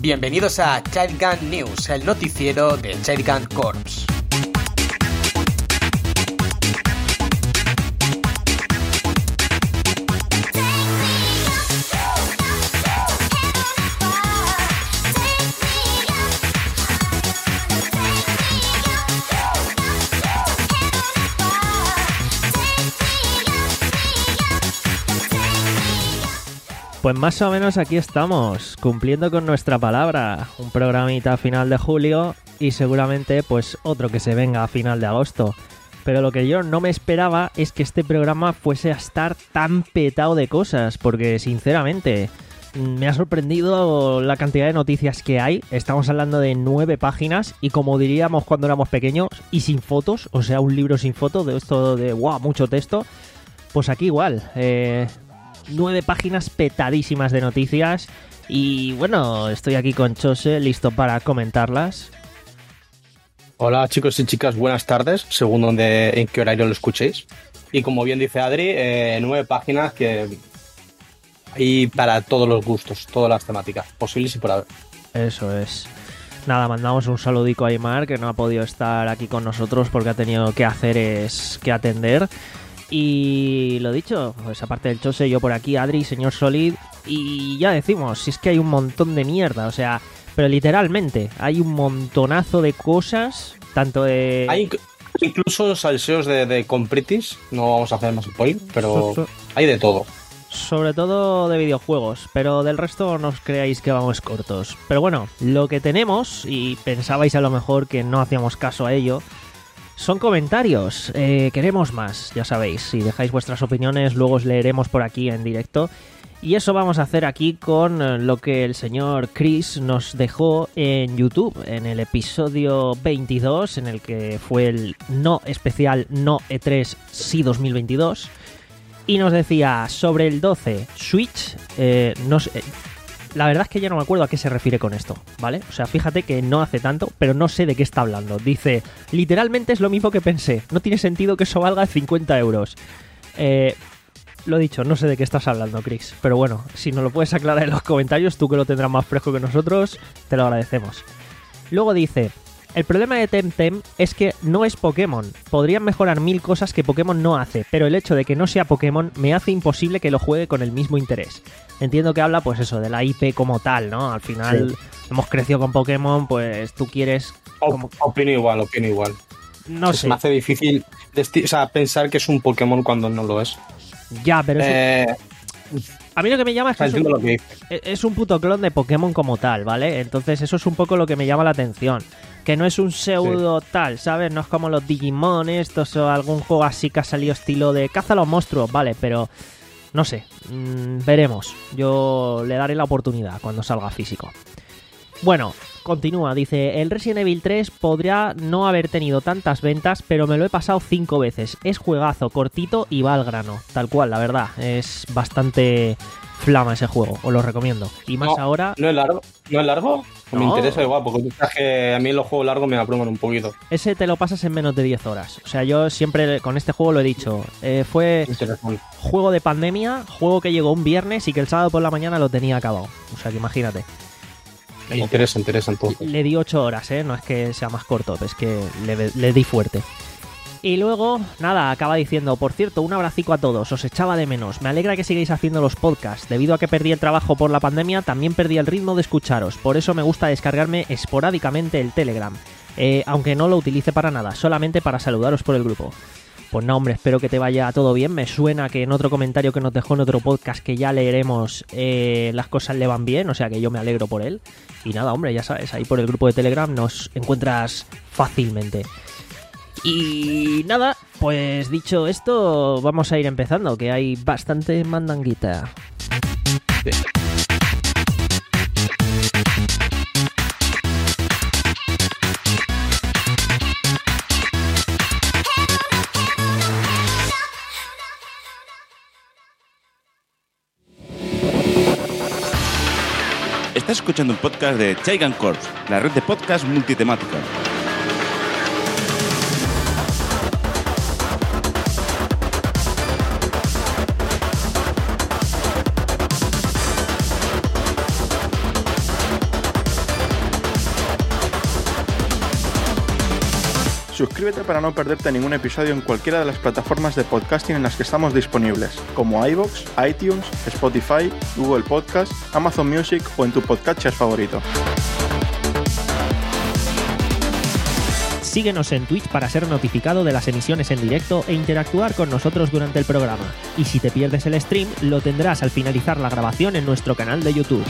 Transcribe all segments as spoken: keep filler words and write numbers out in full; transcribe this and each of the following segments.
Bienvenidos a Child Gun News, el noticiero de Child Gun Corps. Pues más o menos aquí estamos, cumpliendo con nuestra palabra. Un programita a final de julio y seguramente pues otro que se venga a final de agosto. Pero lo que yo no me esperaba es que este programa fuese a estar tan petado de cosas, porque sinceramente me ha sorprendido la cantidad de noticias que hay. Estamos hablando de nueve páginas y, como diríamos cuando éramos pequeños, y sin fotos, o sea, un libro sin fotos, de esto de wow, mucho texto. Pues aquí igual, eh... nueve páginas petadísimas de noticias y bueno, estoy aquí con Chose, listo para comentarlas. Hola chicos y chicas, buenas tardes, según donde, en qué horario lo escuchéis. Y como bien dice Adri, eh, nueve páginas que hay para todos los gustos, todas las temáticas posibles y por haber. Eso es. Nada, mandamos un saludico a Aymar, que no ha podido estar aquí con nosotros porque ha tenido que hacer es que atender. Y lo dicho, pues aparte del Chose, yo por aquí, Adri, señor Solid, y ya decimos, si es que hay un montón de mierda, o sea, pero literalmente, hay un montonazo de cosas, tanto de... Hay incluso salseos de, de compritis, no vamos a hacer más spoiler, pero so, so, hay de todo. Sobre todo de videojuegos, pero del resto no os creáis que vamos cortos. Pero bueno, lo que tenemos, y pensabais a lo mejor que no hacíamos caso a ello, son comentarios. Eh, queremos más, ya sabéis. Si dejáis vuestras opiniones, luego os leeremos por aquí en directo. Y eso vamos a hacer aquí con lo que el señor Chris nos dejó en YouTube, en el episodio veintidós, en el que fue el no especial No E tres Sí dos mil veintidós. Y nos decía sobre el doce Switch, eh, no sé... La verdad es que ya no me acuerdo a qué se refiere con esto, ¿vale? O sea, fíjate que no hace tanto, pero no sé de qué está hablando. Dice, literalmente es lo mismo que pensé. No tiene sentido que eso valga cincuenta euros. Eh, lo dicho, no sé de qué estás hablando, Chris. Pero bueno, si nos lo puedes aclarar en los comentarios, tú que lo tendrás más fresco que nosotros, te lo agradecemos. Luego dice, el problema de Temtem es que no es Pokémon. Podrían mejorar mil cosas que Pokémon no hace, pero el hecho de que no sea Pokémon me hace imposible que lo juegue con el mismo interés. Entiendo que habla, pues eso, de la I P como tal, ¿no? Al final sí. Hemos crecido con Pokémon, pues tú quieres... Como... Opino igual, opino igual. No sé. Se me hace difícil desti- o sea, pensar que es un Pokémon cuando no lo es. Ya, pero es... Eh... A mí lo que me llama es que, es un, lo que es un puto clon de Pokémon como tal, ¿vale? Entonces eso es un poco lo que me llama la atención. Que no es un pseudo sí. tal, ¿sabes? No es como los Digimon estos o algún juego así que ha salido estilo de caza a los monstruos, ¿vale? Pero... no sé, mmm, veremos. Yo le daré la oportunidad cuando salga físico. Bueno, continúa, dice, el Resident Evil tres podría no haber tenido tantas ventas, pero me lo he pasado cinco veces. Es juegazo, cortito y va al grano. Tal cual, la verdad, es bastante flama ese juego, os lo recomiendo. Y más no, ahora... ¿No es largo? ¿No es largo? No. Me interesa igual, porque que a mí los juegos largos me abruman un poquito. Ese te lo pasas en menos de diez horas. O sea, yo siempre con este juego lo he dicho. Eh, fue juego de pandemia, juego que llegó un viernes y que el sábado por la mañana lo tenía acabado. O sea, que imagínate. Me interesa, interesa entonces. Le di ocho horas, ¿eh? No es que sea más corto, es que le, le di fuerte. Y luego, nada, acaba diciendo, por cierto, un abracico a todos, os echaba de menos. Me alegra que sigáis haciendo los podcasts. Debido a que perdí el trabajo por la pandemia, también perdí el ritmo de escucharos. Por eso me gusta descargarme esporádicamente el Telegram. Eh, aunque no lo utilice para nada, solamente para saludaros por el grupo. Pues no, hombre, espero que te vaya todo bien. Me suena que en otro comentario que nos dejó en otro podcast que ya leeremos, eh, las cosas le van bien, o sea que yo me alegro por él. Y nada, hombre, ya sabes, ahí por el grupo de Telegram nos encuentras fácilmente. Y nada, pues dicho esto, vamos a ir empezando, que hay bastante mandanguita. Sí. Estás escuchando un podcast de Child Gun Corps, la red de podcast multitemática. Suscríbete para no perderte ningún episodio en cualquiera de las plataformas de podcasting en las que estamos disponibles, como iVoox, iTunes, Spotify, Google Podcast, Amazon Music o en tu podcatcher favorito. Síguenos en Twitch para ser notificado de las emisiones en directo e interactuar con nosotros durante el programa. Y si te pierdes el stream, lo tendrás al finalizar la grabación en nuestro canal de YouTube.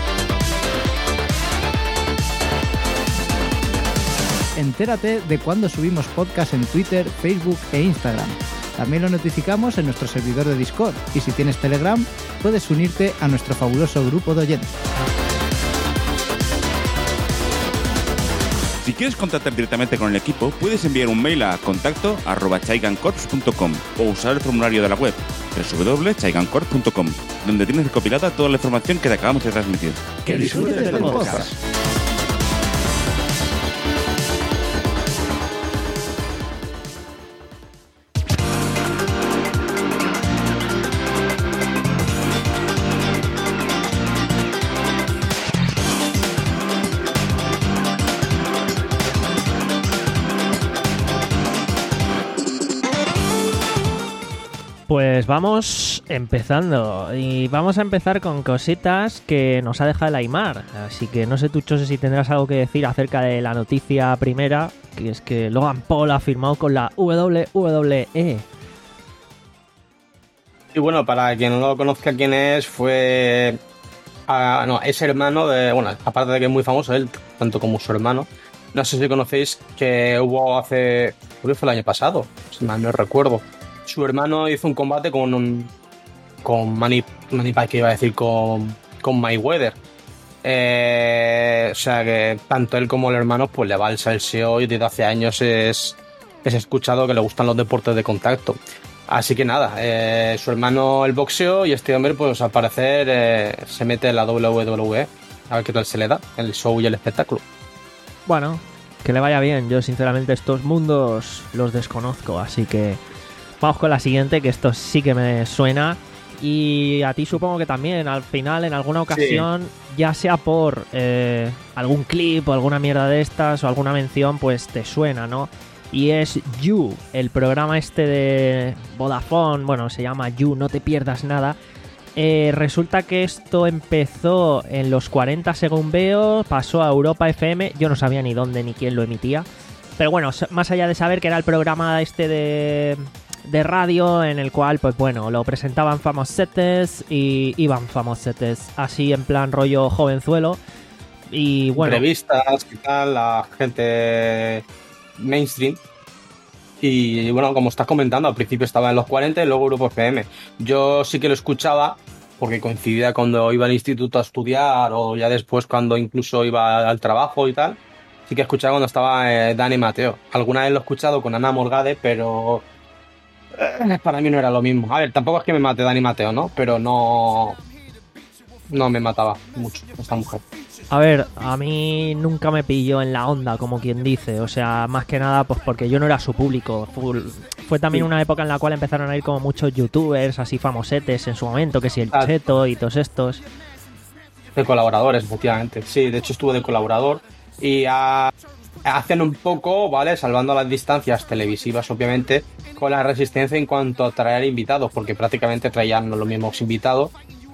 Entérate de cuando subimos podcast en Twitter, Facebook e Instagram. También lo notificamos en nuestro servidor de Discord. Y si tienes Telegram, puedes unirte a nuestro fabuloso grupo de oyentes. Si quieres contactar directamente con el equipo, puedes enviar un mail a contacto arroba chaigancorps punto com o usar el formulario de la web doble u doble u doble u punto chaigancorps punto com, donde tienes recopilada toda la información que te acabamos de transmitir. ¡Que disfrutes del podcast! Pues vamos empezando y vamos a empezar con cositas que nos ha dejado el Aimar, así que no sé tú, Chose, si tendrás algo que decir acerca de la noticia primera, que es que Logan Paul ha firmado con la W W E. Y bueno, para quien no lo conozca quién es, fue... Uh, no, es hermano de... Bueno, aparte de que es muy famoso él, tanto como su hermano. No sé si conocéis que hubo hace... Creo que fue el año pasado, si mal no recuerdo. Su hermano hizo un combate con un, con Manny, Manny Pacquiao, iba a decir, con, con Mayweather. Eh, o sea que tanto él como el hermano pues le va el salseo y desde hace años es, es escuchado que le gustan los deportes de contacto. Así que nada, eh, su hermano el boxeo y este hombre pues al parecer eh, se mete en la W W E. A ver qué tal se le da el show y el espectáculo. Bueno, que le vaya bien. Yo sinceramente estos mundos los desconozco, así que... Vamos con la siguiente, que esto sí que me suena. Y a ti supongo que también, al final, en alguna ocasión, sí. Ya sea por eh, algún clip o alguna mierda de estas o alguna mención, pues te suena, ¿no? Y es You, el programa este de Vodafone, bueno, se llama You, no te pierdas nada. Eh, resulta que esto empezó en los cuarenta según veo, pasó a Europa F M, yo no sabía ni dónde ni quién lo emitía. Pero bueno, más allá de saber que era el programa este de... de radio en el cual, pues bueno, lo presentaban famosetes y iban famosetes, así en plan rollo jovenzuelo y bueno... Entrevistas y tal, la gente mainstream y bueno, como estás comentando, al principio estaba en los cuarenta y luego Grupo F M. Yo sí que lo escuchaba porque coincidía cuando iba al instituto a estudiar o ya después cuando incluso iba al trabajo y tal. Sí que escuchaba cuando estaba eh, Dani Mateo. Alguna vez lo he escuchado con Ana Morgade, pero... para mí no era lo mismo. A ver, tampoco es que me mate Dani Mateo, ¿no? Pero no... No me mataba mucho esta mujer. A ver, a mí nunca me pilló en la onda, como quien dice. O sea, más que nada, pues porque yo no era su público. Fue también sí. Una época en la cual empezaron a ir como muchos youtubers, así famosetes en su momento, que si el ah. Cheto y todos estos. De colaboradores, efectivamente. Sí, de hecho estuvo de colaborador. Y a... hacen un poco, ¿vale? Salvando las distancias televisivas, obviamente, con la resistencia en cuanto a traer invitados, porque prácticamente traían los mismos invitados.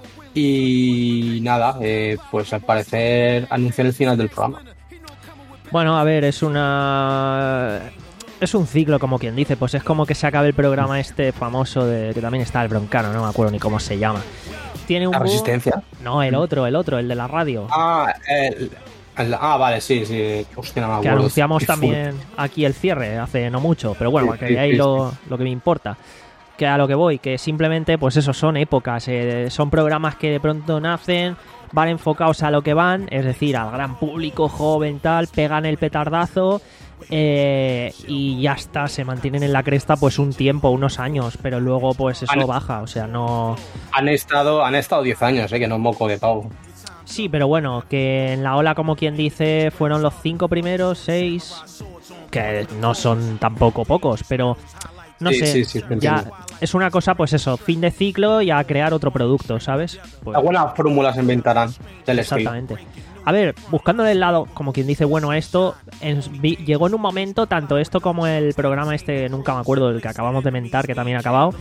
Y nada, eh, pues al parecer anuncian el final del programa. Bueno, a ver, es una... es un ciclo, como quien dice, pues es como que se acabe el programa este famoso de que también está el Broncano, no me acuerdo ni cómo se llama. Tiene un ¿La resistencia? No, el otro, el otro, el de la radio. Ah, el... Ah, vale, sí, sí. Hostia, no me acuerdo. Que anunciamos también aquí el cierre hace no mucho, pero bueno, sí, que sí, ahí sí, lo, sí. lo que me importa. Que a lo que voy, que simplemente, pues eso, son épocas, eh, son programas que de pronto nacen, van enfocados a lo que van, es decir, al gran público joven, tal, pegan el petardazo eh, y ya está, se mantienen en la cresta pues un tiempo, unos años, pero luego pues eso han, baja, o sea, no... Han estado han estado diez años, eh, que no es moco de pavo. Sí, pero bueno, que en la ola, como quien dice, fueron los cinco primeros, seis, que no son tampoco pocos, pero no sí, sé, sí, sí, ya es una cosa, pues eso, fin de ciclo y a crear otro producto, ¿sabes? Pues, algunas fórmulas se inventarán del exactamente. A ver, buscándole el lado, como quien dice, bueno, esto en, vi, llegó en un momento, tanto esto como el programa este, nunca me acuerdo, el que acabamos de mentar, que también ha acabado,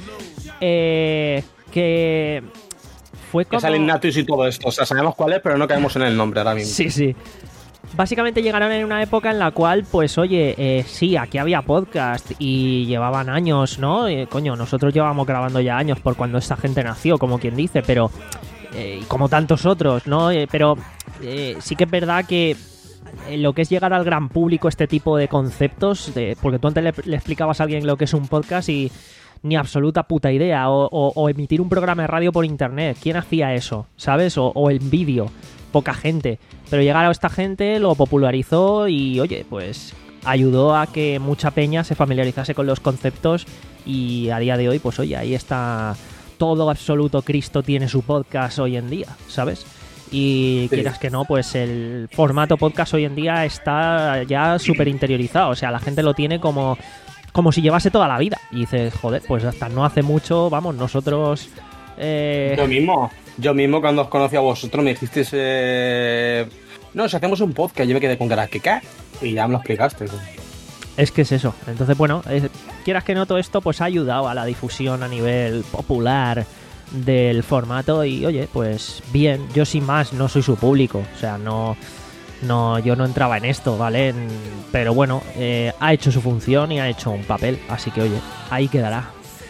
eh, que fue como... Que sale Ignatius y todo esto, o sea, sabemos cuál es, pero no caemos en el nombre ahora mismo. Sí, sí. Básicamente llegaron en una época en la cual, pues oye, eh, sí, aquí había podcast y llevaban años, ¿no? Eh, coño, nosotros llevamos grabando ya años por cuando esta gente nació, como quien dice, pero... Eh, como tantos otros, ¿no? Eh, pero eh, sí que es verdad que eh, lo que es llegar al gran público este tipo de conceptos, de, porque tú antes le, le explicabas a alguien lo que es un podcast y ni absoluta puta idea, o, o, o emitir un programa de radio por internet, ¿quién hacía eso? ¿Sabes? O, o el vídeo, poca gente, pero llegar a esta gente lo popularizó y oye, pues ayudó a que mucha peña se familiarizase con los conceptos y a día de hoy, pues oye, ahí está... Todo absoluto Cristo tiene su podcast hoy en día, ¿sabes? Y sí. Quieras que no, pues el formato podcast hoy en día está ya súper interiorizado. O sea, la gente lo tiene como, como si llevase toda la vida. Y dices, joder, pues hasta no hace mucho, vamos, nosotros... Eh... Yo mismo, yo mismo cuando os conocí a vosotros me dijisteis... Eh... No, si hacemos un podcast, yo me quedé con ganas, ¿qué qué? Y ya me lo explicaste. Es que es eso. Entonces, bueno, es, quieras que no, todo esto pues ha ayudado a la difusión a nivel popular del formato y, oye, pues bien, yo sin más no soy su público. O sea, no, no yo no entraba en esto, ¿vale? Pero bueno, eh, ha hecho su función y ha hecho un papel. Así que, oye, ahí quedará.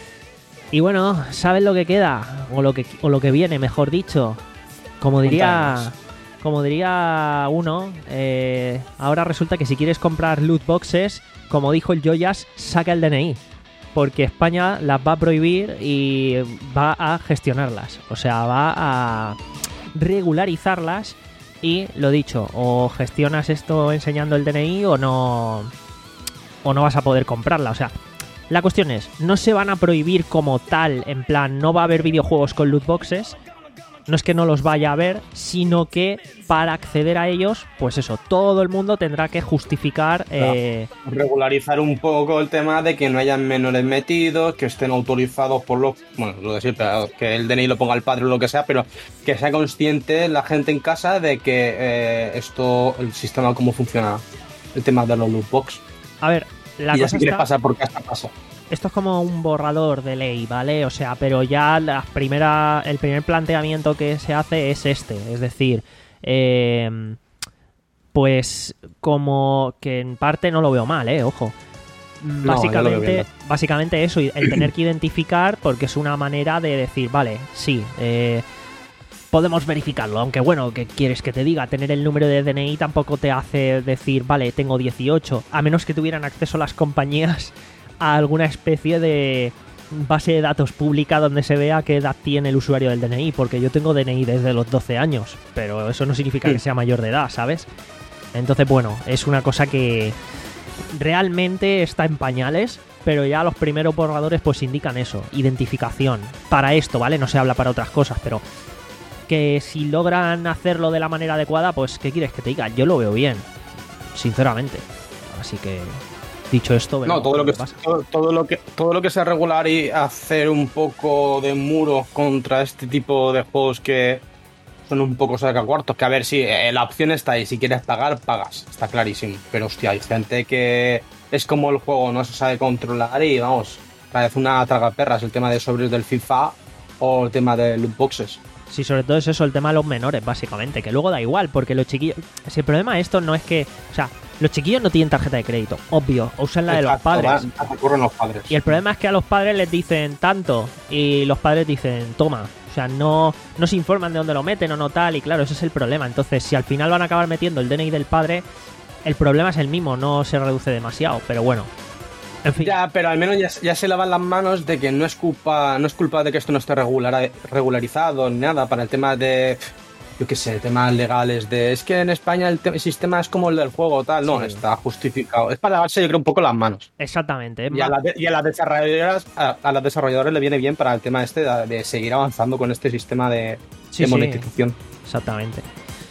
Y bueno, ¿sabes lo que queda? O lo que, o lo que viene, mejor dicho. Como diría... Como diría uno, eh, ahora resulta que si quieres comprar loot boxes, como dijo el Joyas, saca el D N I. Porque España las va a prohibir y va a gestionarlas. O sea, va a regularizarlas y, lo dicho, o gestionas esto enseñando el D N I o no, o no vas a poder comprarla. O sea, la cuestión es, no se van a prohibir como tal, en plan, no va a haber videojuegos con loot boxes. No es que no los vaya a ver, sino que para acceder a ellos, pues eso, todo el mundo tendrá que justificar... Eh... Regularizar un poco el tema de que no hayan menores metidos, que estén autorizados por los... Bueno, lo de siempre, que el D N I lo ponga el padre o lo que sea, pero que sea consciente la gente en casa de que eh, esto, el sistema, cómo funciona, el tema de los loot box. A ver, la y cosa ya si quieres está... pasar por casa, pasa. Esto es como un borrador de ley, ¿vale? O sea, pero ya la primera, el primer planteamiento que se hace es este. Es decir, eh, pues como que en parte no lo veo mal, ¿eh? Ojo. No, básicamente, básicamente eso, el tener que identificar, porque es una manera de decir, vale, sí, eh, podemos verificarlo. Aunque bueno, ¿qué quieres que te diga? Tener el número de D N I tampoco te hace decir, vale, tengo dieciocho. A menos que tuvieran acceso las compañías a alguna especie de base de datos pública donde se vea qué edad tiene el usuario del D N I, porque yo tengo D N I desde los doce años, pero eso no significa sí. que sea mayor de edad, ¿sabes? Entonces, bueno, es una cosa que realmente está en pañales, pero ya los primeros borradores pues indican eso, identificación. Para esto, ¿vale? No se habla para otras cosas, pero que si logran hacerlo de la manera adecuada, pues ¿qué quieres que te diga? Yo lo veo bien, sinceramente. Así que... Dicho esto, no, todo lo que pasa. Todo, todo lo que todo lo que sea regular y hacer un poco de muro contra este tipo de juegos que son un poco sacacuartos, que a ver si eh, la opción está ahí, si quieres pagar, pagas, está clarísimo, pero hostia, hay gente que es como el juego, no se sabe controlar y vamos, parece una tragaperras el tema de sobres del FIFA o el tema de loot boxes. Sí, sobre todo es eso, el tema de los menores, básicamente, que luego da igual, porque los chiquillos... Si el problema de esto no es que... O sea, los chiquillos no tienen tarjeta de crédito, obvio, o usan la de los padres. Recurren los padres. Y el problema es que a los padres les dicen tanto, y los padres dicen, toma. O sea, no, no se informan de dónde lo meten o no tal, y claro, ese es el problema. Entonces, si al final van a acabar metiendo el D N I del padre, el problema es el mismo, no se reduce demasiado, pero bueno. En fin. Ya, pero al menos ya, ya se lavan las manos de que no es culpa no es culpa de que esto no esté regular, regularizado ni nada para el tema de, yo qué sé, temas legales de es que en España el, te- el sistema es como el del juego tal, no, sí. Está justificado. Es para lavarse yo creo un poco las manos. Exactamente. Y a, la de, y a las desarrolladoras a, a las desarrolladoras le viene bien para el tema este de, de seguir avanzando con este sistema de, sí, de monetización. Sí. Exactamente.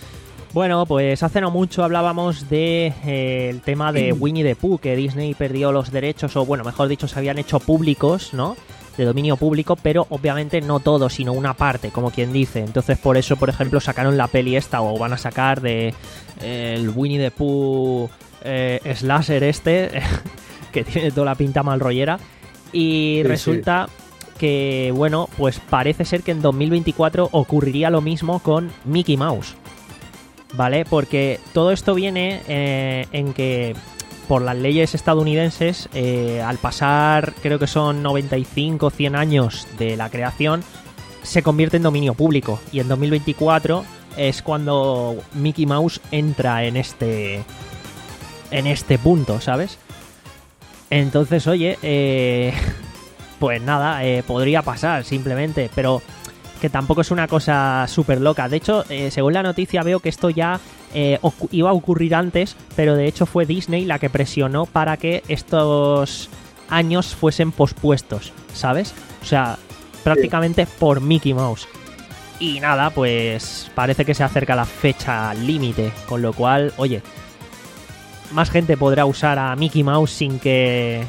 Bueno, pues hace no mucho hablábamos de eh, el tema de Winnie the Pooh, que Disney perdió los derechos, o bueno, mejor dicho, se habían hecho públicos, ¿no? de dominio público, pero obviamente no todo, sino una parte, como quien dice. Entonces por eso, por ejemplo, sacaron la peli esta, o van a sacar de eh, el Winnie the Pooh eh, slasher este, que tiene toda la pinta mal rollera. Y sí, resulta sí. que, bueno, pues parece ser que en dos mil veinticuatro ocurriría lo mismo con Mickey Mouse, ¿vale? Porque todo esto viene eh, en que por las leyes estadounidenses, eh, al pasar, creo que son noventa y cinco, cien años de la creación, se convierte en dominio público. Y en dos mil veinticuatro es cuando Mickey Mouse entra en este, en este punto, ¿sabes? Entonces, oye, eh, pues nada, eh, podría pasar simplemente, pero que tampoco es una cosa súper loca. De hecho, eh, según la noticia veo que esto ya eh, iba a ocurrir antes, pero de hecho fue Disney la que presionó para que estos años fuesen pospuestos, ¿sabes? O sea, prácticamente sí. por Mickey Mouse. Y nada, pues parece que se acerca la fecha límite, con lo cual, oye, más gente podrá usar a Mickey Mouse sin que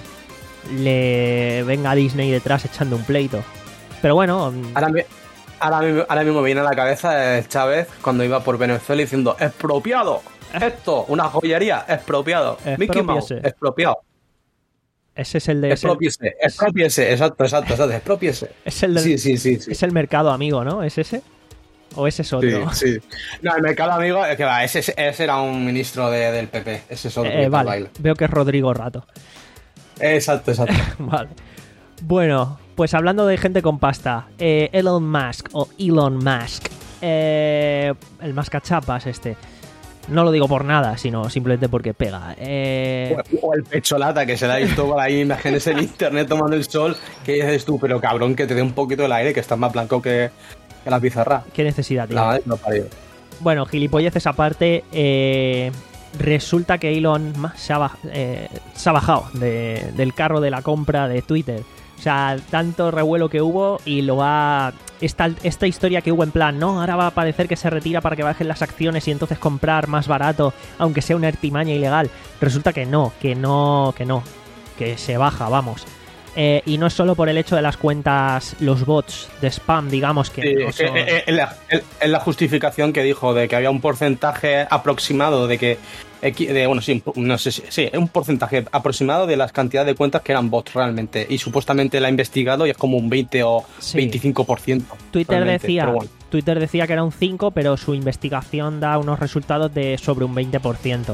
le venga Disney detrás echando un pleito. Pero bueno... Ahora, me, ahora, mismo, ahora mismo me viene a la cabeza el Chávez cuando iba por Venezuela diciendo expropiado, esto, una joyería, expropiado, Mickey Mouse, expropiado. Ese es el de... Expropiese, expropiese, exacto, exacto, exacto, expropiese. Es el del, sí, sí, sí, sí. Es el mercado amigo, ¿no? ¿Es ese? ¿O ese es otro? Sí, sí. No, el mercado amigo, es que va, ese, ese era un ministro de, del P P, ese es otro. Eh, vale, baile. Veo que es Rodrigo Rato. Exacto, exacto. Vale. Bueno, pues hablando de gente con pasta, eh, Elon Musk o Elon Musk, eh, el mascachapas este, no lo digo por nada, sino simplemente porque pega. Eh... O el pecholata, que se le ha visto por ahí imágenes en internet tomando el sol, que dices tú, pero cabrón, que te dé un poquito el aire, que estás más blanco que, que la pizarra. ¿Qué necesidad tiene? No, no parido. Bueno, gilipolleces aparte, eh... resulta que Elon Musk se ha, baj- eh, se ha bajado de, del carro de la compra de Twitter. O sea, tanto revuelo que hubo y lo va... Esta, esta historia que hubo en plan, no, ahora va a parecer que se retira para que bajen las acciones y entonces comprar más barato, aunque sea una artimaña ilegal. Resulta que no, que no, que no, que se baja, vamos. Eh, y no es solo por el hecho de las cuentas, los bots de spam, digamos que... Sí, no son... es la, la justificación que dijo de que había un porcentaje aproximado de que... De, bueno, sí, no sé si... Sí, un porcentaje aproximado de las cantidades de cuentas que eran bots realmente. Y supuestamente la ha investigado y es como un veinte o sí. veinticinco por ciento. Twitter decía, bueno. Twitter decía que era un cinco, pero su investigación da unos resultados de sobre un veinte por ciento.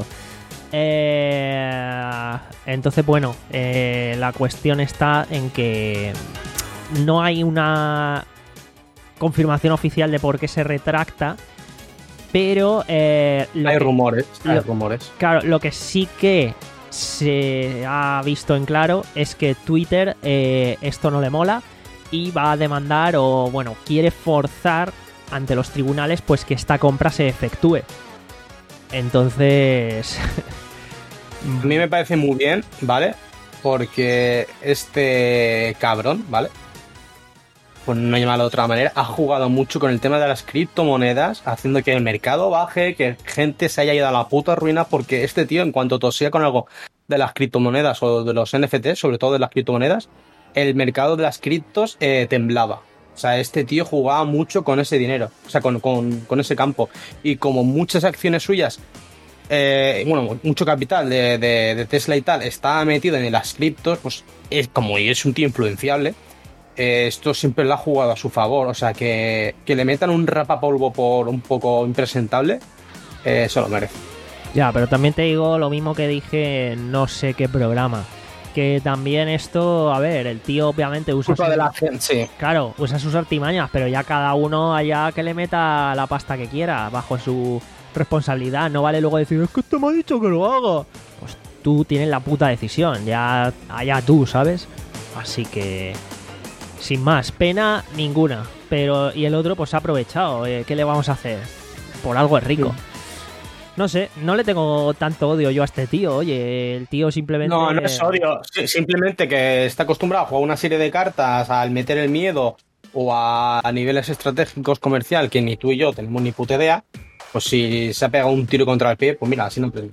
Eh, entonces, bueno, eh, la cuestión está en que no hay una confirmación oficial de por qué se retracta, pero eh, lo hay que, rumores, hay lo, rumores. Claro, lo que sí que se ha visto en claro es que Twitter eh, esto no le mola y va a demandar o, bueno, quiere forzar ante los tribunales pues que esta compra se efectúe. Entonces... A mí me parece muy bien, ¿vale? Porque este cabrón, ¿vale? Pues no llamarlo de otra manera, ha jugado mucho con el tema de las criptomonedas, haciendo que el mercado baje, que gente se haya ido a la puta ruina, porque este tío, en cuanto tosía con algo de las criptomonedas o de los N F T, sobre todo de las criptomonedas, el mercado de las criptos eh, temblaba. O sea, este tío jugaba mucho con ese dinero, o sea, con, con, con ese campo. Y como muchas acciones suyas, eh, bueno, mucho capital de, de, de Tesla y tal, estaba metido en las criptos, pues es como es un tío influenciable. Eh, esto siempre lo ha jugado a su favor, o sea, que, que le metan un rapapolvo por un poco impresentable, eh, eso lo merece. Ya, pero también te digo lo mismo que dije en no sé qué programa, que también esto, a ver, el tío obviamente usa sus, de la gente, sí. Claro, usa sus artimañas, pero ya cada uno allá que le meta la pasta que quiera, bajo su responsabilidad. No vale luego decir, es que este me ha dicho que lo haga. Pues tú tienes la puta decisión, ya allá tú, ¿sabes? Así que... sin más, pena ninguna. Pero y el otro pues ha aprovechado. Eh, ¿Qué le vamos a hacer? Por algo es rico. Sí. No sé, no le tengo tanto odio yo a este tío. Oye, el tío simplemente... No, no es odio. Simplemente que está acostumbrado a jugar una serie de cartas al meter el miedo o a, a niveles estratégicos comercial que ni tú y yo tenemos ni puta idea. Pues si se ha pegado un tiro contra el pie, pues mira, así no...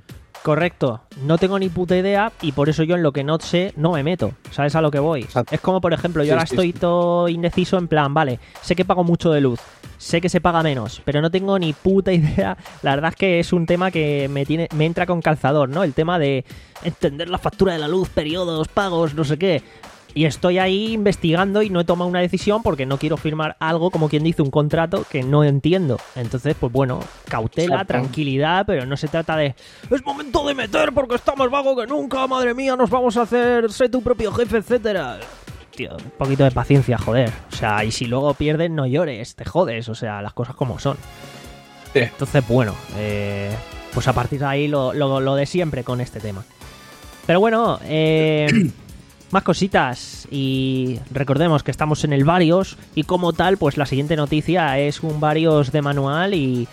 Correcto, no tengo ni puta idea y por eso yo en lo que no sé no me meto, ¿sabes a lo que voy? Exacto. Es como, por ejemplo, yo Sí, ahora sí, estoy sí. todo indeciso en plan, vale, sé que pago mucho de luz, sé que se paga menos, pero no tengo ni puta idea. La verdad es que es un tema que me tiene me entra con calzador, ¿no? El tema de entender la factura de la luz, periodos, pagos, no sé qué. Y estoy ahí investigando y no he tomado una decisión porque no quiero firmar algo, como quien dice, un contrato que no entiendo. Entonces, pues bueno, cautela, Exacto. tranquilidad, pero no se trata de es momento de meter porque está más vago que nunca, madre mía, nos vamos a hacer, sé tu propio jefe, etcétera. Tío, un poquito de paciencia, joder. O sea, y si luego pierdes, no llores, te jodes, o sea, las cosas como son. Sí. Entonces, bueno, eh, pues a partir de ahí lo, lo, lo de siempre con este tema. Pero bueno, eh... más cositas y recordemos que estamos en el Varios y como tal pues la siguiente noticia es un Varios de manual y,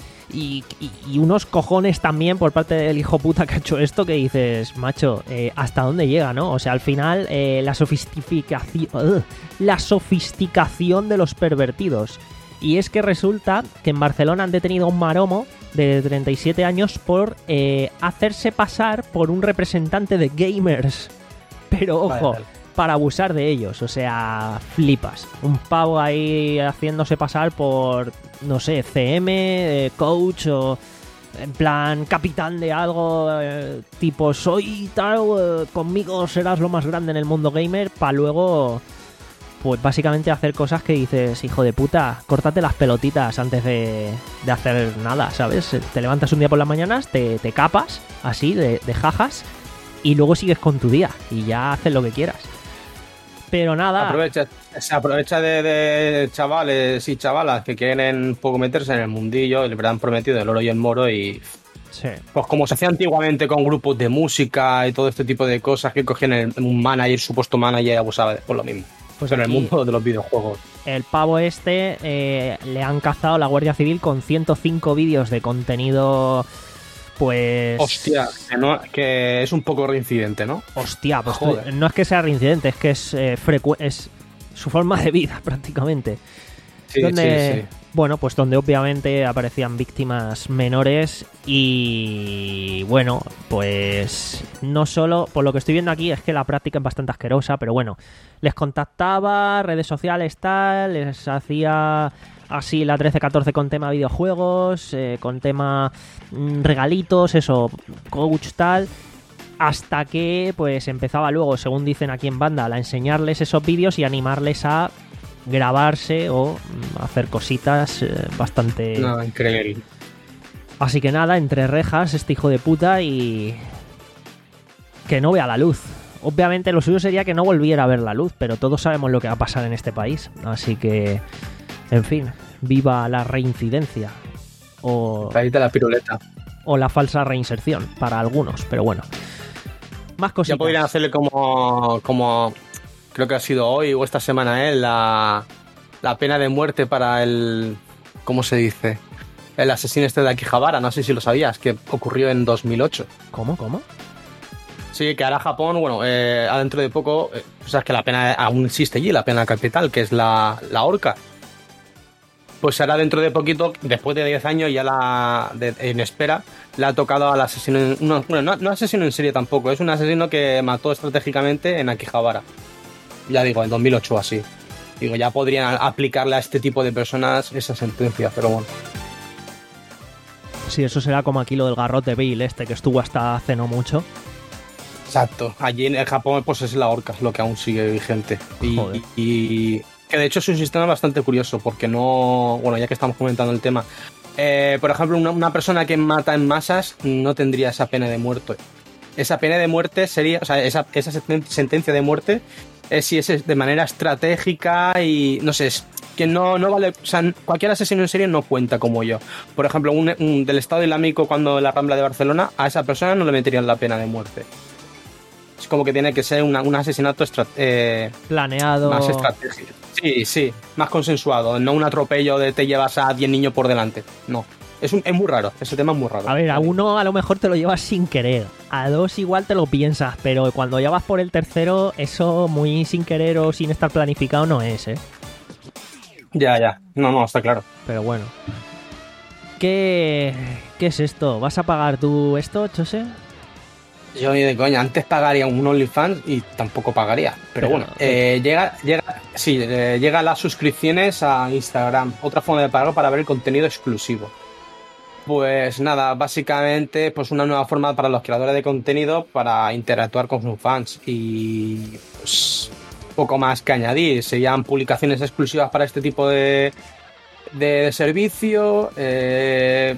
y, y, y unos cojones también por parte del hijo puta que ha hecho esto que dices, macho, eh, ¿hasta dónde llega, no? O sea, al final eh, la sofisticación uh, la sofisticación de los pervertidos. Y es que resulta que en Barcelona han detenido a un maromo de treinta y siete años por eh, hacerse pasar por un representante de gamers. Pero ojo, Vale, vale. para abusar de ellos, o sea, flipas. Un pavo ahí haciéndose pasar por, no sé, C M, eh, coach o en plan capitán de algo, eh, tipo soy tal, eh, conmigo serás lo más grande en el mundo gamer, para luego, pues básicamente hacer cosas que dices, hijo de puta, córtate las pelotitas antes de, de hacer nada, ¿sabes? Te levantas un día por las mañanas, te, te capas, así, de, de jajas, y luego sigues con tu día y ya haces lo que quieras. Pero nada. Aprovecha, se aprovecha de, de chavales y chavalas que quieren un poco meterse en el mundillo y le han prometido el oro y el moro y Sí. pues como se hacía antiguamente con grupos de música y todo este tipo de cosas que cogían el, un manager, supuesto manager y abusaba de por lo mismo. Pues Pero en el aquí mundo de los videojuegos. el pavo este eh, le han cazado la Guardia Civil con ciento cinco vídeos de contenido. Pues. Hostia, que, no, que es un poco reincidente, ¿no? Hostia, pues Joder. tú- no es que sea reincidente, es que es, eh, frecu- es su forma de vida prácticamente. Sí, donde, sí, sí. Bueno, pues donde obviamente aparecían víctimas menores y bueno, pues no solo, por lo que estoy viendo aquí es que la práctica es bastante asquerosa, pero bueno, les contactaba, redes sociales tal, les hacía así la trece catorce con tema videojuegos, eh, con tema mm, regalitos, eso, coach tal, hasta que pues empezaba luego, según dicen aquí en banda, a enseñarles esos vídeos y animarles a grabarse o mm, hacer cositas eh, bastante... No, increíble. Así que nada, entre rejas este hijo de puta y... que no vea la luz. Obviamente lo suyo sería que no volviera a ver la luz, pero todos sabemos lo que va a pasar en este país. Así que, en fin, viva la reincidencia. O, Ahí te la piruleta. o la falsa reinserción para algunos, pero bueno. Más cositas. Ya podrían hacerle como, como creo que ha sido hoy o esta semana, ¿eh? la, la pena de muerte para el, ¿cómo se dice? El asesino este de Akihabara, no sé si lo sabías, que ocurrió en dos mil ocho. ¿Cómo? ¿Cómo? Sí, que ahora Japón, bueno, eh, dentro de poco, eh, sabes que la pena aún existe allí, la pena capital, que es la, la horca. Pues ahora dentro de poquito, después de diez años, ya la de- en espera, le ha tocado al asesino, en- no, bueno, no, no asesino en serie tampoco, es un asesino que mató estratégicamente en Akihabara. Ya digo, en dos mil ocho o así. Digo, ya podrían aplicarle a este tipo de personas esa sentencia, pero bueno. Sí, eso será como aquí lo del garrote Bill este, que estuvo hasta hace no mucho. Exacto. Allí en el Japón, pues es la horca, lo que aún sigue vigente. Y, Joder. y que de hecho es un sistema bastante curioso, porque no. Bueno, ya que estamos comentando el tema. eh, por ejemplo, una, una persona que mata en masas no tendría esa pena de muerte. Esa pena de muerte sería. O sea, esa, esa senten- sentencia de muerte es si es de manera estratégica y. No sé, es que no, no vale. O sea, cualquier asesino en serie no cuenta como yo. Por ejemplo, un, un- del Estado Islámico, cuando en la Rambla de Barcelona, a esa persona no le meterían la pena de muerte. Es como que tiene que ser una- un asesinato estra- eh, Planeado. más estratégico. Sí, sí, más consensuado. No un atropello de te llevas a diez niños por delante. No. Es, un, es muy raro. Ese tema es muy raro. A ver, a uno a lo mejor te lo llevas sin querer. A dos igual te lo piensas, pero cuando ya vas por el tercero, eso muy sin querer o sin estar planificado no es, ¿eh? Ya, ya. No, no, está claro. Pero bueno. ¿Qué, ¿Qué es esto? ¿Vas a pagar tú esto, Chose? Yo ni de coña, antes pagaría un OnlyFans y tampoco pagaría. Pero, pero bueno, eh, llega, llega, sí, eh, llega las suscripciones a Instagram, otra forma de pagar para ver el contenido exclusivo. Pues nada, básicamente pues una nueva forma para los creadores de contenido para interactuar con sus fans y pues poco más que añadir. Serían publicaciones exclusivas para este tipo de, de servicio eh,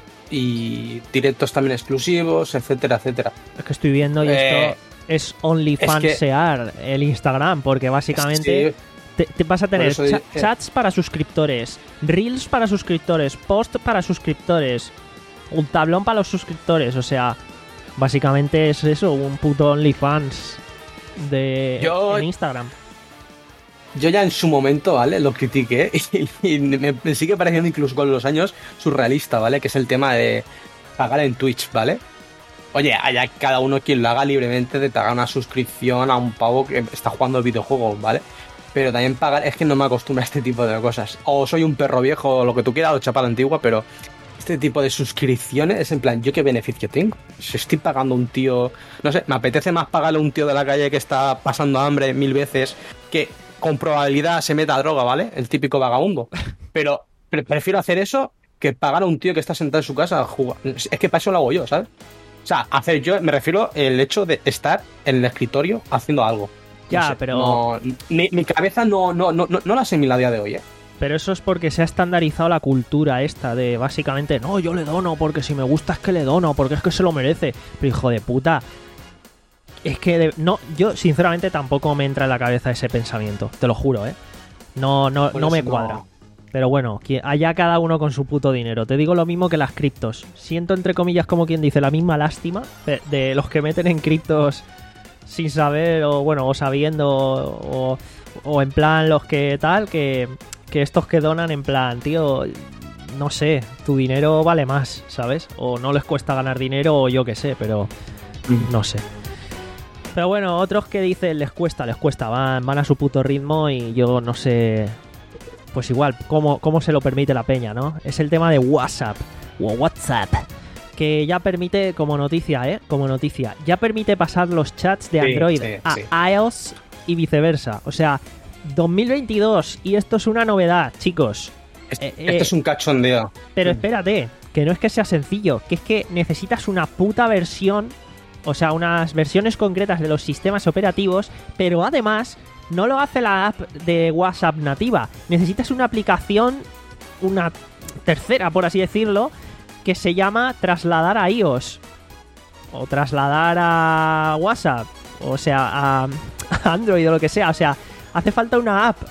y directos también exclusivos, etcétera, etcétera. Es que estoy viendo y eh, esto es OnlyFansear, es que, el Instagram, porque básicamente... Sí. Te, te vas a tener eso, cha- eh. chats para suscriptores, reels para suscriptores, post para suscriptores, un tablón para los suscriptores. O sea, básicamente es eso, un puto OnlyFans de yo, en Instagram. Yo ya en su momento, ¿vale? Lo critiqué y, y me, me sigue pareciendo incluso con los años surrealista, ¿vale? Que es el tema de pagar en Twitch, ¿vale? Oye, allá cada uno quien lo haga libremente de pagar una suscripción a un pavo que está jugando videojuegos, ¿vale? Pero también pagar, es que no me acostumbro a este tipo de cosas. O soy un perro viejo o lo que tú quieras, o chapa la antigua, pero este tipo de suscripciones es en plan, ¿yo qué beneficio tengo? Si estoy pagando a un tío, no sé, me apetece más pagarle a un tío de la calle que está pasando hambre mil veces, que con probabilidad se meta a droga, ¿vale? El típico vagabundo. Pero pre- prefiero hacer eso que pagar a un tío que está sentado en su casa a jugar. Es que para eso lo hago yo, ¿sabes? O sea, hacer yo, me refiero al hecho de estar en el escritorio haciendo algo. Ya, no sé, pero... No, mi, mi cabeza no, no, no, no, no la asimila a día de hoy, ¿eh? Pero eso es porque se ha estandarizado la cultura esta de básicamente, no, yo le dono porque si me gusta es que le dono, porque es que se lo merece. Pero hijo de puta, es que de, no, yo sinceramente tampoco me entra en la cabeza ese pensamiento, te lo juro, ¿eh? No, no, no me cuadra. No. Pero bueno, allá cada uno con su puto dinero. Te digo lo mismo que las criptos. Siento entre comillas como quien dice la misma lástima de, de los que meten en criptos sin saber o bueno, o sabiendo o, o en plan los que tal, que, que estos que donan en plan, tío, no sé, tu dinero vale más, ¿sabes? O no les cuesta ganar dinero o yo qué sé, pero no sé. Pero bueno, otros que dicen les cuesta, les cuesta, van, van a su puto ritmo y yo no sé, pues igual, cómo, cómo se lo permite la peña, ¿no? Es el tema de WhatsApp o WhatsApp, que ya permite, como noticia, ¿eh? Como noticia, ya permite pasar los chats de Android sí, sí, a sí. iOS y viceversa. O sea, dos mil veintidós y esto es una novedad, chicos. Esto, eh, esto eh, es un cachondeo. Pero espérate, que no es que sea sencillo, que es que necesitas una puta versión, o sea, unas versiones concretas de los sistemas operativos, pero además no lo hace la app de WhatsApp nativa. Necesitas una aplicación, una tercera, por así decirlo, que se llama trasladar a iOS o trasladar a WhatsApp, o sea, a, a Android o lo que sea. O sea, hace falta una app.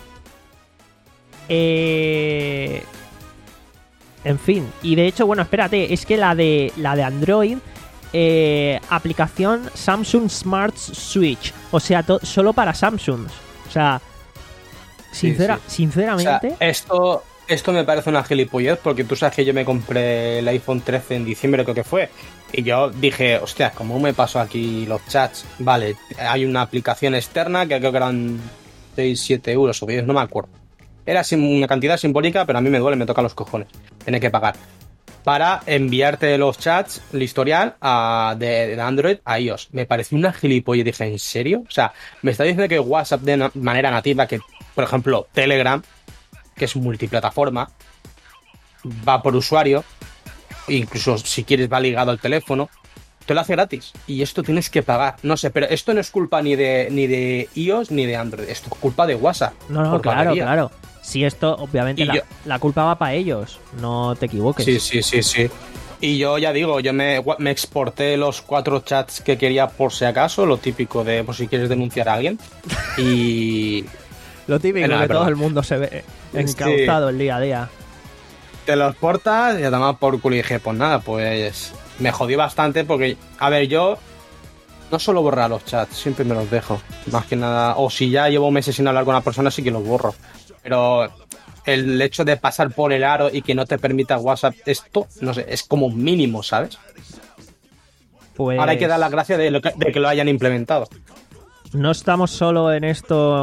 Eh... En fin, y de hecho, bueno, espérate, es que la de la de Android, eh, aplicación Samsung Smart Switch, o sea, to- solo para Samsung. O sea, sincera, sí, sí. sinceramente, o sea, esto Esto me parece una gilipollez porque tú sabes que yo me compré el iPhone trece en diciembre, creo que fue, y yo dije, hostia, ¿cómo me paso aquí los chats? Vale, hay una aplicación externa que creo que eran seis, siete euros o diez, no me acuerdo. Era una cantidad simbólica, pero a mí me duele, me toca los cojones. Tiene que pagar. Para enviarte los chats, el historial a, de, de Android a iOS. Me pareció una gilipollez. Dije, ¿en serio? O sea, me está diciendo que WhatsApp de na- manera nativa, que por ejemplo Telegram, que es multiplataforma, va por usuario, incluso si quieres va ligado al teléfono, te lo hace gratis. Y esto tienes que pagar. No sé, pero esto no es culpa ni de ni de iOS ni de Android. Esto es culpa de WhatsApp. No, no, claro, batería. claro. Si esto, obviamente, la, yo... la culpa va para ellos. No te equivoques. Sí, sí, sí, sí. Y yo ya digo, yo me, me exporté los cuatro chats que quería por si acaso, lo típico de por si quieres denunciar a alguien. Y... Lo típico que todo verdad. el mundo se ve encauzado sí. el día a día. Te los portas y además por culo y dije, pues nada, pues me jodí bastante porque, a ver, yo no suelo borrar los chats, siempre me los dejo. Más que nada, o si ya llevo meses sin hablar con una persona, sí que los borro. Pero el hecho de pasar por el aro y que no te permita WhatsApp, esto, no sé, es como un mínimo, ¿sabes? Pues... Ahora hay que dar las gracias de, lo que, de que lo hayan implementado. No estamos solo en esto,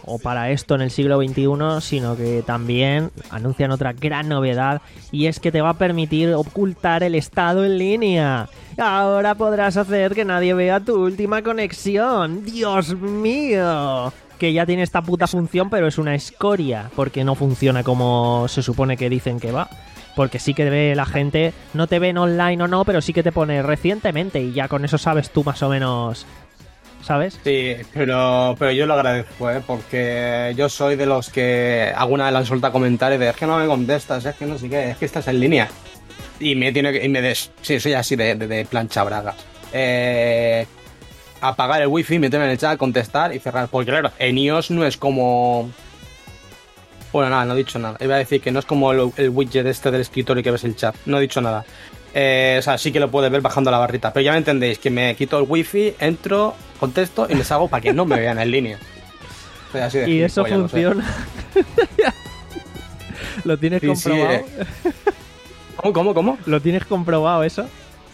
o para esto en el siglo veintiuno, sino que también anuncian otra gran novedad, y es que te va a permitir ocultar el estado en línea. Ahora podrás hacer que nadie vea tu última conexión. ¡Dios mío! Que ya tiene esta puta función, pero es una escoria, porque no funciona como se supone que dicen que va. Porque sí que ve la gente, no te ven online o no, pero sí que te pone recientemente, y ya con eso sabes tú más o menos, ¿sabes? Sí, pero, pero yo lo agradezco, ¿eh? Porque yo soy de los que alguna vez le han soltado comentarios de es que no me contestas, es que no sé qué, es que estás en línea. Y me tiene que, y me des, sí, soy así de, de, de plancha braga. Eh, apagar el wifi, meterme en el chat, contestar y cerrar. Porque claro, en iOS no es como... Bueno, nada, no he dicho nada. Iba a decir que no es como el, el widget este del escritorio que ves el chat. No he dicho nada. Eh, o sea, sí que lo puedes ver bajando la barrita. Pero ya me entendéis, que me quito el wifi, entro, contesto y les hago para que no me vean en línea. Soy así de y eso gilipollas, funciona. ¿Lo tienes Sí, sí, comprobado? eh. ¿Cómo, cómo, cómo? ¿Lo tienes comprobado eso?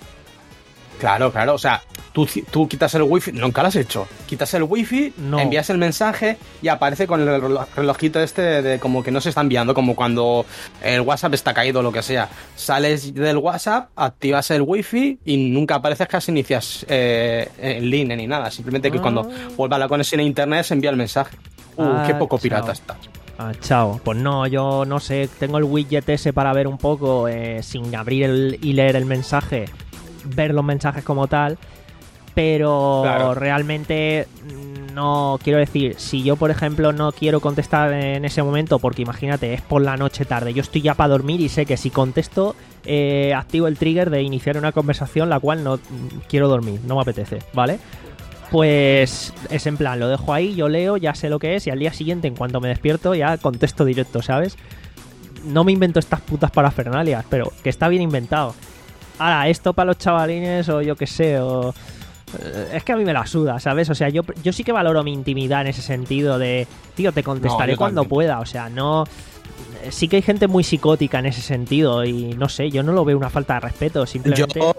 Claro, claro. O sea, tú, tú quitas el wifi, nunca lo has hecho. Quitas el wifi, No. envías el mensaje y aparece con el relo- relojito este de, de como que no se está enviando, como cuando el WhatsApp está caído o lo que sea. Sales del WhatsApp, activas el wifi y nunca apareces que has inicias eh, en línea ni nada. Simplemente que Ah. cuando vuelva la conexión a internet se envía el mensaje. Uh, Ah, qué poco chao. pirata estás. Ah, chao. Pues no, yo no sé, tengo el widget ese para ver un poco eh, sin abrir el, y leer el mensaje, ver los mensajes como tal, pero Claro. realmente mm, no, quiero decir, si yo por ejemplo no quiero contestar en ese momento, porque imagínate, es por la noche tarde, yo estoy ya para dormir y sé que si contesto eh, activo el trigger de iniciar una conversación la cual no mm, quiero dormir, no me apetece, ¿vale? Pues es en plan, lo dejo ahí, yo leo, ya sé lo que es y al día siguiente, en cuanto me despierto, ya contesto directo, ¿sabes? No me invento estas putas parafernalias, pero que está bien inventado. Ahora, esto para los chavalines o yo qué sé, o... Es que a mí me la suda, ¿sabes? O sea, yo, yo sí que valoro mi intimidad en ese sentido de... Tío, te contestaré No, yo cuando también. pueda, o sea, no... Sí que hay gente muy psicótica en ese sentido y no sé, yo no lo veo una falta de respeto, simplemente... Yo,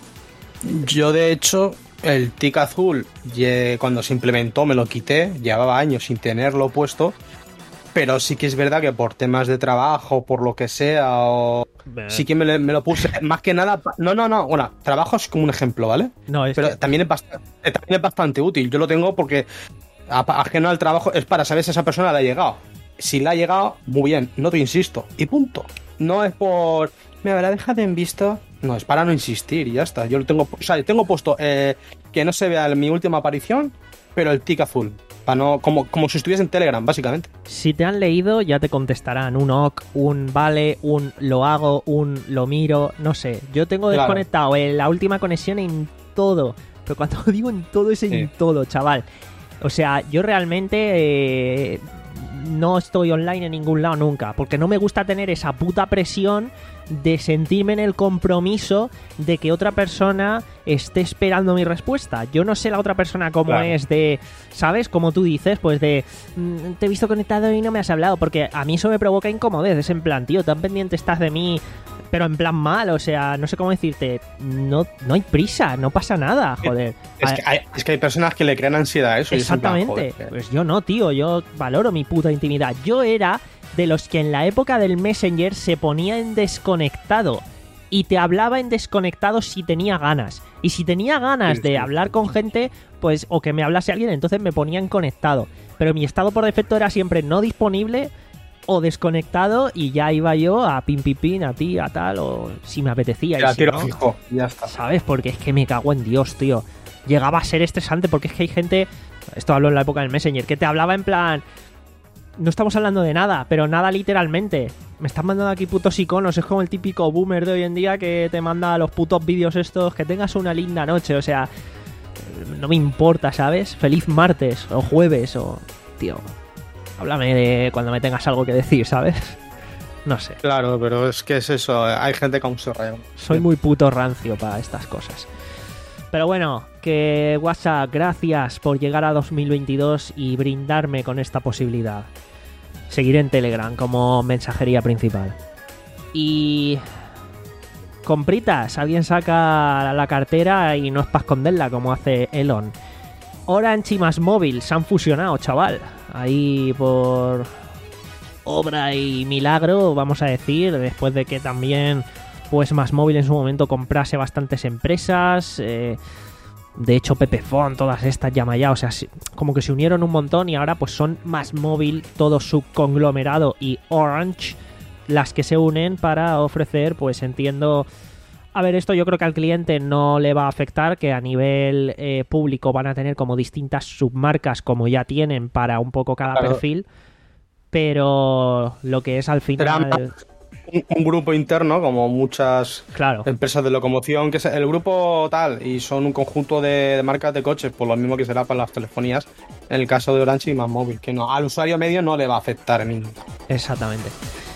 yo de hecho, el tic azul, ye- cuando se implementó me lo quité, llevaba años sin tenerlo puesto, pero sí que es verdad que por temas de trabajo, por lo que sea, o... Eh, sí que me, le- me lo puse, más que nada, pa- no, no, no, bueno, trabajo es como un ejemplo, ¿vale? No, es Pero que- también, es bastante, también es bastante útil, yo lo tengo porque, a- ajeno al trabajo, es para saber si esa persona le ha llegado. Si le ha llegado, muy bien, no te insisto, y punto. No es por... Me habrá dejado en visto. No, es para no insistir y ya está. Yo lo tengo, o sea, tengo puesto eh, que no se vea mi última aparición, pero el tic azul. Para no, como, como si estuviese en Telegram, básicamente. Si te han leído, ya te contestarán un ok, un vale, un lo hago, un lo miro, no sé. Yo tengo Claro. desconectado eh, la última conexión en todo. Pero cuando digo en todo, es en Sí. todo, chaval. O sea, yo realmente eh, no estoy online en ningún lado nunca. Porque no me gusta tener esa puta presión de sentirme en el compromiso de que otra persona esté esperando mi respuesta. Yo no sé la otra persona cómo Claro. es de, ¿sabes? Como tú dices, pues de, mm, te he visto conectado y no me has hablado, porque a mí eso me provoca incomodez, es en plan, tío, tan pendiente estás de mí, pero en plan mal, o sea, no sé cómo decirte, no, no hay prisa, no pasa nada, joder. Es que, hay, es que hay personas que le crean ansiedad a eso. y es en plan, Exactamente. joder, Pues yo no, tío, yo valoro mi puta intimidad. Yo era de los que en la época del Messenger se ponía en desconectado y te hablaba en desconectado si tenía ganas. Y si tenía ganas Sí, de sí. hablar con gente, pues o que me hablase alguien, entonces me ponía en conectado. Pero mi estado por defecto era siempre no disponible o desconectado y ya iba yo a pin pin pin, a ti, a tal, o si me apetecía. y la si tiro no, fijo, ya está. ¿sabes? Porque es que me cago en Dios, tío. Llegaba a ser estresante porque es que hay gente, esto hablo en la época del Messenger, que te hablaba en plan, no estamos hablando de nada, pero nada literalmente. Me están mandando aquí putos iconos, es como el típico boomer de hoy en día que te manda los putos vídeos estos, que tengas una linda noche, o sea, no me importa, ¿sabes? Feliz martes o jueves o... Tío, háblame de cuando me tengas algo que decir, ¿sabes? No sé. Claro, pero es que es eso, hay gente con su reo. Soy muy puto rancio para estas cosas. Pero bueno, que WhatsApp, gracias por llegar a dos mil veintidós y brindarme con esta posibilidad. Seguiré en Telegram como mensajería principal. Y... compritas, alguien saca la cartera y no es para esconderla como hace Elon. Orange y Más Móvil se han fusionado, chaval. ahí por obra y milagro, vamos a decir, después de que también pues Más Móvil en su momento comprase bastantes empresas, eh, de hecho Pepefon, todas estas llama ya, o sea, como que se unieron un montón y ahora pues son Más Móvil, todo su conglomerado y Orange las que se unen para ofrecer, pues entiendo... A ver, esto yo creo que al cliente no le va a afectar, que a nivel eh, público van a tener como distintas submarcas como ya tienen para un poco cada claro. perfil, pero lo que es al final... Un, un grupo interno, como muchas claro. empresas de locomoción, que es el grupo tal, y son un conjunto de, de marcas de coches, por lo mismo que será para las telefonías, en el caso de Orange y Más Móvil, que no, al usuario medio no le va a afectar en ningún caso. Exactamente.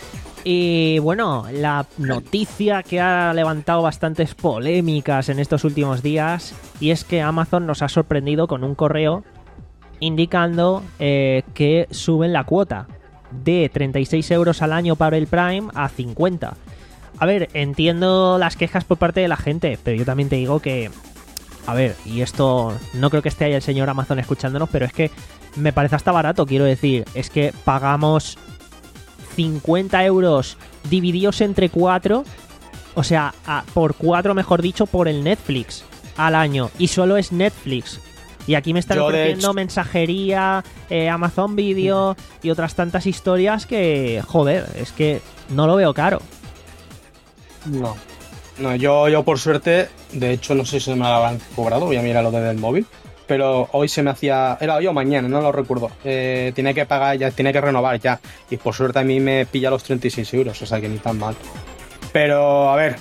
Y bueno, la noticia que ha levantado bastantes polémicas en estos últimos días, y es que Amazon nos ha sorprendido con un correo indicando eh, que suben la cuota de treinta y seis euros al año para el Prime a cincuenta. A ver, entiendo las quejas por parte de la gente, pero yo también te digo que, a ver, y esto no creo que esté ahí el señor Amazon escuchándonos, pero es que me parece hasta barato, quiero decir, es que pagamos cincuenta euros divididos entre cuatro, o sea, a, por cuatro, mejor dicho, por el Netflix al año, y solo es Netflix. Y aquí me están Yo, ofreciendo hecho... mensajería, eh, Amazon Video y otras tantas historias que, joder, es que no lo veo caro. No, no, yo, yo por suerte, de hecho no sé si me lo habrán cobrado, voy a mirar lo del móvil, pero hoy se me hacía, era yo mañana, no lo recuerdo, eh, tenía que pagar ya, tenía que renovar ya, y por suerte a mí me pilla los treinta y seis euros, o sea que ni tan mal. Pero, a ver,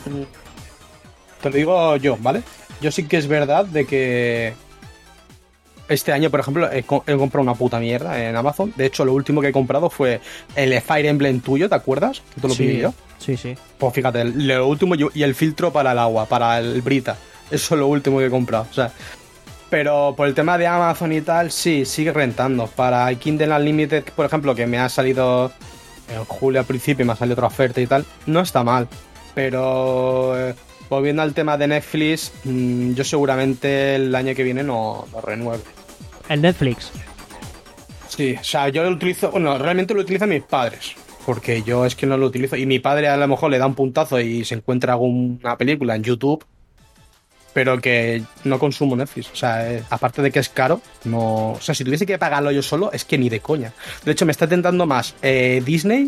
te lo digo yo, ¿vale? Yo sí que es verdad de que este año, por ejemplo, he, he comprado una puta mierda en Amazon. De hecho, lo último que he comprado fue el Fire Emblem tuyo, ¿te acuerdas? Que te lo sí, pillé yo. Sí, sí. Pues fíjate, lo último y el filtro para el agua, para el Brita. Eso es lo último que he comprado. O sea, pero por el tema de Amazon y tal, sí, sigue rentando. Para el Kindle Unlimited, por ejemplo, que me ha salido en julio al principio y me ha salido otra oferta y tal, no está mal. Pero eh, volviendo al tema de Netflix, mmm, yo seguramente el año que viene no lo renuevo. ¿El Netflix? Sí, o sea, yo lo utilizo, bueno, realmente lo utilizan mis padres, porque yo es que no lo utilizo, y mi padre a lo mejor le da un puntazo y se encuentra alguna película en YouTube, pero que no consumo Netflix, o sea, eh, aparte de que es caro, no, o sea, si tuviese que pagarlo yo solo, es que ni de coña. De hecho, me está tentando más eh, Disney,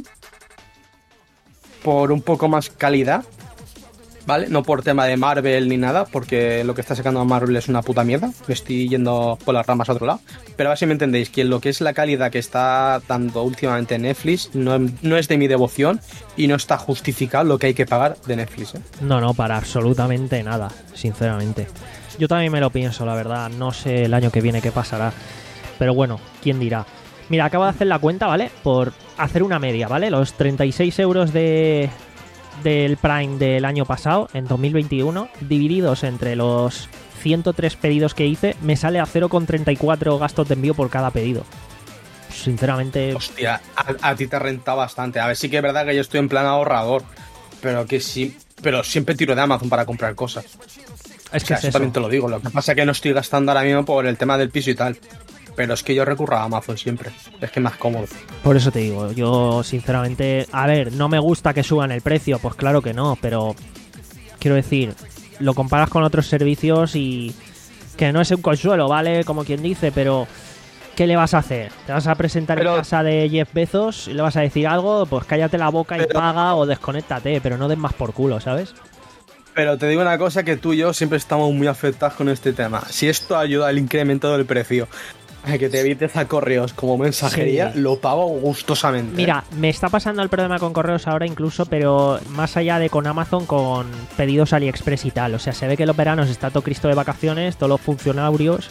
por un poco más calidad, ¿vale? No por tema de Marvel ni nada, porque lo que está sacando a Marvel es una puta mierda. Me estoy yendo por las ramas a otro lado. Pero a ver si me entendéis, que lo que es la calidad que está dando últimamente Netflix no, no es de mi devoción y no está justificado lo que hay que pagar de Netflix, ¿eh? No, no, para absolutamente nada, sinceramente. Yo también me lo pienso, la verdad. No sé el año que viene qué pasará. Pero bueno, ¿quién dirá? Mira, acabo de hacer la cuenta, ¿vale? Por hacer una media, ¿vale? Los treinta y seis euros de... del Prime del año pasado, en dos mil veintiuno, divididos entre los ciento tres pedidos que hice, me sale a cero coma treinta y cuatro gastos de envío por cada pedido. Sinceramente... Hostia, a, a ti te renta bastante. A ver, sí que es verdad que yo estoy en plan ahorrador, pero que sí, pero siempre tiro de Amazon para comprar cosas. Es que o sea, es eso eso. también te lo digo. Lo que pasa es que no estoy gastando ahora mismo por el tema del piso y tal. Pero es que yo recurro a Amazon siempre. Es que es más cómodo. Por eso te digo, yo sinceramente... A ver, ¿no me gusta que suban el precio? Pues claro que no, pero... Quiero decir, lo comparas con otros servicios y... Que no es un consuelo, ¿vale? Como quien dice, pero... ¿Qué le vas a hacer? ¿Te vas a presentar pero... en casa de Jeff Bezos y le vas a decir algo? Pues cállate la boca y pero... paga o desconéctate, pero no des más por culo, ¿sabes? Pero te digo una cosa, que tú y yo siempre estamos muy afectados con este tema. Si esto ayuda al incremento del precio... que te evites a correos como mensajería, sí, lo pago gustosamente. Mira, me está pasando el problema con correos ahora incluso, pero más allá de con Amazon, con pedidos AliExpress y tal. O sea, se ve que los veranos está todo Cristo de vacaciones, todos los funcionarios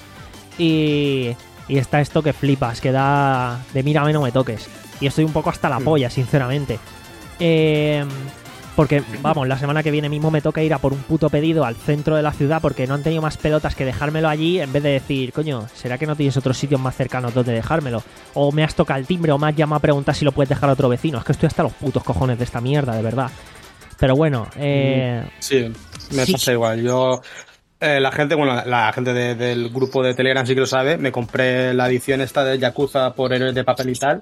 y, y está esto que flipas, que da de mírame no me toques. Y estoy un poco hasta la polla, sinceramente. Eh... Porque, vamos, la semana que viene mismo me toca ir a por un puto pedido al centro de la ciudad porque no han tenido más pelotas que dejármelo allí en vez de decir, coño, ¿será que no tienes otros sitios más cercanos donde dejármelo? O me has tocado el timbre o me has llamado a preguntar si lo puedes dejar a otro vecino. Es que estoy hasta los putos cojones de esta mierda, de verdad. Pero bueno, eh... Sí, me sí. pasa igual. Yo Eh, la gente, bueno, la, la gente de, del grupo de Telegram sí que lo sabe. Me compré la edición esta de Yakuza por Héroes de Papel y tal.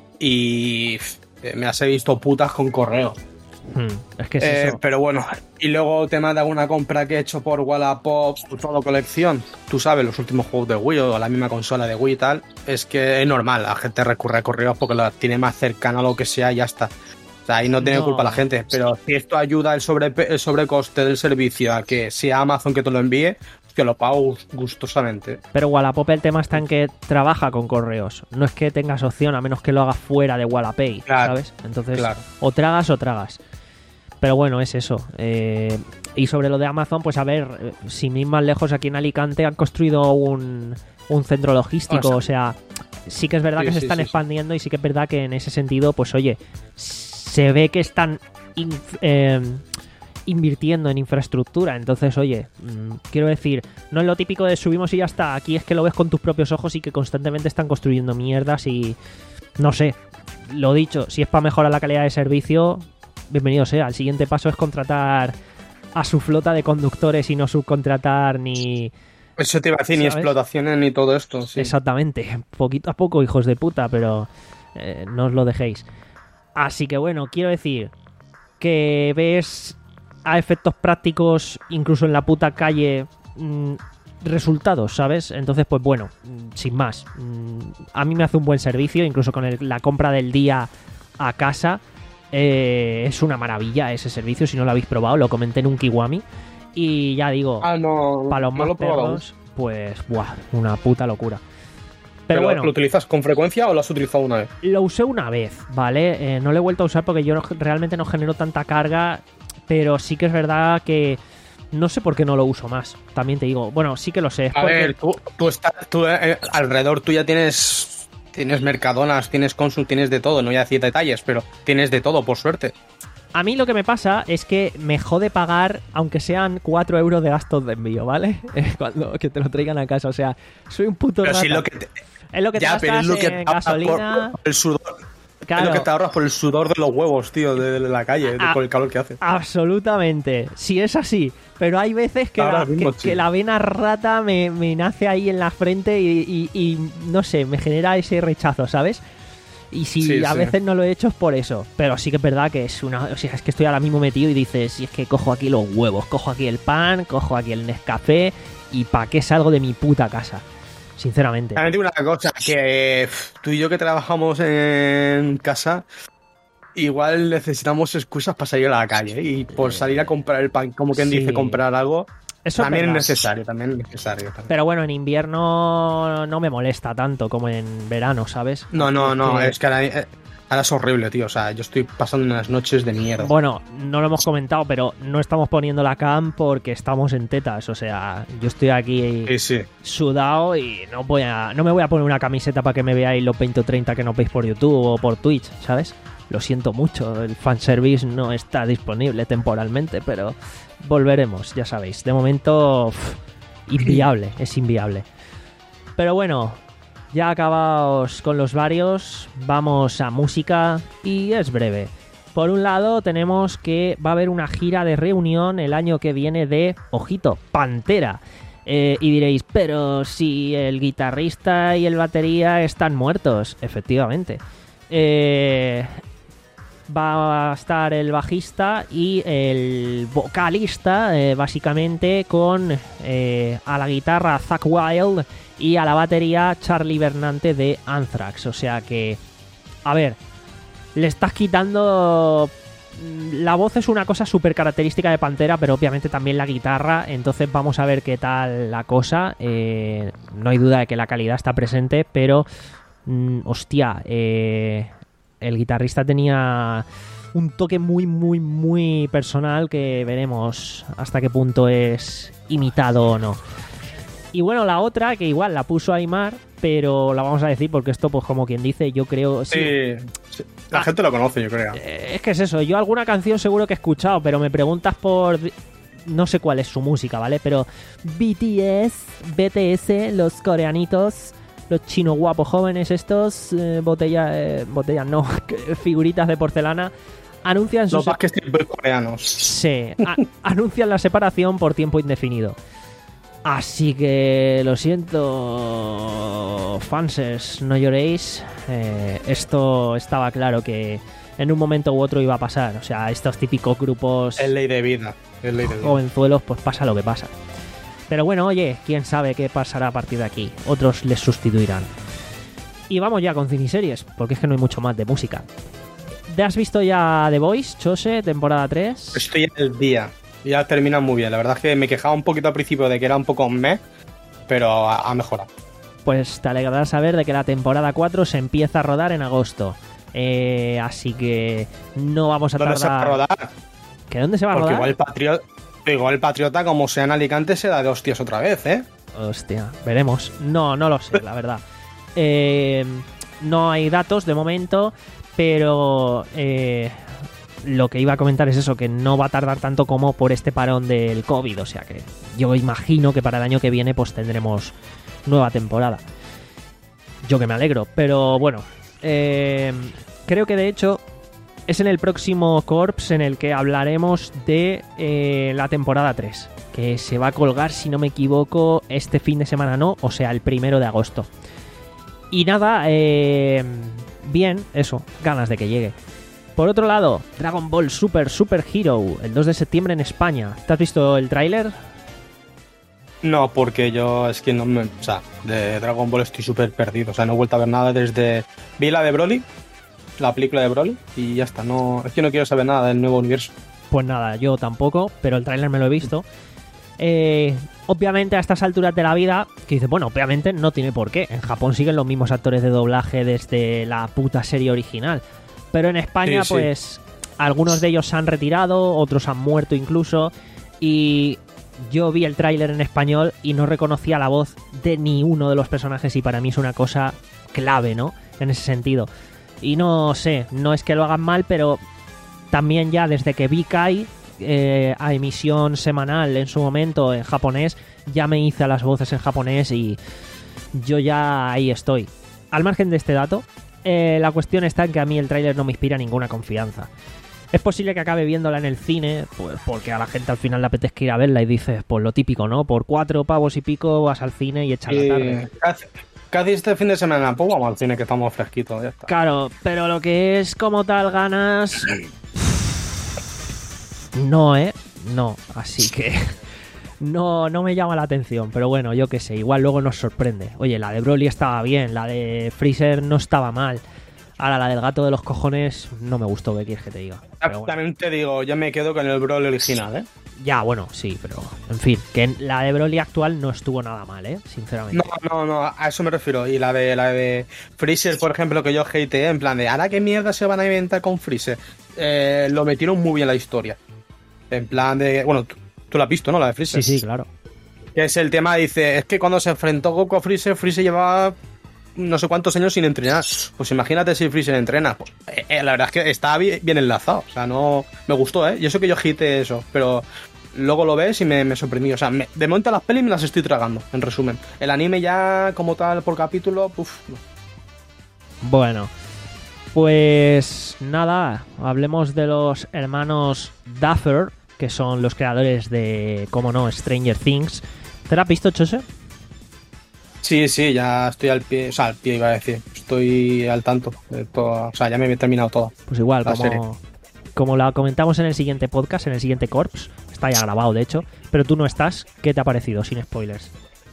Y pff, me has visto putas con correo. Hmm, es que es Eh, eso. pero bueno, y luego tema de alguna compra que he hecho por Wallapop, todo colección, tú sabes, los últimos juegos de Wii o la misma consola de Wii y tal, es que es normal, la gente recurre a correos porque la tiene más cercana a lo que sea y ya está. O sea, ahí no tiene No. culpa la gente, pero si esto ayuda el, sobre, el sobrecoste del servicio a que sea Amazon que te lo envíe, que lo pago gustosamente. Pero Wallapop el tema está en que trabaja con correos. No es que tengas opción a menos que lo hagas fuera de Wallapay, Claro, ¿sabes? Entonces, claro. o tragas o tragas. Pero bueno, es eso. Eh, y sobre lo de Amazon, pues a ver, eh, sin ir más lejos, aquí en Alicante han construido un, un centro logístico. O sea, sí que es verdad sí, que se sí, están sí, expandiendo y sí que es verdad que en ese sentido, pues oye, se ve que están in- eh, invirtiendo en infraestructura. Entonces, oye, mmm, quiero decir, no es lo típico de subimos y ya está. Aquí es que lo ves con tus propios ojos y que constantemente están construyendo mierdas y no sé. Lo dicho, si es para mejorar la calidad de servicio, bienvenido sea. El siguiente paso es contratar a su flota de conductores y no subcontratar ni... Eso te iba a decir, ni ¿sabes? explotaciones ni todo esto. Sí. Exactamente, poquito a poco, hijos de puta, pero eh, no os lo dejéis. Así que bueno, quiero decir que ves a efectos prácticos, incluso en la puta calle, mmm, resultados, ¿sabes? Entonces, pues bueno, mmm, sin más. Mmm, a mí me hace un buen servicio, incluso con el, la compra del día a casa. Eh, es una maravilla ese servicio, si no lo habéis probado, lo comenté en un Kiwami. Y ya digo, Ah, no, para los no más lo he probado aún. perros, pues, buah, una puta locura. Pero, ¿Pero bueno, lo utilizas con frecuencia o lo has utilizado una vez? lo usé una vez, ¿vale? Eh, no lo he vuelto a usar porque yo no- realmente no genero tanta carga, pero sí que es verdad que no sé por qué no lo uso más. También te digo, bueno, sí que lo sé. Es A porque- ver, tú, tú, estás, tú eh, alrededor tú ya tienes tienes Mercadonas, tienes Consum, tienes de todo. No voy a decir detalles, pero tienes de todo, por suerte. A mí lo que me pasa es que me jode pagar, aunque sean cuatro euros de gastos de envío, ¿vale? Eh, Cuando que te lo traigan a casa, o sea, soy un puto Pero rata. si lo que te, Es lo que te ya, pero gastas es lo que en te ahorras gasolina. por, por el sudor. Claro. Es lo que te ahorras por el sudor de los huevos, tío, de, de la calle, de- Ah, por el calor que hace. Absolutamente, sí es así, pero hay veces que, Ahora la, mismo, que, sí. que la vena rata me, me nace ahí en la frente y, y- y, no sé, me genera ese rechazo, ¿sabes? Y si Sí, a sí. veces no lo he hecho es por eso, pero sí que es verdad que es una, o sea, es que estoy ahora mismo metido y dices, si es que cojo aquí los huevos, cojo aquí el pan, cojo aquí el Nescafé y ¿pa' qué salgo de mi puta casa? Sinceramente. También digo una cosa, que pff, tú y yo que trabajamos en casa, igual necesitamos excusas para salir a la calle. Y por salir a comprar el pan, como quien Sí. dice, comprar algo, Eso es también es verdad. necesario, también es necesario. también. Pero bueno, en invierno no me molesta tanto como en verano, ¿sabes? No, no, no, Porque- es que ahora, eh, ahora es horrible, tío. O sea, yo estoy pasando unas noches de mierda. Bueno, no lo hemos comentado, pero no estamos poniendo la cam porque estamos en tetas. O sea, yo estoy aquí Sí, sí. sudado y no voy a, no me voy a poner una camiseta para que me veáis los veinte o treinta que nos veis por YouTube o por Twitch, ¿sabes? Lo siento mucho, el fanservice no está disponible temporalmente, pero volveremos, ya sabéis. De momento, pff, inviable, es inviable. Pero bueno, ya acabaos con los varios, vamos a música y es breve. Por un lado tenemos que va a haber una gira de reunión el año que viene de, ojito, Pantera. Eh, y diréis, pero si el guitarrista y el batería están muertos, efectivamente. Eh, va a estar el bajista y el vocalista, eh, básicamente con eh, a la guitarra Zakk Wylde y a la batería Charlie Bernante de Anthrax. O sea que, a ver, le estás quitando... La voz es una cosa súper característica de Pantera, pero obviamente también la guitarra. Entonces vamos a ver qué tal la cosa. Eh, no hay duda de que la calidad está presente, pero... Mm, hostia, eh, el guitarrista tenía un toque muy, muy, muy personal que veremos hasta qué punto es imitado o no. Y bueno, la otra, que igual la puso Aymar, pero la vamos a decir porque esto, pues como quien dice, yo creo... Sí, Sí, sí. La Ah. gente lo conoce, yo creo. eh, es que es eso, yo alguna canción seguro que he escuchado, pero me preguntas por... No sé cuál es su música, ¿vale? Pero B T S, B T S, los coreanitos... Los chinos guapos jóvenes estos, eh, botellas, eh, botellas no, figuritas de porcelana, anuncian su Los Backstreet Boys coreanos. sí, a- anuncian la separación por tiempo indefinido. Así que lo siento, fanses, no lloréis. Eh, esto estaba claro que en un momento u otro iba a pasar. O sea, estos típicos grupos Es ley de vida. Es ley de vida. jovenzuelos, pues pasa lo que pasa. Pero bueno, oye, quién sabe qué pasará a partir de aquí. Otros les sustituirán. Y vamos ya con ciniseries, porque es que no hay mucho más de música. ¿Te has visto ya The Voice, Chose, temporada tres? Estoy en el día. Ya termina muy bien. La verdad es que me quejaba un poquito al principio de que era un poco meh, pero ha, ha mejorado. Pues te alegrará saber de que la temporada cuatro se empieza a rodar en agosto. Eh, así que no vamos a ¿Dónde tardar... se va a rodar? ¿Que dónde se va a Porque rodar? igual el Patriota, igual el Patriota, como sea en Alicante, se da de hostias otra vez, ¿eh? Hostia, veremos. No, no lo sé, la verdad. Eh, no hay datos de momento, pero eh, lo que iba a comentar es eso, que no va a tardar tanto como por este parón del COVID. O sea que yo imagino que para el año que viene pues tendremos nueva temporada. Yo que me alegro, pero bueno, eh, creo que de hecho es en el próximo Corps en el que hablaremos de eh, la temporada tres, que se va a colgar, si no me equivoco, este fin de semana, no, o sea, el primero de agosto. Y nada, eh, bien, eso, ganas de que llegue. Por otro lado, Dragon Ball Super Super Hero, el dos de septiembre en España. ¿Te has visto el tráiler? No, porque yo es que no me... O sea, de Dragon Ball estoy súper perdido. O sea, no he vuelto a ver nada desde... Vi la de Broly, la película de Broly, y ya está. No, es que no quiero saber nada del nuevo universo. Pues nada, yo tampoco, pero el tráiler me lo he visto. Eh, obviamente a estas alturas de la vida, que dice, bueno, obviamente no tiene por qué. En Japón siguen los mismos actores de doblaje desde la puta serie original. Pero en España, sí, sí. pues, algunos de ellos se han retirado, otros han muerto incluso. Y yo vi el tráiler en español y no reconocía la voz de ni uno de los personajes, y para mí es una cosa clave, ¿no? En ese sentido. Y no sé, no es que lo hagan mal, pero también ya desde que vi Kai eh, a emisión semanal en su momento en japonés, ya me hice las voces en japonés y yo ya ahí estoy. Al margen de este dato, eh, la cuestión está en que a mí el tráiler no me inspira ninguna confianza. Es posible que acabe viéndola en el cine, pues porque a la gente al final le apetezca ir a verla y dices, pues lo típico, ¿no? Por cuatro pavos y pico vas al cine y echas la tarde. Casi, casi este fin de semana, pues vamos al cine que estamos fresquitos, ya está. Claro, pero lo que es como tal ganas... No, ¿eh? No, así que... No, no me llama la atención, pero bueno, yo qué sé, igual luego nos sorprende. Oye, la de Broly estaba bien, la de Freezer no estaba mal. Ahora, la del gato de los cojones no me gustó, ¿qué quieres que te diga? Pero bueno. También te digo, yo me quedo con el Broly original, ¿eh? Ya, bueno, sí, pero en fin, que la de Broly actual no estuvo nada mal, ¿eh? Sinceramente. No, no, no, a eso me refiero. Y la de la de Freezer, por ejemplo, que yo hateé, en plan de, ¿ahora qué mierda se van a inventar con Freezer? Eh, lo metieron muy bien en la historia. En plan de... Bueno, tú, tú la has visto, ¿no? La de Freezer. Sí, sí, claro. Que es el tema, dice, es que cuando se enfrentó Goku a Freezer, Freezer llevaba no sé cuántos años sin entrenar. Pues imagínate si Freezer entrena. Pues, eh, eh, la verdad es que está bien, bien enlazado. O sea, no... Me gustó, ¿eh? Yo sé que yo hate eso, pero luego lo ves y me, me sorprendió. O sea, me, de momento las pelis me las estoy tragando, en resumen. El anime ya, como tal, por capítulo, uff. No. Bueno, pues nada, hablemos de los hermanos Duffer, que son los creadores de, como no, Stranger Things. ¿Te la has visto, Chose? Sí, sí, ya estoy al pie, o sea, al pie iba a decir, estoy al tanto de todo, o sea, ya me he terminado todo. Pues igual, la como, serie. como la comentamos en el siguiente podcast, en el siguiente Corps, está ya grabado de hecho, pero tú no estás, ¿qué te ha parecido, sin spoilers?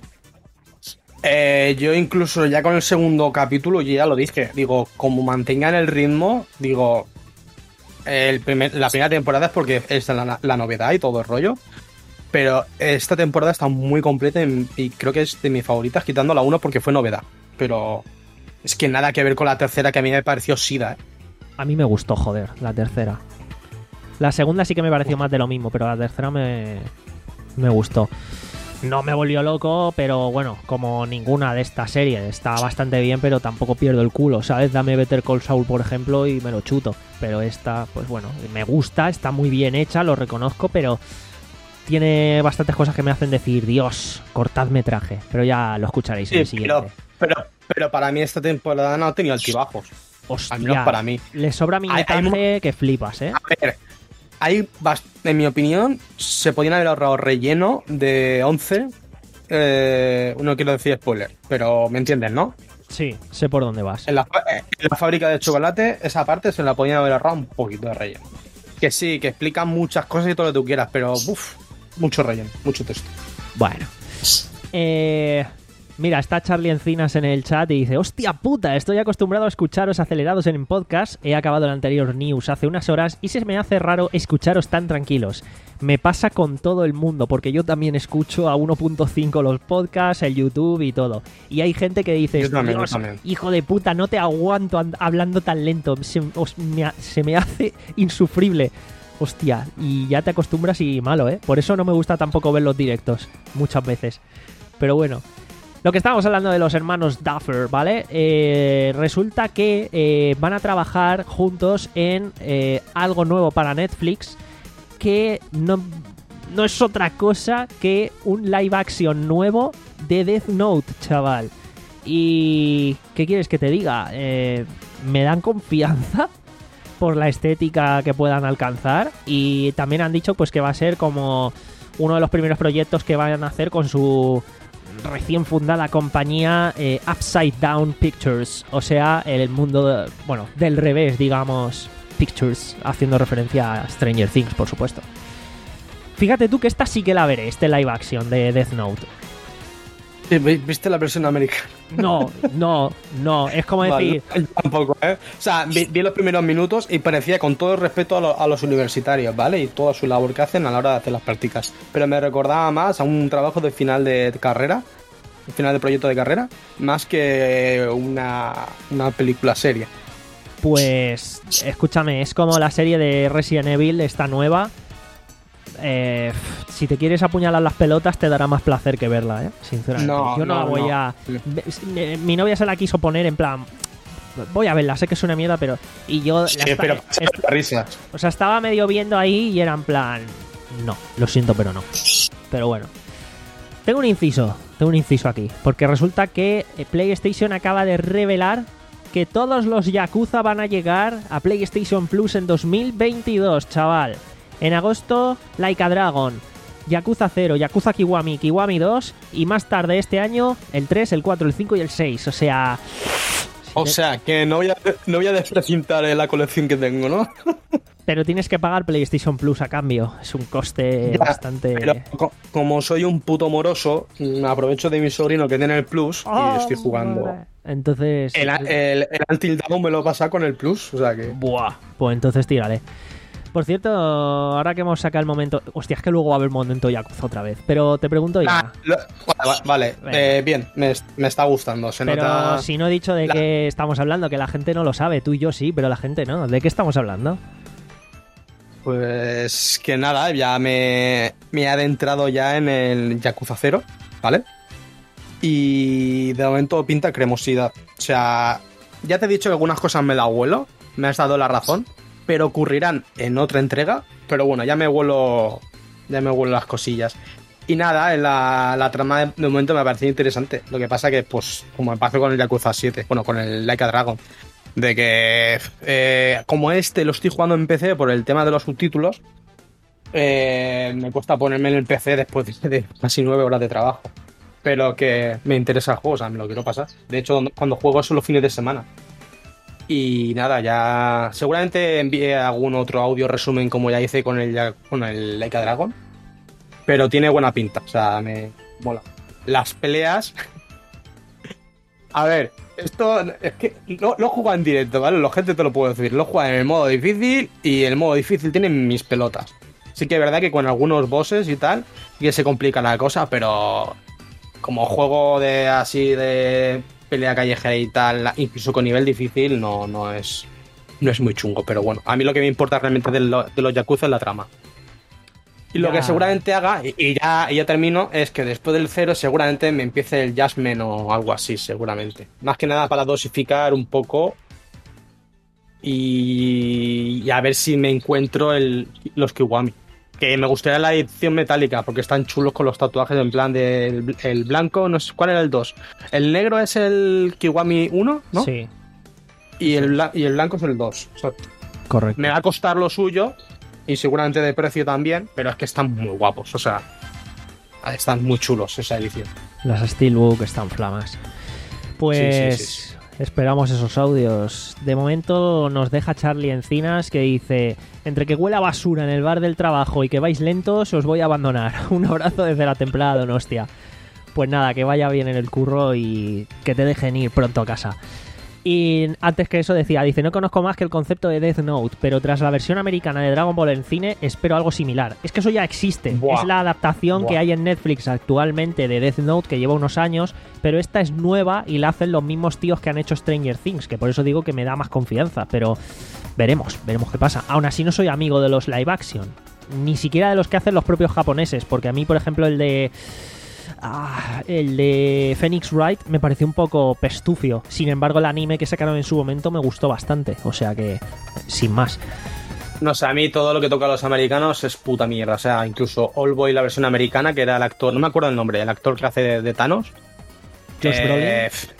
Eh, yo incluso ya con el segundo capítulo yo ya lo dije, digo, como mantengan el ritmo, digo, el primer, la primera temporada es porque es la, la novedad y todo el rollo. Pero esta temporada está muy completa y creo que es de mis favoritas, quitando la uno porque fue novedad. Pero es que nada que ver con la tercera, que a mí me pareció sida, ¿eh? A mí me gustó, joder, la tercera. La segunda sí que me pareció más de lo mismo, pero la tercera me, me gustó. No me volvió loco, pero bueno, como ninguna de estas series. Está bastante bien, pero tampoco pierdo el culo, ¿sabes? Dame Better Call Saul, por ejemplo, y me lo chuto. Pero esta, pues bueno, me gusta, está muy bien hecha, lo reconozco, pero... tiene bastantes cosas que me hacen decir, Dios, cortadme traje. Pero ya lo escucharéis sí, en el siguiente. Pero, pero, pero para mí esta temporada no ha tenido altibajos. Hostia, al menos para mí. Le sobra minutaje que flipas, ¿eh? A ver, hay, en mi opinión, se podían haber ahorrado relleno de once eh, no quiero decir spoiler, pero me entiendes, ¿no? Sí, sé por dónde vas. En la, en la fábrica de chocolate, esa parte se la podían haber ahorrado un poquito de relleno. Que sí, que explican muchas cosas y todo lo que tú quieras, pero uff, mucho relleno, mucho texto. Bueno. Eh... Mira, está Charlie Encinas en el chat y dice: hostia puta, estoy acostumbrado a escucharos acelerados en el podcast. He acabado el anterior news hace unas horas y se me hace raro escucharos tan tranquilos. Me pasa con todo el mundo, porque yo también escucho a uno punto cinco los podcasts, el YouTube y todo. Y hay gente que dice: yo también, Dios, yo también. hijo de puta, no te aguanto and- hablando tan lento. Se, os, me, se me hace insufrible. Hostia, y ya te acostumbras y malo, ¿eh? Por eso no me gusta tampoco ver los directos, muchas veces. Pero bueno... Lo que estábamos hablando de los hermanos Duffer, ¿vale? Eh, resulta que eh, van a trabajar juntos en eh, algo nuevo para Netflix que no, no es otra cosa que un live action nuevo de Death Note, chaval. Y... ¿qué quieres que te diga? Eh, me dan confianza por la estética que puedan alcanzar y también han dicho pues que va a ser como uno de los primeros proyectos que van a hacer con su... recién fundada compañía eh, Upside Down Pictures, o sea, el mundo, de, bueno, del revés, digamos, Pictures, haciendo referencia a Stranger Things, por supuesto. Fíjate tú que esta sí que la veré, este live action de Death Note. ¿Viste la versión americana? No, no, no, es como decir... Vale, tampoco, ¿eh? O sea, vi, vi los primeros minutos y parecía, con todo el respeto a, lo, a los universitarios, ¿vale? Y toda su labor que hacen a la hora de hacer las prácticas. Pero me recordaba más a un trabajo de final de carrera, final de proyecto de carrera, más que una, una película seria. Pues, escúchame, es como la serie de Resident Evil, esta nueva... Eh, si te quieres apuñalar las pelotas te dará más placer que verla, ¿eh? Sinceramente. No, yo no, no la voy no. a... Mi novia se la quiso poner en plan... Voy a verla, sé que es una mierda, pero... Y yo... Sí, la esta- pero est- risas. O sea, estaba medio viendo ahí y era en plan... No, lo siento, pero no. Pero bueno. Tengo un inciso, tengo un inciso aquí. Porque resulta que PlayStation acaba de revelar que todos los Yakuza van a llegar a PlayStation Plus en dos mil veintidós, chaval. En agosto, Like a Dragon, Yakuza cero, Yakuza Kiwami, Kiwami dos y más tarde este año el tres, el cuatro, el cinco y el seis. O sea... O sea, que no voy a, no voy a desprecintar la colección que tengo, ¿no? Pero tienes que pagar PlayStation Plus a cambio. Es un coste Ya, bastante... Pero co- como soy un puto moroso, me aprovecho de mi sobrino que tiene el Plus Oh, y estoy jugando. vale. Entonces... El, el, el Until Dawn me lo pasa con el Plus, o sea que... Buah, pues entonces tírale. Por cierto, ahora que hemos sacado el momento... Hostia, es que luego va a haber momento Yakuza otra vez. Pero te pregunto ya. Ah, lo- vale, vale, Venga. eh, bien, me, me está gustando, se pero nota... si no he dicho de La- qué estamos hablando, que la gente no lo sabe. Tú y yo sí, pero la gente no. ¿De qué estamos hablando? Pues que nada, ya me, me he adentrado ya en el Yakuza cero, ¿vale? Y de momento pinta cremosidad. O sea, ya te he dicho que algunas cosas me las huelo, me has dado la razón, pero ocurrirán en otra entrega. Pero bueno, ya me huelo, ya me huelo las cosillas. Y nada, la, la trama de, de momento me ha parecido interesante. Lo que pasa que, pues, como me pasó con el Yakuza siete, bueno, con el Like a Dragon, de que eh, como este lo estoy jugando en P C por el tema de los subtítulos, eh, me cuesta ponerme en el P C después de, de casi nueve horas de trabajo. Pero que me interesa el juego, o sea, me lo quiero pasar. De hecho, cuando juego son los fines de semana. Y nada, ya seguramente envíe algún otro audio resumen como ya hice con el, con el Like a Dragon. Pero tiene buena pinta, o sea, me mola. Las peleas... A ver, esto es que lo, lo he jugado en directo, ¿vale? La gente te lo puedo decir. Lo he jugado en el modo difícil y el modo difícil tiene mis pelotas. Sí que es verdad que con algunos bosses y tal, sí que se complica la cosa, pero como juego de así de pelea callejera y tal, incluso con nivel difícil, no, no es no es muy chungo. Pero bueno, a mí lo que me importa realmente de, lo, de los Yakuza es la trama. Y lo Ya. que seguramente haga, y, y ya, y ya termino, es que después del cero seguramente me empiece el Jasmine o algo así, seguramente. Más que nada para dosificar un poco y, y a ver si me encuentro el, los Kiwami. Que me gustaría la edición metálica, porque están chulos con los tatuajes en plan del el blanco, no sé cuál era el dos. El negro es el Kiwami uno, ¿no? Sí, Y el, bla- y el blanco es el dos. O sea, correcto. me va a costar lo suyo y seguramente de precio también, pero es que están muy guapos, o sea, están muy chulos esa edición. Las Steelbook están flamas. Pues Sí, sí, sí, sí. esperamos esos audios. De momento nos deja Charlie Encinas que dice: entre que huele a basura en el bar del trabajo y que vais lentos, os voy a abandonar. Un abrazo desde la templada Donostia. Pues nada, que vaya bien en el curro y que te dejen ir pronto a casa. Y antes que eso decía, dice: no conozco más que el concepto de Death Note, pero tras la versión americana de Dragon Ball en cine espero algo similar. Es que eso ya existe. Buah. Es la adaptación Buah. que hay en Netflix actualmente de Death Note, que lleva unos años, pero esta es nueva y la hacen los mismos tíos que han hecho Stranger Things, que por eso digo que me da más confianza, pero veremos, veremos qué pasa. Aún así no soy amigo de los live action, ni siquiera de los que hacen los propios japoneses, porque a mí, por ejemplo, el de... Ah, el de Phoenix Wright me pareció un poco pestufio. Sin embargo, el anime que sacaron en su momento me gustó bastante. O sea que, sin más. No sé, a mí todo lo que toca a los americanos es puta mierda. O sea, incluso Oldboy, la versión americana, que era el actor, no me acuerdo el nombre, el actor que hace de, de Thanos. Josh Eh, Brolin.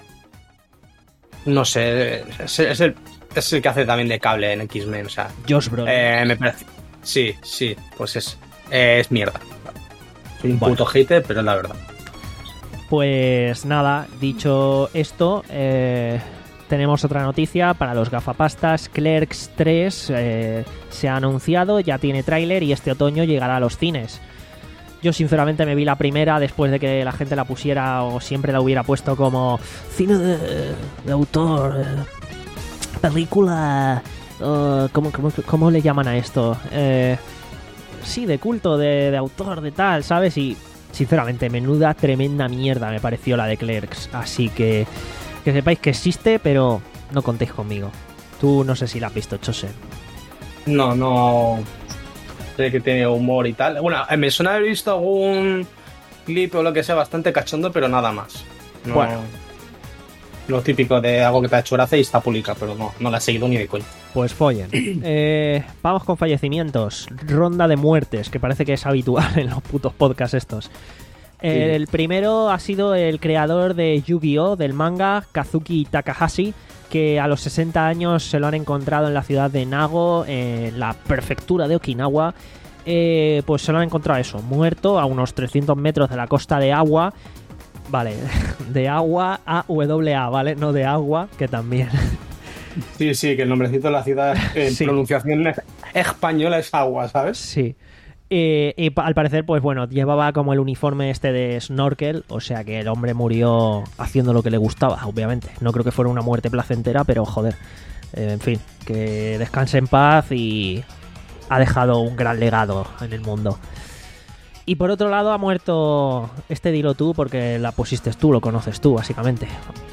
No sé, es, es el, es el que hace también de Cable en X-Men. O sea, Josh Brolin. eh, me parece. Sí, sí, pues es, eh, es mierda. Soy un Bueno. puto hater, pero es la verdad. Pues nada, dicho esto, eh, tenemos otra noticia para los gafapastas. Clerks tres eh, se ha anunciado, ya tiene tráiler y este otoño llegará a los cines. Yo sinceramente me vi la primera después de que la gente la pusiera o siempre la hubiera puesto como cine de, de autor, eh, película... Uh, ¿cómo, cómo, ¿Cómo le llaman a esto? Eh, sí, de culto, de, de autor, de tal, ¿sabes? Y sinceramente, menuda tremenda mierda me pareció la de Clerks. Así que que sepáis que existe, pero no contéis conmigo. Tú no sé si la has visto, Chose. No, no. Sé que tiene humor y tal. Bueno, me suena haber visto algún clip o lo que sea bastante cachondo, pero nada más. No, Bueno. Lo típico de algo que te ha hecho gracia y está pública, pero no, no la he seguido ni de coña. Pues follen. Eh, vamos con fallecimientos. Ronda de muertes, que parece que es habitual en los putos podcasts estos. Eh, Sí. El primero ha sido el creador de Yu-Gi-Oh! Del manga, Kazuki Takahashi, que a los sesenta años se lo han encontrado en la ciudad de Nago, en la prefectura de Okinawa. Eh, pues se lo han encontrado eso, muerto a unos trescientos metros de la costa de Agua. Vale, de Agua A W A, ¿vale? No de Agua, que también. Sí, sí, que el nombrecito de la ciudad en Sí. pronunciación española es Agua, ¿sabes? Sí. Eh, y pa- al parecer, pues bueno, llevaba como el uniforme este de snorkel, o sea que el hombre murió haciendo lo que le gustaba, obviamente. No creo que fuera una muerte placentera, pero joder. Eh, en fin, que descanse en paz y ha dejado un gran legado en el mundo. Y por otro lado ha muerto, este dilo tú porque la pusiste tú, lo conoces tú, básicamente.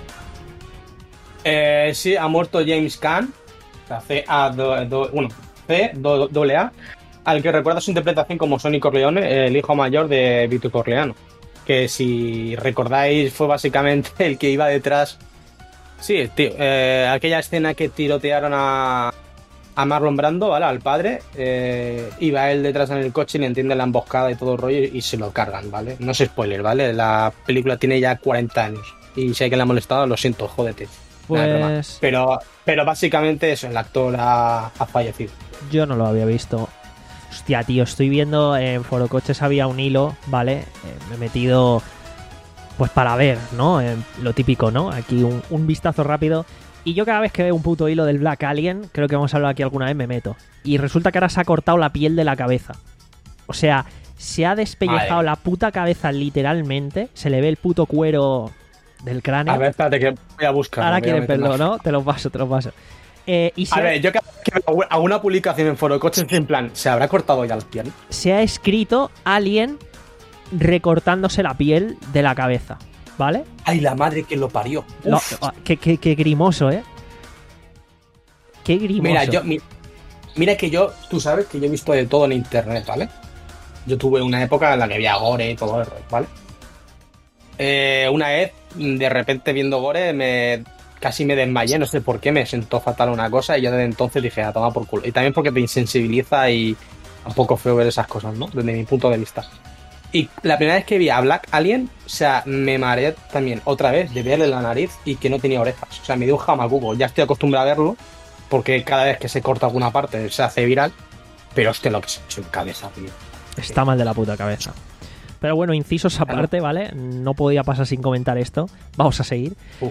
Eh, sí, ha muerto James Caan, o sea, C A do- do- bueno, C A A, al que recuerda su interpretación como Sonny Corleone, el hijo mayor de Vito Corleone, que si recordáis fue básicamente el que iba detrás. Sí, tío, eh, aquella escena que tirotearon a, a Marlon Brando, ¿vale? Al padre, eh, iba él detrás en el coche y le entiende la emboscada y todo el rollo y, y se lo cargan, ¿vale? No es spoiler, ¿vale? La película tiene ya cuarenta años y si hay que le ha molestado, lo siento, jódete. Nada, es broma. Pues Pero, pero básicamente eso, el actor ha, ha fallecido. yo no lo había visto. Hostia, tío, estoy viendo en Forocoches había un hilo, ¿vale? Eh, me he metido pues para ver, ¿no? Eh, lo típico, ¿no? Aquí un, un vistazo rápido. Y yo cada vez que veo un puto hilo del Black Alien, creo que hemos hablado aquí alguna vez, me meto. Y resulta que ahora se ha cortado la piel de la cabeza. O sea, se ha despellejado Madre. la puta cabeza literalmente. Se le ve el puto cuero del cráneo. A ver, espérate que voy a buscar. ahora voy a quieren meter verlo, más. ¿no? Te lo paso, te lo paso. Eh, y se A ha- ver, yo cada vez que veo alguna publicación en Foro Coches en plan, ¿se habrá cortado ya la piel? se ha escrito Alien recortándose la piel de la cabeza, ¿vale? Ay, la madre que lo parió. Lo- Uf. qué, qué- qué grimoso, ¿eh? Qué grimoso. Mira, yo, mi- mira que yo, tú sabes que yo he visto de todo en internet, ¿vale? Yo tuve una época en la que había gore y todo eso, ¿vale? Eh, una vez, de repente viendo gore, me casi me desmayé, no sé por qué, me sentó fatal una cosa y yo desde entonces dije, a tomar por culo. Y también porque te insensibiliza y un poco feo ver esas cosas, ¿no? Desde mi punto de vista. Y la primera vez que vi a Black Alien, o sea, me mareé también otra vez de verle la nariz y que no tenía orejas. O sea, me dio un jamacuco. Ya estoy acostumbrado a verlo porque cada vez que se corta alguna parte se hace viral. Pero hostia, lo que se ha hecho en cabeza, tío. Está mal de la puta cabeza. Pero bueno, incisos aparte, ¿vale? No podía pasar sin comentar esto. Vamos a seguir. Uh.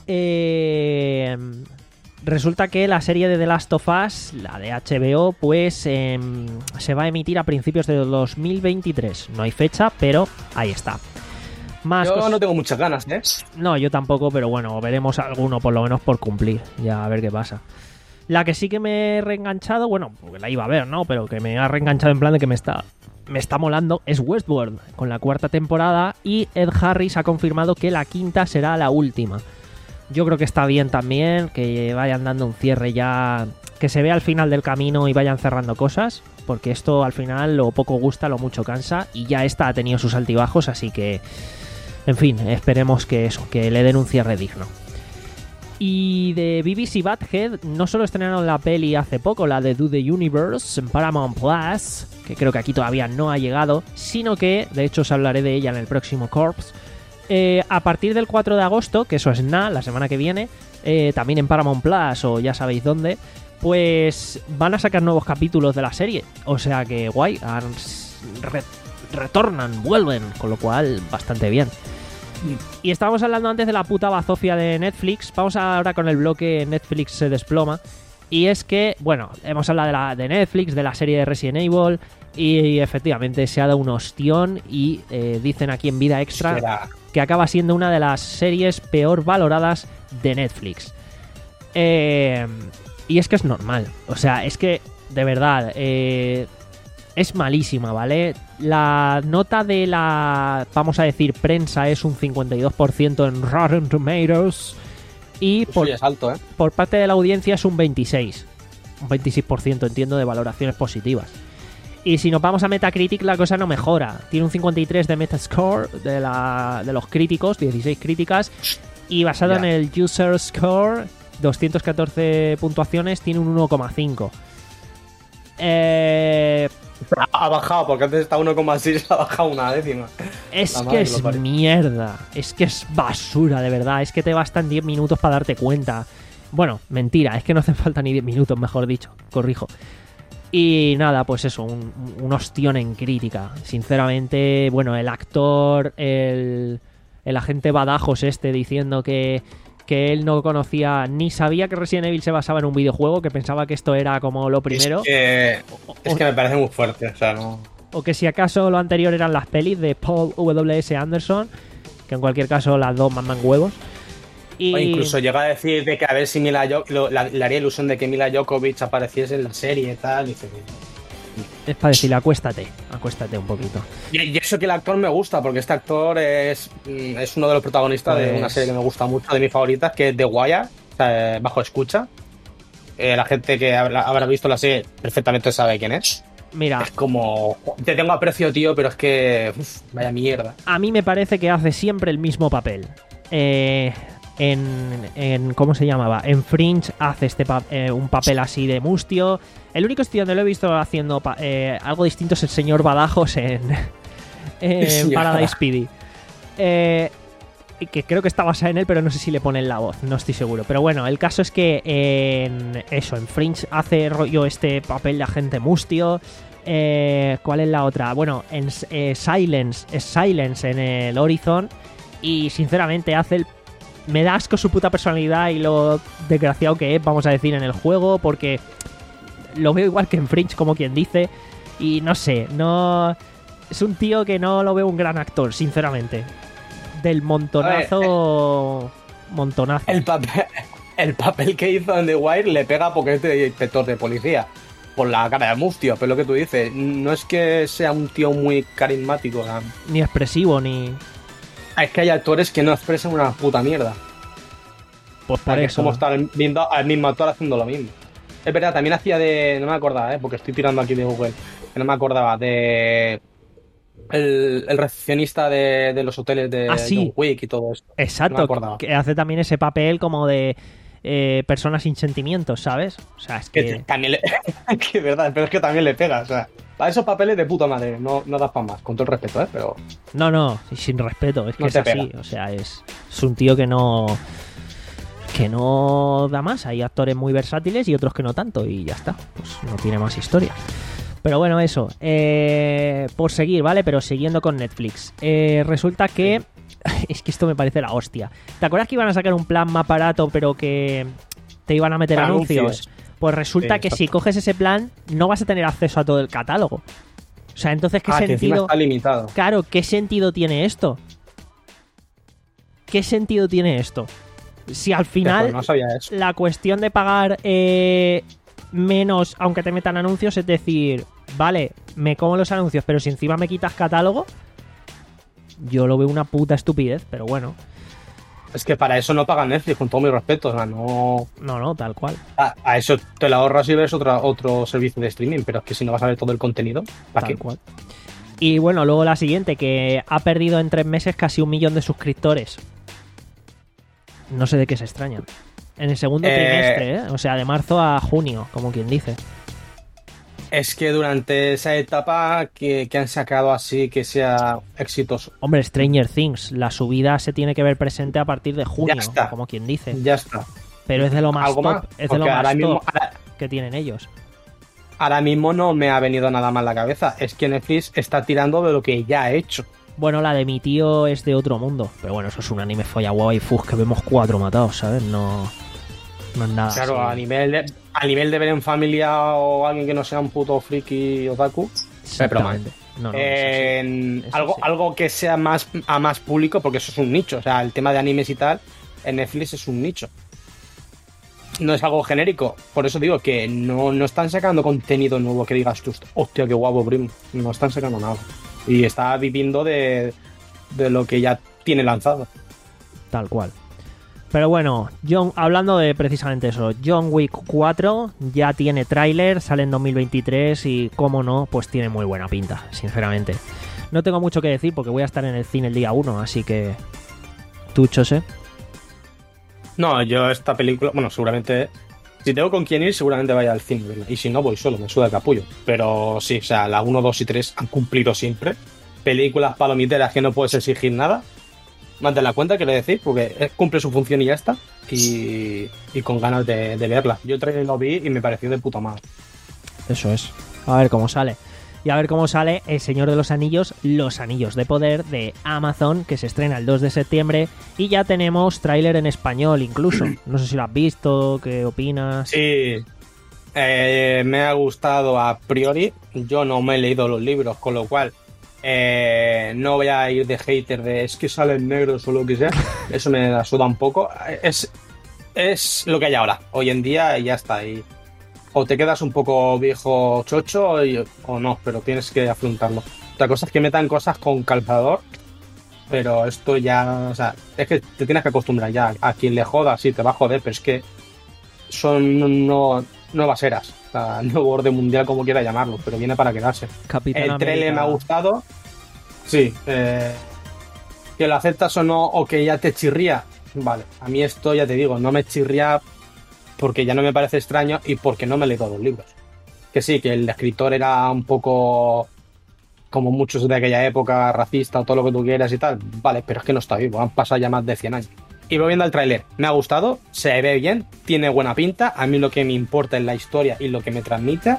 Eh, resulta que la serie de The Last of Us, la de H B O, pues eh, se va a emitir a principios de dos mil veintitrés. No hay fecha, pero ahí está. Más Yo cos- no tengo muchas ganas, ¿eh? No, yo tampoco, pero bueno, veremos alguno por lo menos por cumplir. Ya a ver qué pasa. La que sí que me he reenganchado, bueno, porque la iba a ver, ¿no? Pero que me ha reenganchado en plan de que me está, me está molando, es Westworld, con la cuarta temporada, y Ed Harris ha confirmado que la quinta será la última. Yo creo que está bien también, que vayan dando un cierre ya, que se vea al final del camino y vayan cerrando cosas, porque esto al final lo poco gusta, lo mucho cansa, y ya esta ha tenido sus altibajos, así que, en fin, esperemos que eso, que le den un cierre digno. Y de B B C Badhead no solo estrenaron la peli hace poco, la de Do the Universe en Paramount Plus, que creo que aquí todavía no ha llegado, sino que, de hecho os hablaré de ella en el próximo Corps, eh, a partir del cuatro de agosto, que eso es nada, la semana que viene, eh, también en Paramount Plus o ya sabéis dónde, pues van a sacar nuevos capítulos de la serie, o sea que guay, han, re, retornan, vuelven, con lo cual bastante bien. Y estábamos hablando antes de la puta bazofia de Netflix. Vamos ahora con el bloque Netflix se desploma. Y es que, bueno, hemos hablado de, la, de Netflix, de la serie de Resident Evil. Y efectivamente se ha dado un ostión. Y eh, dicen aquí en Vida Extra Será. que acaba siendo una de las series peor valoradas de Netflix. Eh, y es que es normal. O sea, es que, de verdad, eh, es malísima, ¿vale? La nota de la, vamos a decir, prensa es un cincuenta y dos por ciento en Rotten Tomatoes. Y por, Eso ya es alto, ¿eh? por parte de la audiencia es un veintiséis. Un veintiséis por ciento, entiendo, de valoraciones positivas. Y si nos vamos a Metacritic, la cosa no mejora. Tiene un cincuenta y tres de Metascore de, la, de los críticos, dieciséis críticas. Y basado Ya. en el User Score, doscientas catorce puntuaciones, tiene un uno coma cinco. Eh... Ha bajado, porque antes estaba uno coma seis, ha bajado una décima. Es La que madre que es lo parió. mierda. Es que es basura, de verdad. Es que te bastan diez minutos para darte cuenta. Bueno, mentira, es que no hacen falta ni diez minutos, mejor dicho. Corrijo. Y nada, pues eso, un, un ostión en crítica. Sinceramente, bueno, el actor, el, el agente Badajos este diciendo que, que él no conocía ni sabía que Resident Evil se basaba en un videojuego, que pensaba que esto era como lo primero. Es que, es que me parece muy fuerte, o sea, no... O que si acaso lo anterior eran las pelis de Paul W S Anderson, que en cualquier caso las dos mandan huevos. Y O incluso llega a decir de que a ver si Mila Jo- lo- la- le haría ilusión de que Mila Djokovic apareciese en la serie y tal. Y dice, es para decirle, acuéstate, acuéstate un poquito. y, y eso que el actor me gusta, porque este actor es, mm, es uno de los protagonistas de Pues- una serie que me gusta mucho, de mis favoritas, que es The Wire, o sea, Bajo Escucha. Eh, la gente que habrá, habrá visto la serie perfectamente sabe quién es. Mira, Es como, te tengo aprecio, tío, pero es que, uf, vaya mierda. a mí me parece que hace siempre el mismo papel. Eh, en, en ¿cómo se llamaba? En Fringe hace este pa- eh, un papel así de mustio. El único sitio donde lo he visto haciendo pa- eh, algo distinto es el señor Badajos en, en Sí, Paradise P D. Eh, que creo que está basada en él, pero no sé si le ponen la voz, no estoy seguro. Pero bueno, el caso es que en eso, en Fringe hace rollo este papel de agente mustio. Eh, ¿Cuál es la otra? Bueno, en eh, Silence, es Silence en el Horizon. Y sinceramente hace el... Me da asco su puta personalidad y lo desgraciado que es, vamos a decir, en el juego, porque lo veo igual que en Fringe, como quien dice. Y no sé, no... Es un tío que no lo veo un gran actor, sinceramente. Del montonazo... Montonazo. El papel, el papel que hizo en The Wire le pega porque es de inspector de policía. Por la cara de mustio, pero lo que tú dices, no es que sea un tío muy carismático. ¿No? Ni expresivo, ni... Es que hay actores que no expresan una puta mierda. Pues O sea, por que es eso. como estar viendo al mismo actor haciendo lo mismo. Es verdad, también hacía de... No me acordaba, ¿eh? Porque estoy tirando aquí de Google. Que no me acordaba de... El, el recepcionista de, de los hoteles de Ah, sí. John Wick y todo esto. No me Exacto, acordaba. que hace también ese papel como de eh, persona sin sentimientos, ¿sabes? O sea, es Que que... también le... que es verdad, pero es que también le pega, o sea... Para esos papeles de puta madre, no, no das para más, con todo el respeto, ¿eh? Pero... No, no, y sin respeto, es que No es te así, pega. o sea, es, es un tío que no que no da más, hay actores muy versátiles y otros que no tanto y ya está, pues no tiene más historia. Pero bueno, eso. Eh, por seguir, ¿vale? Pero siguiendo con Netflix. Eh, resulta que... Es que esto me parece la hostia. ¿Te acuerdas que iban a sacar un plan más barato, pero que te iban a meter anuncios? anuncios? Pues resulta Sí, que exacto. si coges ese plan, no vas a tener acceso a todo el catálogo. O sea, entonces, ¿qué Ah, que encima sentido...? está limitado. Claro, ¿qué sentido tiene esto? ¿Qué sentido tiene esto? Si al final... Pues no sabía eso. La cuestión de pagar eh, menos, aunque te metan anuncios, es decir, vale, me como los anuncios, pero si encima me quitas catálogo, yo lo veo una puta estupidez, pero bueno, Es que para eso no paga Netflix, con todo mi respeto. O sea, no... no, no, tal cual, A, a eso te lo ahorras y ves otra, otro servicio de streaming, pero es que si no vas a ver todo el contenido, ¿para tal qué? cual. Y bueno, luego la siguiente, que ha perdido en tres meses casi un millón de suscriptores. No sé de qué se extrañan. En el segundo Eh, trimestre, ¿eh? O sea, de marzo a junio, como quien dice. Es que durante esa etapa que, que han sacado así que sea exitoso. Hombre, Stranger Things, la subida se tiene que ver presente a partir de junio, Ya está. como quien dice. Ya está. Pero es de lo más ¿Algo top, más? es de Porque lo más ahora top mismo, ahora, que tienen ellos. ahora mismo no me ha venido nada más a la cabeza. Es que Netflix está tirando de lo que ya ha hecho. Bueno, la de mi tío es de otro mundo, pero bueno, eso es un anime folla guau y fus que vemos cuatro matados, ¿sabes? No, no es nada. Claro, así. a nivel de, a nivel de ver en familia o alguien que no sea un puto friki otaku, pero mal. Exactamente. No, no, Eh, eso sí. en Eso algo, sí. algo que sea más a más público, porque eso es un nicho. O sea, el tema de animes y tal, en Netflix es un nicho. No es algo genérico. Por eso digo que no, no están sacando contenido nuevo que digas tú, hostia, qué guapo, primo. No están sacando nada. Y está viviendo de, de lo que ya tiene lanzado. Tal cual. Pero bueno, John, hablando de precisamente eso, John Wick cuatro ya tiene tráiler, sale en dos mil veintitrés y, como no, pues tiene muy buena pinta, sinceramente. No tengo mucho que decir porque voy a estar en el cine el día uno, así que... Tú, Chose. No, yo esta película, bueno, seguramente, si tengo con quién ir, seguramente vaya al cine, ¿verdad? Y si no, voy solo, me suda el capullo. Pero sí, o sea, la uno, dos y tres han cumplido siempre. Películas palomiteras que no puedes exigir nada. Más de la cuenta, quiero decir, porque cumple su función y ya está. Y, y con ganas de, de verla. Yo el trailer lo vi y me pareció de puta madre. Eso es. A ver cómo sale. Y a ver cómo sale El Señor de los Anillos, Los Anillos de Poder de Amazon, que se estrena el dos de septiembre. Y ya tenemos tráiler en español incluso. No sé si lo has visto, qué opinas. Sí, eh, me ha gustado a priori. Yo no me he leído los libros, con lo cual eh, no voy a ir de hater de es que salen negros o lo que sea. Eso me la suda un poco. Es, es lo que hay ahora, hoy en día, y ya está. Y o te quedas un poco viejo chocho y- o no, pero tienes que afrontarlo. Otra cosa es que metan cosas con calzador, pero esto ya, o sea, es que te tienes que acostumbrar ya. A quien le joda, sí, te va a joder, pero es que son no, nuevas eras, o sea, nuevo orden mundial, como quiera llamarlo, pero viene para quedarse. Capitán El trailer América. me ha gustado, sí, eh, que lo aceptas o no, o que ya te chirría, vale, a mí esto ya te digo, no me chirría porque ya no me parece extraño y porque no me he leído los libros. Que sí, que el escritor era un poco como muchos de aquella época, racista o todo lo que tú quieras y tal, vale, pero es que no está vivo, han pasado ya más de cien años. Y voy viendo el tráiler, me ha gustado, se ve bien, tiene buena pinta, a mí lo que me importa es la historia y lo que me transmite.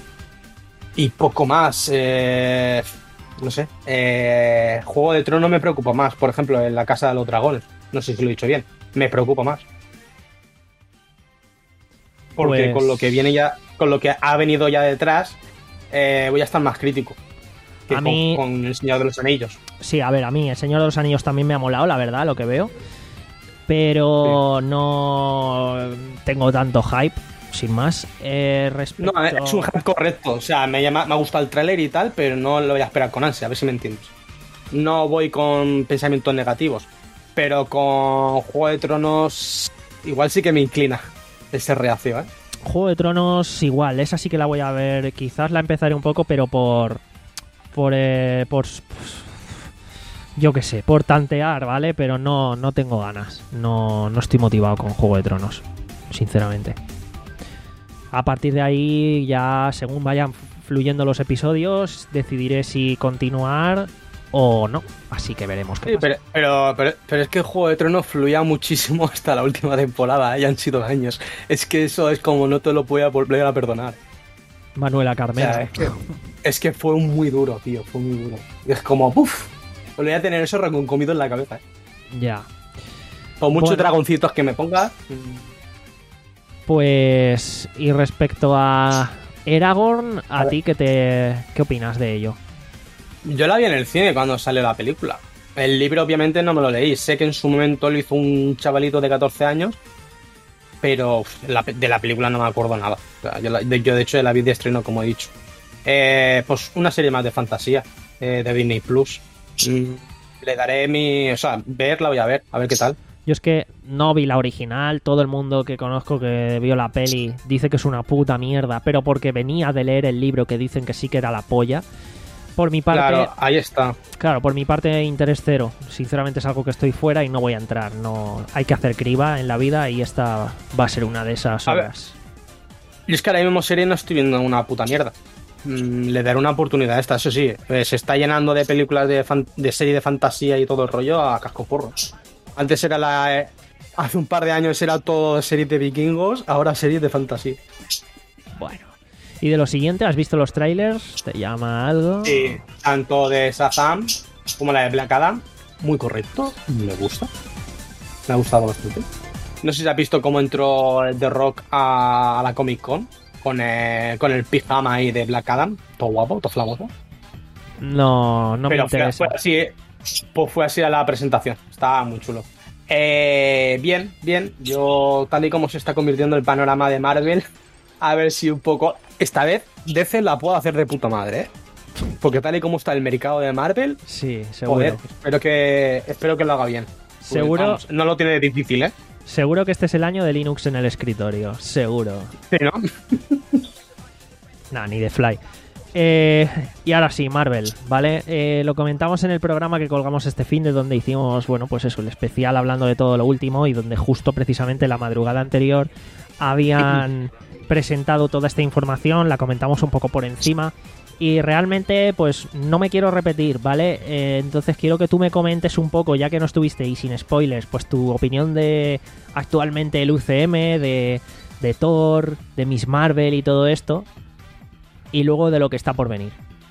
Y poco más, eh, no sé, eh, Juego de Tronos me preocupa más, por ejemplo, en La Casa de los Dragones, no sé si lo he dicho bien, me preocupa más. Porque Pues- con lo que viene ya, con lo que ha venido ya detrás, eh, voy a estar más crítico que A con, mí- con El Señor de los Anillos. Sí, a ver, a mí El Señor de los Anillos también me ha molado, la verdad, lo que veo. Pero no tengo tanto hype, sin más. Eh, respecto... No, es un hype correcto. O sea, me, llama, me ha gustado el tráiler y tal, pero no lo voy a esperar con ansia, a ver si me entiendes. No voy con pensamientos negativos, pero con Juego de Tronos igual sí que me inclina ese reacio, ¿eh? Juego de Tronos igual, esa sí que la voy a ver. Quizás la empezaré un poco, pero por... Por... eh, por pues, yo qué sé, por tantear, ¿vale? Pero no, no tengo ganas. No, no estoy motivado con Juego de Tronos, sinceramente. A partir de ahí, ya según vayan fluyendo los episodios, decidiré si continuar o no. Así que veremos qué Sí, pasa. pero, pero, pero, pero es que Juego de Tronos fluía muchísimo hasta la última temporada, ¿eh? Ya han sido años. Es que eso es como no te lo voy a volver a perdonar. Manuela Carmena. O sea, es, que, es que fue muy duro, tío, fue muy duro. Es como, uff, volví a tener eso reconcomido en la cabeza. ¿eh? Ya. Por muchos Bueno. dragoncitos que me ponga. Pues, y respecto a Aragorn, ¿a, A ti qué te qué opinas de ello? Yo la vi en el cine cuando salió la película. El libro obviamente no me lo leí. Sé que en su momento lo hizo un chavalito de catorce años, pero uf, la- de la película no me acuerdo nada. O sea, yo, la- de, yo de hecho la vi de estreno, como he dicho. Eh, pues una serie más de fantasía eh, de Disney Plus. Mm, le daré mi... O sea, verla voy a ver, a ver qué tal. Yo es que no vi la original, todo el mundo que conozco que vio la peli dice que es una puta mierda, pero porque venía de leer el libro que dicen que sí que era la polla. Por mi parte, Claro, claro, ahí está. por mi parte interés cero. Sinceramente es algo que estoy fuera y no voy a entrar. No, hay que hacer criba en la vida y esta va a ser una de esas A ver. obras. Y es que ahora mismo serie no estoy viendo una puta mierda. Mm, le daré una oportunidad a esta, eso sí. eh, se está llenando de películas de, fan- de serie de fantasía y todo el rollo a cascoporro. Antes era la... eh, hace un par de años era todo series de vikingos, ahora series de fantasía. Bueno. Y de lo siguiente, ¿has visto los trailers? ¿Te llama algo? Sí, tanto de Shazam como la de Black Adam. Muy correcto, me gusta. Me ha gustado bastante. No sé si has visto cómo entró The Rock a, a la Comic Con con el, con el pijama ahí de Black Adam. Todo guapo, todo flamoso. No, no me Pero fue, interesa. fue así, pues fue así a la presentación. Estaba muy chulo. Eh, bien, bien. Yo, tal y como se está convirtiendo el panorama de Marvel, a ver si un poco... Esta vez, D C la puedo hacer de puta madre, ¿eh? Porque tal y como está el mercado de Marvel, Sí, seguro. joder, espero que, espero que lo haga bien. Porque, Seguro. vamos, no lo tiene difícil, ¿eh? Seguro que este es el año de Linux en el escritorio. Seguro. Sí, ¿no? Nah, ni de Fly. Eh, y ahora sí, Marvel, ¿vale? Eh, lo comentamos en el programa que colgamos este fin de donde hicimos, bueno, pues eso, el especial hablando de todo lo último y donde justo precisamente la madrugada anterior habían presentado toda esta información, la comentamos un poco por encima y realmente pues no me quiero repetir, ¿vale? Eh, entonces quiero que tú me comentes un poco, ya que no estuviste y sin spoilers, pues tu opinión de actualmente el U C M, de, de Thor, de Miss Marvel y todo esto. Y luego de lo que está por venir.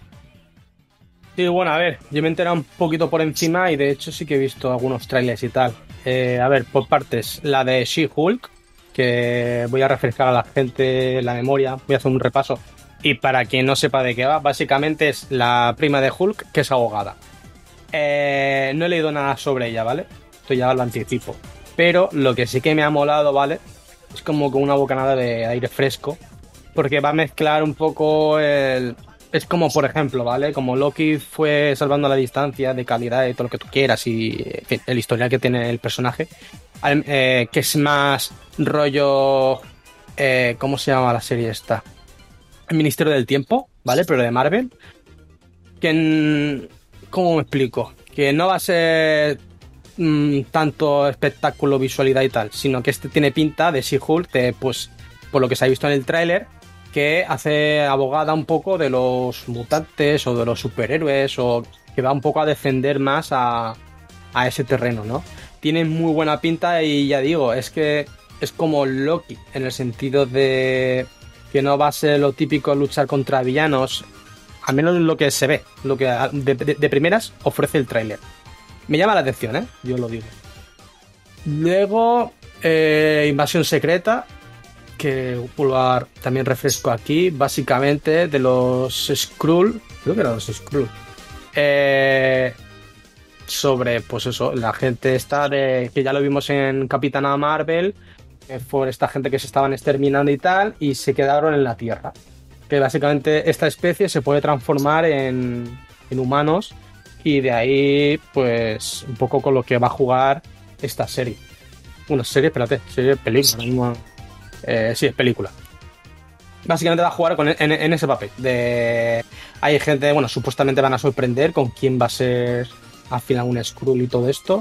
Sí, bueno, a ver, yo me he enterado un poquito por encima y de hecho sí que he visto algunos trailers y tal. Eh, a ver, por partes, la de She-Hulk, que voy a refrescar a la gente la memoria, voy a hacer un repaso. Y para quien no sepa de qué va, básicamente es la prima de Hulk que es abogada. Eh, no he leído nada sobre ella, ¿vale? Esto ya lo anticipo. Pero lo que sí que me ha molado, ¿vale? Es como con una bocanada de aire fresco. Porque va a mezclar un poco el... Es como, por ejemplo, ¿vale? Como Loki fue salvando la distancia de calidad y todo lo que tú quieras y en fin, el historial que tiene el personaje, al- eh, que es más rollo... Eh, ¿Cómo se llama la serie esta? El Ministerio del Tiempo, ¿vale? Pero de Marvel. Que... en- ¿Cómo me explico? Que no va a ser mm, tanto espectáculo, visualidad y tal, sino que este tiene pinta de She-Hulk, de, pues, por lo que se ha visto en el tráiler, que hace abogada un poco de los mutantes o de los superhéroes o que va un poco a defender más a, a ese terreno, ¿no? Tiene muy buena pinta y ya digo, es que es como Loki en el sentido de que no va a ser lo típico luchar contra villanos, al menos lo que se ve, lo que de, de- de primeras ofrece el tráiler. Me llama la atención, ¿eh? Yo lo digo. Luego, eh, Invasión Secreta, que popular también refresco aquí, básicamente de los Skrull, creo que eran los Skrull, eh, sobre, pues eso, la gente esta de, que ya lo vimos en Capitana Marvel, que fue esta gente que se estaban exterminando y tal, y se quedaron en la Tierra, que básicamente esta especie se puede transformar en, en humanos, y de ahí, pues, un poco con lo que va a jugar esta serie. Una serie, espérate, serie, película, no, Eh, sí, es película. Básicamente va a jugar con, en, en ese papel. De, hay gente, bueno, supuestamente van a sorprender con quién va a ser al final un Skrull y todo esto.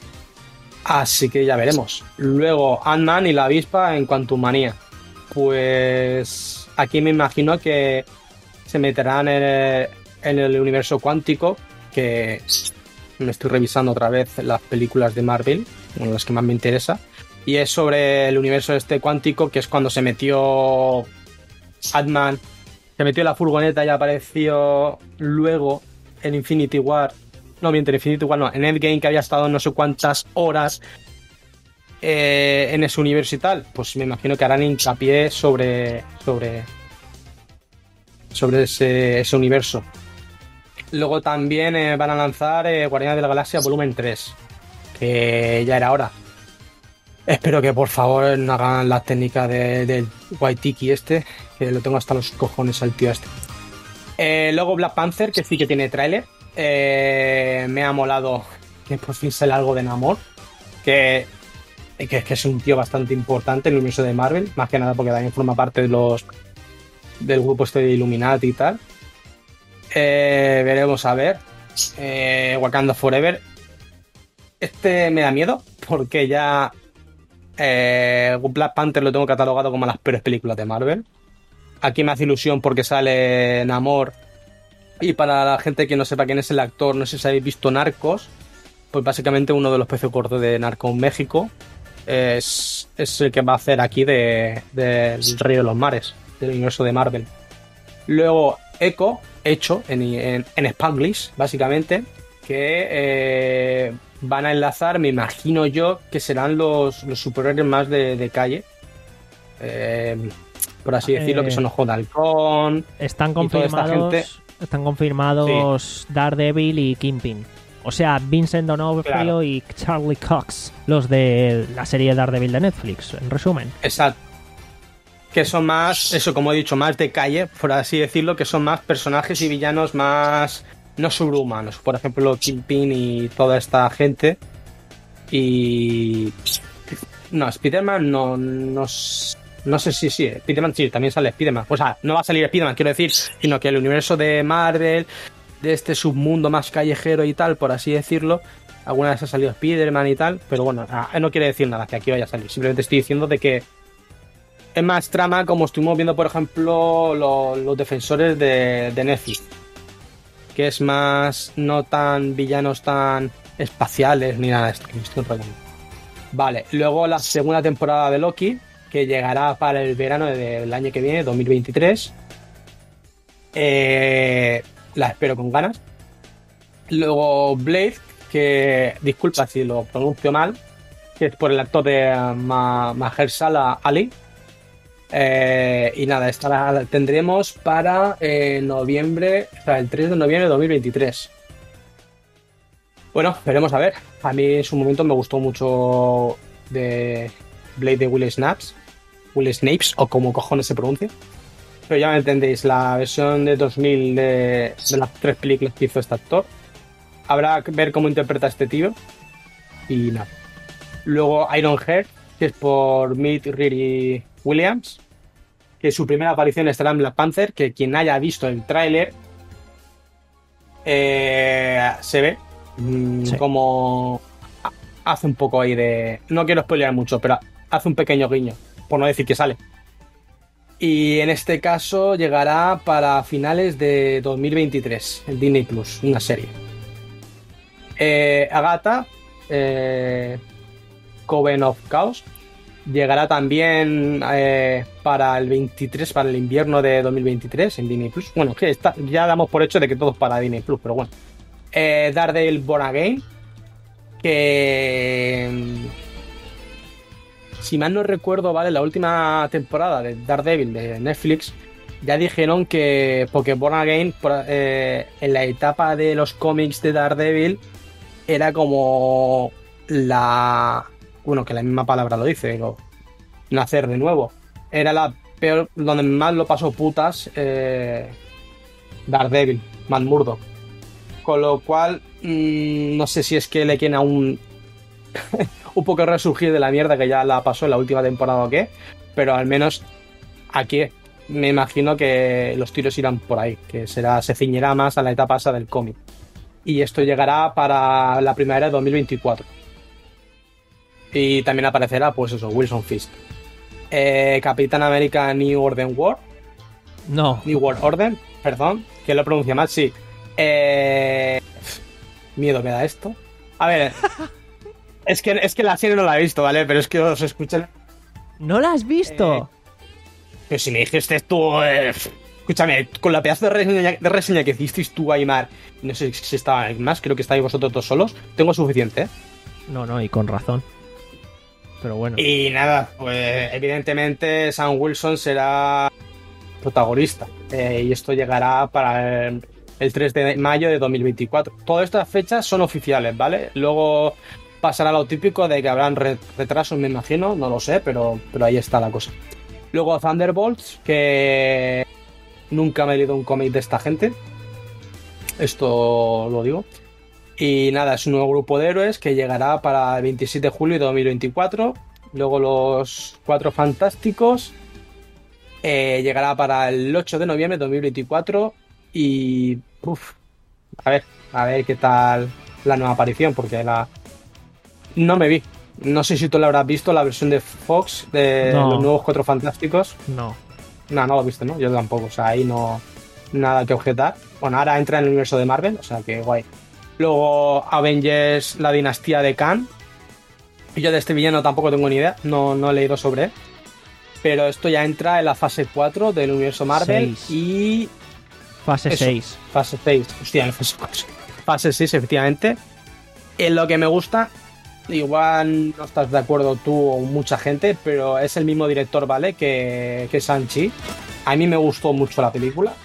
Así que ya veremos. Luego, Ant-Man y la avispa en Quantumania. Pues aquí me imagino que se meterán en el, en el universo cuántico, que me estoy revisando otra vez las películas de Marvel, bueno, las que más me interesa. Y es sobre el universo este cuántico, que es cuando se metió Ant-Man, se metió en la furgoneta y apareció luego en Infinity War. No, miento, en Infinity War no, en Endgame, que había estado no sé cuántas horas eh, en ese universo y tal. Pues me imagino que harán hincapié sobre sobre sobre ese, ese universo. Luego también eh, van a lanzar eh, Guardianes de la Galaxia Volumen tres, que ya era hora. Espero que por favor no hagan las técnicas de, del Waititi este, que lo tengo hasta los cojones al tío este. Eh, luego Black Panther, que sí que tiene tráiler. Eh, me ha molado que por fin sale algo de Namor, que, que, que es un tío bastante importante en el universo de Marvel, más que nada porque también forma parte de los del grupo este de Illuminati y tal. Eh, veremos a ver. Eh, Wakanda Forever. Este me da miedo porque ya eh, Black Panther lo tengo catalogado como las peores películas de Marvel. Aquí me hace ilusión porque sale Namor. Y para la gente que no sepa quién es el actor, no sé si habéis visto Narcos, pues básicamente uno de los peces cortos de Narcos México es, es el que va a hacer aquí de, de El Rey de los Mares, del universo de Marvel. Luego Echo, hecho en, en, en Spanglish, básicamente, que eh, van a enlazar, me imagino yo, que serán los, los superhéroes más de, de calle. Eh, por así decirlo, eh, que son Ojo de Halcón. Están confirmados, están confirmados sí. Daredevil y Kingpin. O sea, Vincent D'Onofrio claro. y Charlie Cox, los de la serie Daredevil de Netflix, en resumen. Exacto. Que son más, eso como he dicho, más de calle, por así decirlo, que son más personajes y villanos más no sobrehumanos. Por ejemplo, Kingpin y toda esta gente. Y... No, Spider-Man no... no No sé si sí, Spider-Man sí, también sale Spider-Man. O sea, no va a salir Spider-Man, quiero decir, sino que el universo de Marvel, de este submundo más callejero y tal, por así decirlo, alguna vez ha salido Spider-Man y tal, pero bueno, no quiere decir nada que aquí vaya a salir. Simplemente estoy diciendo de que es más trama, como estuvimos viendo, por ejemplo, los, los defensores de, de Netflix, que es más, no tan villanos tan espaciales ni nada de esto que me estoy enrollando. Vale, luego la segunda temporada de Loki, que llegará para el verano del año que viene, dos mil veintitrés. Eh, la espero con ganas. Luego Blade, que disculpa si lo pronuncio mal, que es por el actor de Ma- Mahershala Ali. Eh, y nada, esta la tendremos para eh, noviembre, o sea, el tres de noviembre de dos mil veintitrés. Bueno, veremos a ver. A mí en su momento me gustó mucho de Blade de Will Snaps. Will Snapes, o como cojones se pronuncia. Pero ya me entendéis, la versión de dos mil de, de las tres películas que hizo este actor. Habrá que ver cómo interpreta este tío. Y nada. Luego Ironheart, que es por Meet Riri Williams, que su primera aparición estará en Black Panther, que quien haya visto el tráiler eh, se ve mmm, sí. como hace un poco ahí de... No quiero spoilear mucho, pero hace un pequeño guiño, por no decir que sale. Y en este caso llegará para finales de dos mil veintitrés, en Disney Plus, una serie. Eh, Agatha, eh, Coven of Chaos, llegará también eh, para el veintitrés, para el invierno de dos mil veintitrés en Disney Plus. Bueno, que está, ya damos por hecho de que todo es para Disney Plus, pero bueno. Eh, Daredevil Born Again, que... Si mal no recuerdo, vale, la última temporada de Daredevil de Netflix ya dijeron que, porque Born Again eh, en la etapa de los cómics de Daredevil era como la... Bueno, que la misma palabra lo dice, digo, nacer de nuevo. Era la peor, donde más lo pasó putas eh, Daredevil, Matt Murdock. Con lo cual, mmm, no sé si es que le quieren aún... un poco resurgir de la mierda que ya la pasó en la última temporada o qué, pero al menos aquí me imagino que los tiros irán por ahí, que será se ciñerá más a la etapa esa del cómic, y esto llegará para la primavera de dos mil veinticuatro. Y también aparecerá, pues eso, Wilson Fisk. eh, Capitán América New Order War no New World Order, perdón, que lo pronuncia mal, sí. eh... miedo me da esto. A ver, Es que, es que la serie no la he visto, ¿vale? Pero es que os escuchan... ¿No la has visto? Eh, pero si me dijiste tú... Eh, Escúchame, con la pedazo de reseña, de reseña que hicisteis tú, Aymar, no sé si estaba más, creo que estáis vosotros dos solos, tengo suficiente, ¿eh? No, no, y con razón. Pero bueno. Y nada, pues evidentemente Sam Wilson será protagonista. Eh, y esto llegará para el, el tres de mayo de dos mil veinticuatro. Todas estas fechas son oficiales, ¿vale? Luego pasará lo típico de que habrán re- retrasos, me imagino, no lo sé, pero, pero ahí está la cosa. Luego Thunderbolts, que nunca me he leído un cómic de esta gente. Esto lo digo. Y nada, es un nuevo grupo de héroes que llegará para el veintisiete de julio de dos mil veinticuatro. Luego los Cuatro Fantásticos eh, llegará para el ocho de noviembre de dos mil veinticuatro. Y uf, a ver, a ver qué tal la nueva aparición, porque la no me vi. No sé si tú la habrás visto, la versión de Fox de No. los nuevos Cuatro Fantásticos. No. No, no lo viste, ¿no? Yo tampoco, o sea, ahí no nada que objetar. Bueno, ahora entra en el universo de Marvel, o sea que guay. Luego Avengers, la dinastía de Khan. Y yo de este villano tampoco tengo ni idea, no, no he leído sobre él. Pero esto ya entra en la fase cuatro del universo Marvel. Seis. Y... Fase Eso. seis. Fase seis, hostia, en la fase cuatro. Fase seis, efectivamente. En lo que me gusta, igual no estás de acuerdo tú o mucha gente, pero es el mismo director, ¿vale? Que, que Shang-Chi. A mí me gustó mucho la película.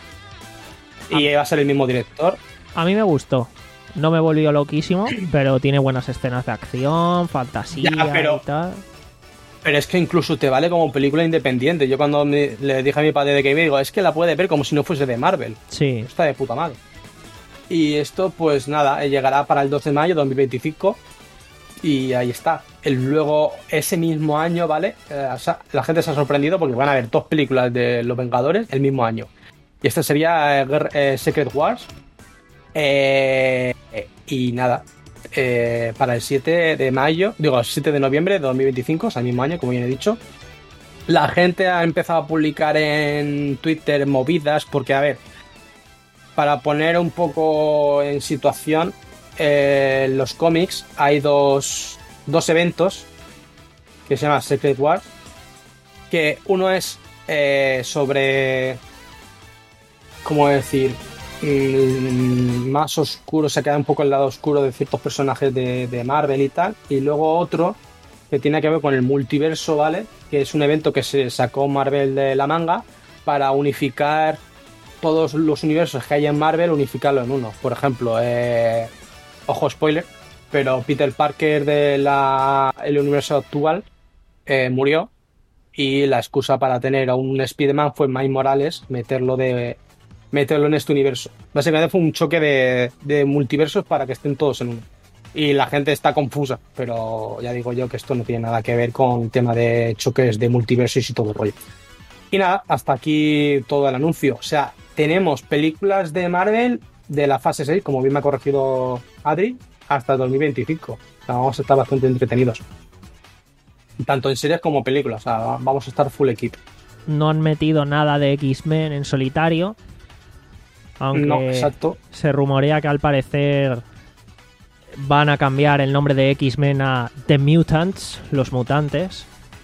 Y va a ser el mismo director. A mí me gustó. No me volvió loquísimo, pero tiene buenas escenas de acción, fantasía Ya, pero- y tal. Pero es que incluso te vale como película independiente. Yo cuando me- le dije a mi padre de que me digo, es que la puede ver como si no fuese de Marvel. Sí. Está de puta madre. Y esto, pues nada, eh, llegará para el doce de mayo de dos mil veinticinco. Y ahí está. El, luego, ese mismo año, ¿vale? Eh, o sea, la gente se ha sorprendido porque van a ver dos películas de Los Vengadores el mismo año. Y esta sería eh, Guerra- eh, Secret Wars. Eh, eh, y nada. eh, para el siete de mayo, digo, el siete de noviembre de dos mil veinticinco, o sea, el mismo año, como bien he dicho. La gente ha empezado a publicar en Twitter movidas porque, a ver, para poner un poco en situación, eh, en los cómics hay dos, dos eventos que se llaman Secret Wars, que uno es eh, sobre, ¿cómo decir? Mm, más oscuro, se queda un poco el lado oscuro de ciertos personajes de, de Marvel y tal, y luego otro que tiene que ver con el multiverso, ¿vale? Que es un evento que se sacó Marvel de la manga para unificar todos los universos que hay en Marvel, unificarlo en uno. Por ejemplo, eh, ojo spoiler, pero Peter Parker de la el universo actual eh, murió, y la excusa para tener a un Spider-Man fue Miles Morales meterlo de meterlo en este universo. Básicamente fue un choque de, de multiversos para que estén todos en uno. Y la gente está confusa, pero ya digo yo que esto no tiene nada que ver con el tema de choques de multiversos y todo el rollo. Y nada, hasta aquí todo el anuncio. O sea, tenemos películas de Marvel de la fase seis, como bien me ha corregido Adri, hasta dos mil veinticinco. O sea, vamos a estar bastante entretenidos. Tanto en series como películas. O sea, vamos a estar full equipo. No han metido nada de X-Men en solitario. Aunque No, exacto. se rumorea que al parecer van a cambiar el nombre de X-Men a The Mutants, los mutantes.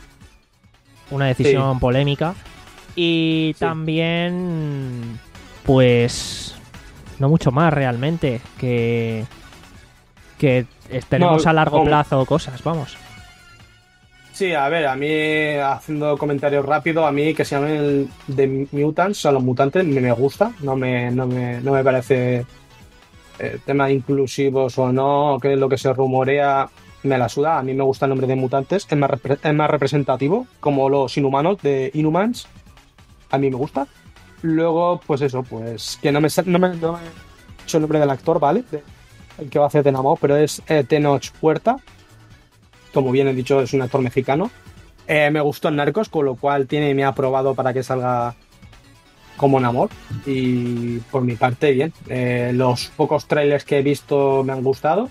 Una decisión Sí. polémica. Y Sí. también, pues, no mucho más realmente. Que, que tenemos No, a largo como- plazo cosas, vamos. Sí, a ver, a mí, haciendo comentarios rápido, a mí que se llamen The Mutants, o sea, los mutantes, me, me gusta. No me, no me, no me parece eh, tema inclusivos o no, que es lo que se rumorea, me la suda. A mí me gusta el nombre de mutantes, es más, repre- es más representativo, como los inhumanos de Inhumans. A mí me gusta. Luego, pues eso, pues que no me, sa- no me, no me he dicho el nombre del actor, ¿vale? De- el que va a hacer de Namor, pero es eh, Tenoch Huerta. Como bien he dicho, es un actor mexicano. Eh, me gustó en Narcos, con lo cual tiene me ha aprobado para que salga como Namor. Y por mi parte, bien. Eh, los pocos trailers que he visto me han gustado.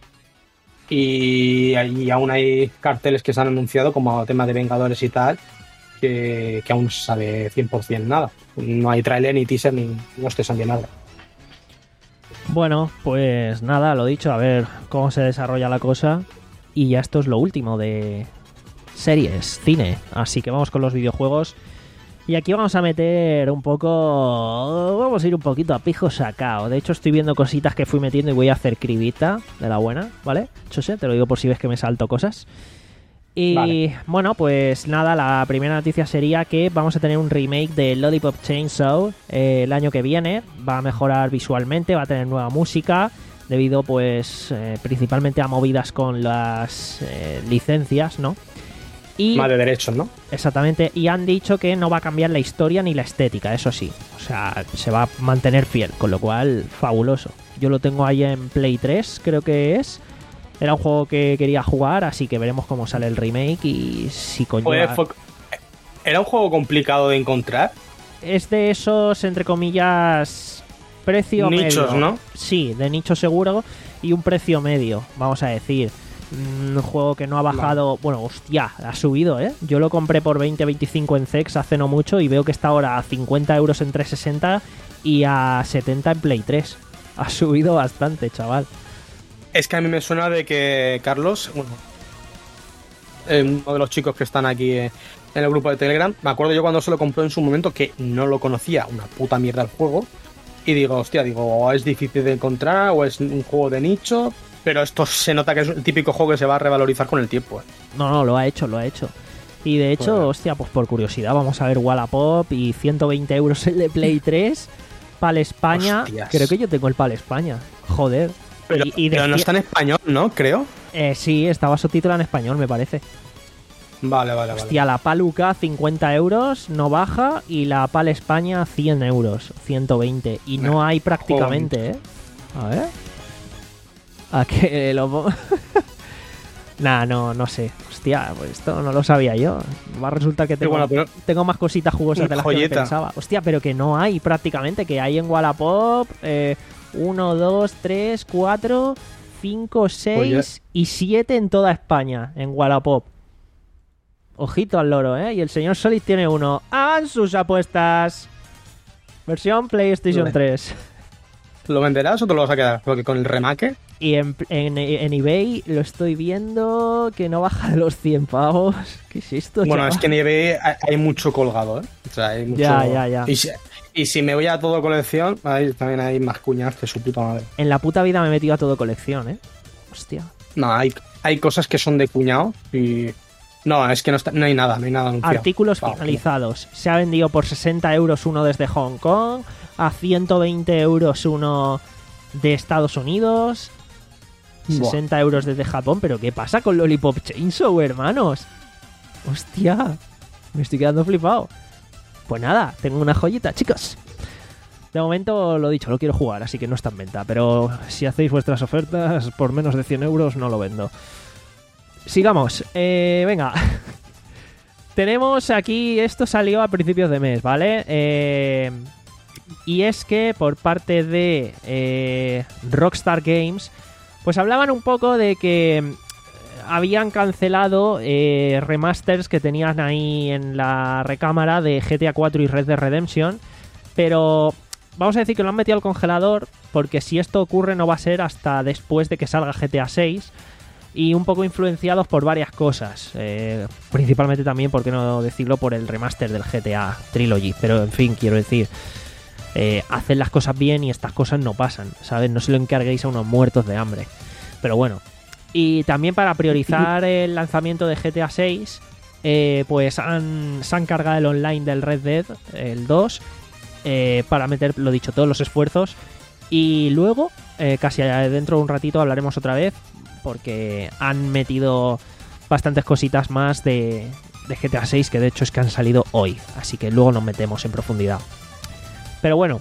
Y, y aún hay carteles que se han anunciado, como tema de Vengadores y tal, que, que aún no se sabe cien por ciento nada. No hay trailer ni teaser ni no esté saliendo nada. Bueno, pues nada, lo dicho, a ver cómo se desarrolla la cosa. Y ya esto es lo último de series, cine. Así que vamos con los videojuegos. Y aquí vamos a meter un poco... Vamos a ir un poquito a pijo sacao. De hecho, estoy viendo cositas que fui metiendo y voy a hacer cribita de la buena, ¿vale? Chose, te lo digo por si ves que me salto cosas. Y vale. Bueno, pues nada, la primera noticia sería que vamos a tener un remake de Lollipop Chainsaw eh, el año que viene. Va a mejorar visualmente, va a tener nueva música, debido pues eh, principalmente a movidas con las eh, licencias, ¿no? Y, más de derechos, ¿no? Exactamente, y han dicho que no va a cambiar la historia ni la estética, eso sí. O sea, se va a mantener fiel, con lo cual, fabuloso. Yo lo tengo ahí en Play tres, creo que es. Era un juego que quería jugar, así que veremos cómo sale el remake y si conlleva... Fue, ¿Era un juego complicado de encontrar? Es de esos, entre comillas, precio nichos, medio. ¿no? Sí, de nicho seguro y un precio medio, vamos a decir. Un juego que no ha bajado... No. Bueno, hostia, ha subido, ¿eh? Yo lo compré por veinte veinticinco en C E X hace no mucho y veo que está ahora a cincuenta euros en trescientos sesenta y a setenta en Play tres. Ha subido bastante, chaval. Es que a mí me suena de que Carlos, bueno, eh, uno de los chicos que están aquí eh, en el grupo de Telegram, me acuerdo yo cuando se lo compró en su momento que no lo conocía, una puta mierda el juego, y digo, hostia, digo, o es difícil de encontrar o es un juego de nicho... Pero esto se nota que es el típico juego que se va a revalorizar con el tiempo. ¿eh? No, no, lo ha hecho, lo ha hecho. Y de hecho, bueno. hostia, pues por curiosidad, vamos a ver Wallapop y ciento veinte euros el de Play tres. Pal España. Hostias. Creo que yo tengo el Pal España. Joder. Pero, y, y pero no está en español, ¿no? Creo. Eh, sí, estaba subtitulado en español, me parece. Vale, vale, hostia, vale. La Pal U K cincuenta euros, no baja. Y la Pal España cien euros, ciento veinte. Y no, no hay prácticamente, ¿eh? A ver... ¿A qué lo pongo? Nah, no, no sé. Hostia, pues esto no lo sabía yo. Va a resultar que tengo, bueno, pero... tengo más cositas jugosas de las joyeta. que me pensaba. Hostia, pero que no hay prácticamente. Que hay en Wallapop eh, uno, dos, tres, cuatro, cinco, seis y siete en toda España. En Wallapop. Ojito al loro, ¿eh? Y el señor Solid tiene uno. ¡Hagan sus apuestas! Versión PlayStation Vale. tres. ¿Lo venderás o te lo vas a quedar? Porque con el remake... Y en, en, en eBay lo estoy viendo que no baja de los cien pavos. ¿Qué es esto, Bueno, chaval? es que en eBay hay, hay mucho colgado, ¿eh? O sea, hay mucho... Ya, ya, ya. Y si, y si me voy a todo colección, ahí también hay más cuñadas que su puta madre. En la puta vida me he metido a todo colección, ¿eh? Hostia. No, hay, hay cosas que son de cuñado y... No, es que no, está, no hay nada, no hay nada anunciado. Artículos Vamos, finalizados. Se ha vendido por sesenta euros uno desde Hong Kong, a ciento veinte euros uno de Estados Unidos... sesenta Buah. euros desde Japón, pero ¿qué pasa con Lollipop Chainsaw, hermanos? Hostia, me estoy quedando flipado. Pues nada, tengo una joyita, chicos. De momento, lo dicho, lo quiero jugar, así que no está en venta. Pero si hacéis vuestras ofertas por menos de cien euros, no lo vendo. Sigamos, eh, venga. Tenemos aquí, esto salió a principios de mes, ¿vale? Eh, y es que por parte de eh, Rockstar Games... Pues hablaban un poco de que habían cancelado eh, remasters que tenían ahí en la recámara de G T A cuatro y Red Dead Redemption, pero vamos a decir que lo han metido al congelador porque si esto ocurre no va a ser hasta después de que salga G T A seis y un poco influenciados por varias cosas, eh, principalmente también, por qué no decirlo, por el remaster del G T A Trilogy, pero en fin, quiero decir... Eh, haced las cosas bien y estas cosas no pasan, ¿sabes? No se lo encarguéis a unos muertos de hambre. Pero bueno. Y también para priorizar el lanzamiento de G T A seis, eh, pues han, se han cargado el online del Red Dead, el dos, eh, para meter, lo dicho, todos los esfuerzos. Y luego, eh, casi dentro de un ratito hablaremos otra vez, porque han metido bastantes cositas más de, de G T A seis, que de hecho es que han salido hoy. Así que luego nos metemos en profundidad. Pero bueno,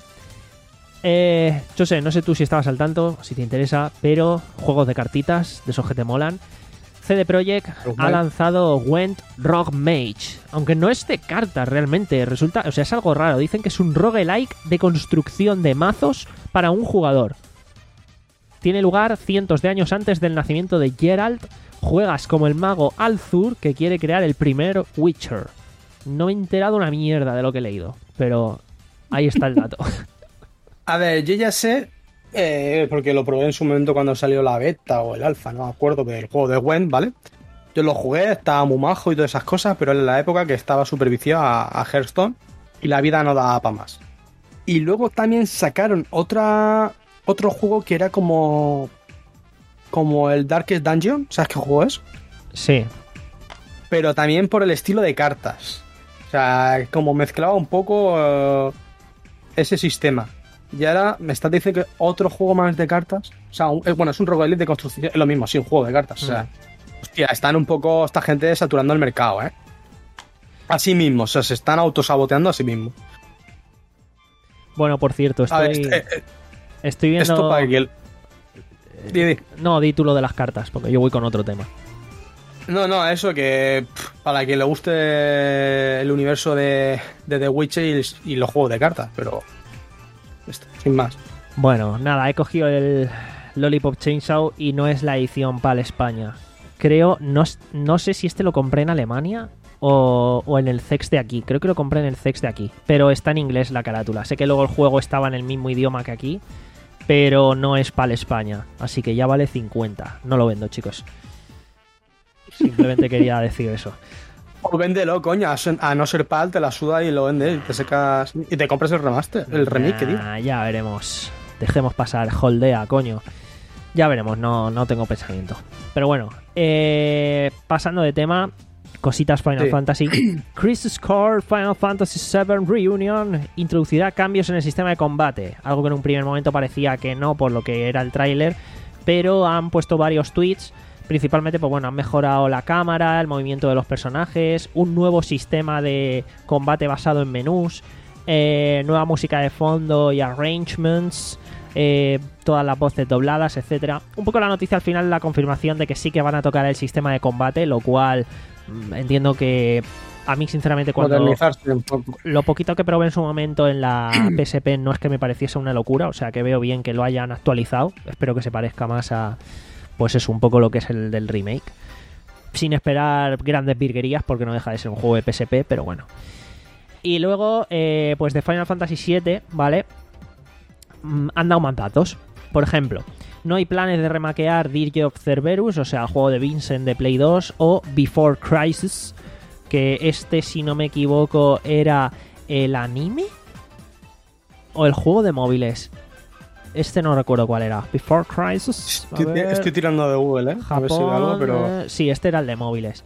eh, yo sé, no sé tú si estabas al tanto, si te interesa, pero juegos de cartitas, de esos que te molan. C D Projekt ha lanzado Gwent Rogue Mage, aunque no es de cartas realmente, resulta, o sea, es algo raro. Dicen que es un roguelike de construcción de mazos para un jugador. Tiene lugar cientos de años antes del nacimiento de Geralt. Juegas como el mago Alzur que quiere crear el primer Witcher. No me he enterado una mierda de lo que he leído, pero... ahí está el dato. A ver, yo ya sé, eh, porque lo probé en su momento cuando salió la beta o el alfa, no me acuerdo, del juego de Gwent, ¿vale? Yo lo jugué, estaba muy majo y todas esas cosas, pero en la época que estaba súper viciado a, a Hearthstone y la vida no daba para más. Y luego también sacaron otra otro juego que era como como el Darkest Dungeon, ¿sabes qué juego es? Sí. Pero también por el estilo de cartas. O sea, como mezclaba un poco uh, ese sistema. Y ahora me estás diciendo que otro juego más de cartas. O sea, un, bueno, es un roguelite de construcción. Es lo mismo, sí, un juego de cartas. Mm. O sea, hostia, están un poco esta gente saturando el mercado, ¿eh? A sí mismo, o sea, se están autosaboteando a sí mismo. Bueno, por cierto, estoy, ver, este, eh, estoy viendo... Esto para que el... Di, di. No, di tú lo de las cartas, porque yo voy con otro tema. No, no, eso que pff, para quien le guste el universo de, de The Witcher y, y los juegos de cartas, pero esto, sin más. Bueno, nada, he cogido el Lollipop Chainsaw y no es la edición PAL España. Creo, no, no sé si este lo compré en Alemania o, o en el C E X de aquí. Creo que lo compré en el C E X de aquí, pero está en inglés la carátula. Sé que luego el juego estaba en el mismo idioma que aquí, pero no es PAL España, así que ya vale cincuenta. No lo vendo, chicos. Simplemente quería decir eso. O véndelo, coño, a no ser PAL te la suda y lo vendes y te secas y te compras el remaster, el remake, nah, que digo. Ya veremos. Dejemos pasar, holdea, coño. Ya veremos, no, no tengo pensamiento. Pero bueno, eh, pasando de tema, cositas Final sí. Fantasy. Crisis Core Final Fantasy siete Reunion introducirá cambios en el sistema de combate, algo que en un primer momento parecía que no por lo que era el tráiler, pero han puesto varios tweets. Principalmente, pues bueno, han mejorado la cámara, el movimiento de los personajes, un nuevo sistema de combate basado en menús, eh, nueva música de fondo y arrangements, eh, todas las voces dobladas, etcétera. Un poco la noticia al final, la confirmación de que sí que van a tocar el sistema de combate, lo cual mmm, entiendo que a mí sinceramente cuando lo poquito que probé en su momento en la P S P no es que me pareciese una locura, o sea que veo bien que lo hayan actualizado, espero que se parezca más a... pues es un poco lo que es el del remake. Sin esperar grandes virguerías, porque no deja de ser un juego de P S P, pero bueno. Y luego, eh, pues de Final Fantasy siete, ¿vale? Mm, han dado más datos. Por ejemplo, no hay planes de remakear Dirge of Cerberus, o sea, el juego de Vincent de Play dos, o Before Crisis, que este, si no me equivoco, era el anime o el juego de móviles. Este no recuerdo cuál era. Before Crisis. Estoy, estoy tirando de Google, ¿eh? Japón, a ver si veo algo, pero... eh, sí, este era el de móviles.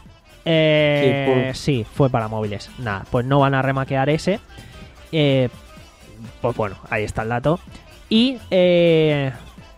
Eh, sí, por... sí, fue para móviles. Nada, pues no van a remakear ese. Eh, pues bueno, ahí está el dato. Y eh,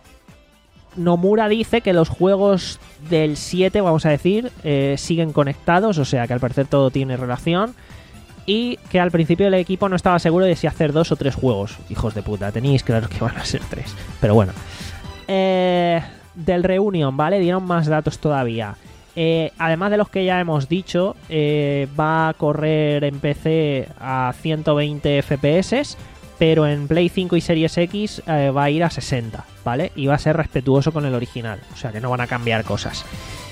Nomura dice que los juegos del siete, vamos a decir, eh, siguen conectados, o sea que al parecer todo tiene relación. Y que al principio el equipo no estaba seguro de si hacer dos o tres juegos. Hijos de puta, tenéis claro que van a ser tres. Pero bueno. Eh, del Reunion, ¿vale? Dieron más datos todavía. Eh, además de los que ya hemos dicho, eh, va a correr en P C a ciento veinte F P S, pero en Play cinco y Series X eh, va a ir a sesenta, ¿vale? Y va a ser respetuoso con el original. O sea que no van a cambiar cosas.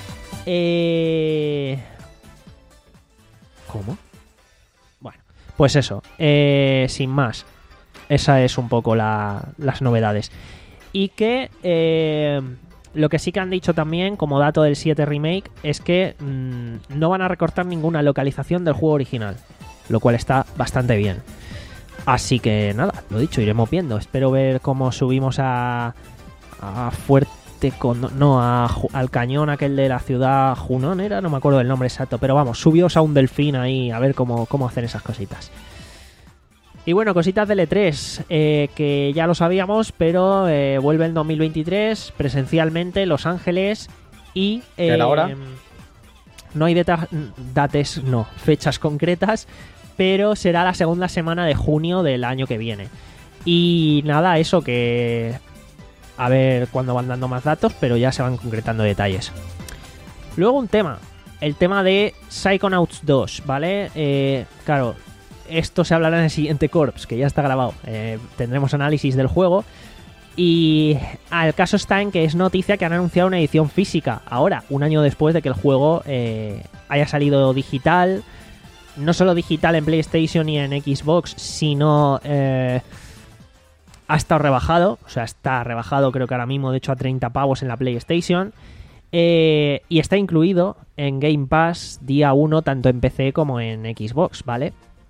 Eh... ¿Cómo? Pues eso, eh, sin más, esa es un poco la, las novedades. Y que eh, lo que sí que han dicho también, como dato del siete Remake, es que mmm, no van a recortar ninguna localización del juego original, lo cual está bastante bien. Así que nada, lo dicho, iremos viendo. Espero ver cómo subimos a, a Fuerte... Con, no, a, al cañón aquel de la ciudad Junón era, no me acuerdo del nombre exacto, pero vamos, subios a un delfín ahí a ver cómo, cómo hacen esas cositas. Y bueno, cositas del E tres, eh, que ya lo sabíamos, pero eh, vuelve en dos mil veintitrés presencialmente Los Ángeles y eh, ahora? no hay data, dates, no, fechas concretas, pero será la segunda semana de junio del año que viene. Y nada, eso que... A ver cuándo van dando más datos, pero ya se van concretando detalles. Luego un tema. El tema de Psychonauts dos, ¿vale? Eh, claro, esto se hablará en el siguiente Corps, que ya está grabado. Eh, tendremos análisis del juego. Y el caso está en que es noticia que han anunciado una edición física. Ahora, un año después de que el juego eh, haya salido digital. No solo digital en PlayStation y en Xbox, sino... Eh, ha estado rebajado, o sea, está rebajado creo que ahora mismo, de hecho, a treinta pavos en la PlayStation. Eh, y está incluido en Game Pass día uno, tanto en P C como en Xbox, ¿vale?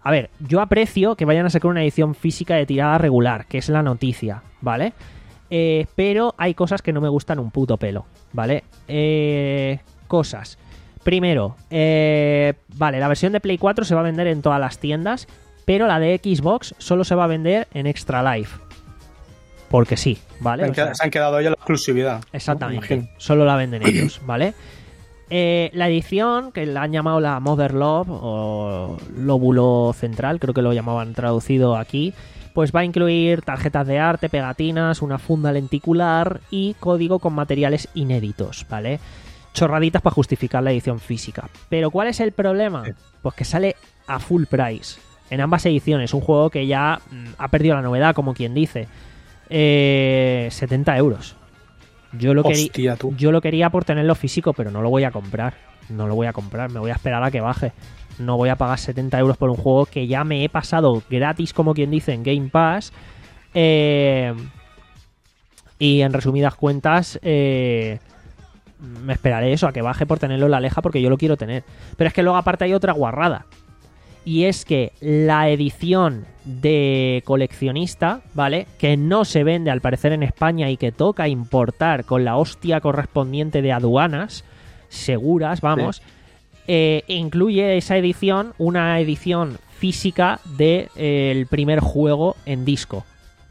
A ver, yo aprecio que vayan a sacar una edición física de tirada regular, que es la noticia, ¿vale? Eh, pero hay cosas que no me gustan un puto pelo, ¿vale? Eh, cosas. Primero, eh, vale, la versión de Play cuatro se va a vender en todas las tiendas, pero la de Xbox solo se va a vender en Extra Life. Porque sí, ¿vale? Se han, O sea, quedado, se han quedado ellos la exclusividad. exactamente, ¿no? solo la venden ellos, ¿vale? Eh, la edición, que la han llamado la Mother Love o Lóbulo Central, creo que lo llamaban traducido aquí, pues va a incluir tarjetas de arte, pegatinas, una funda lenticular y código con materiales inéditos, ¿vale? Chorraditas para justificar la edición física. Pero ¿cuál es el problema? Pues que sale a full price en ambas ediciones, un juego que ya mm, ha perdido la novedad, como quien dice. Eh, setenta euros. Yo lo, Hostia, quería, tú. yo lo quería por tenerlo físico, pero no lo voy a comprar. No lo voy a comprar, me voy a esperar a que baje. No voy a pagar setenta euros por un juego que ya me he pasado gratis, como quien dice, en Game Pass. Eh, y en resumidas cuentas, eh, me esperaré eso, a que baje por tenerlo en la Aleja, porque yo lo quiero tener. Pero es que luego aparte hay otra guarrada. Y es que la edición de coleccionista, ¿vale? Que no se vende al parecer en España y que toca importar con la hostia correspondiente de aduanas seguras, vamos, sí. eh, incluye esa edición, una edición física del de, eh, primer juego en disco.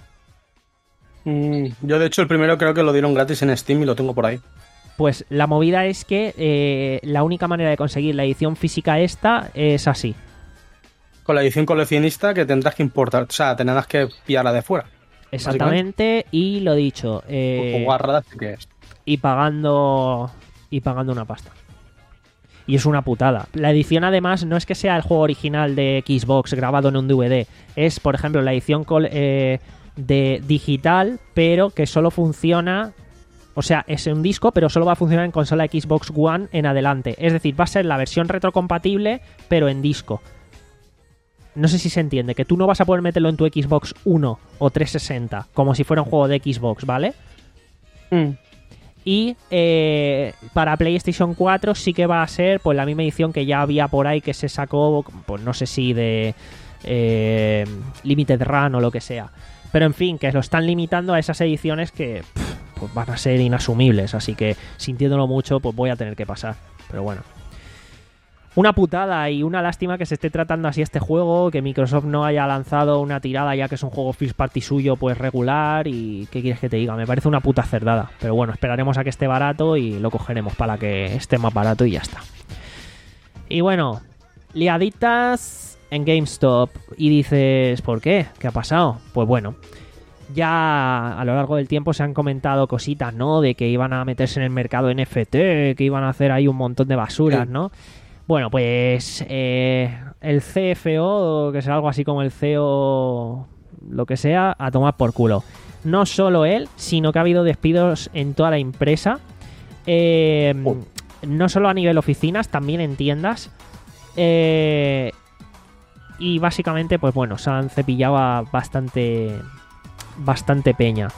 Mm, yo de hecho el primero creo que lo dieron gratis en Steam y lo tengo por ahí. Pues la movida es que eh, la única manera de conseguir la edición física esta es así. Con la edición coleccionista que tendrás que importar, o sea, tendrás que pillarla de fuera. Exactamente, y lo dicho, eh, guarradas que es. y pagando y pagando una pasta. Y es una putada. La edición además no es que sea el juego original de Xbox grabado en un D V D, es por ejemplo la edición col- eh, de digital, pero que solo funciona, o sea, es un disco, pero solo va a funcionar en consola Xbox One en adelante. Es decir, va a ser la versión retrocompatible, pero en disco. No sé si se entiende, que tú no vas a poder meterlo en tu Xbox One o trescientos sesenta, como si fuera un juego de Xbox, ¿vale? Mm. Y eh, para PlayStation cuatro sí que va a ser pues la misma edición que ya había por ahí, que se sacó, pues no sé si de eh, Limited Run o lo que sea. Pero en fin, que lo están limitando a esas ediciones que pff, pues van a ser inasumibles, así que sintiéndolo mucho pues voy a tener que pasar. Pero bueno. Una putada y una lástima que se esté tratando así este juego, que Microsoft no haya lanzado una tirada ya que es un juego first party suyo pues regular y ¿qué quieres que te diga? Me parece una puta cerdada, pero bueno, esperaremos a que esté barato y lo cogeremos para que esté más barato y ya está. Y bueno, liaditas en GameStop y dices, ¿por qué? ¿Qué ha pasado? Pues bueno, ya a lo largo del tiempo se han comentado cositas, ¿no? De que iban a meterse en el mercado N F T, que iban a hacer ahí un montón de basuras, sí. ¿no? Bueno, pues eh, el C F O, que es algo así como el C E O, lo que sea, a tomar por culo. No solo él, sino que ha habido despidos en toda la empresa. Eh, oh. No solo a nivel oficinas, también en tiendas. Eh, y básicamente, pues bueno, se han cepillado a bastante, bastante peña.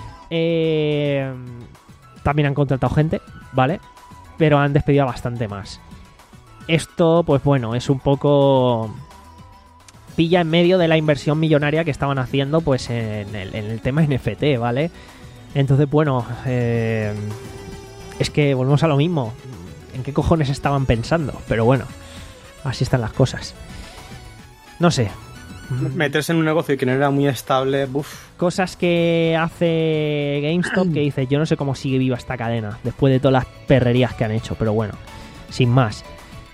Eh, también han contratado gente, ¿vale? Pero han despedido a bastante más. Esto, pues bueno, es un poco... pilla en medio de la inversión millonaria que estaban haciendo pues en el, en el tema N F T, ¿vale? Entonces, bueno, eh, es que volvemos a lo mismo. ¿En qué cojones estaban pensando? Pero bueno, así están las cosas. No sé. Meterse en un negocio que no era muy estable, uff. Cosas que hace GameStop que dice, yo no sé cómo sigue viva esta cadena después de todas las perrerías que han hecho, pero bueno, sin más.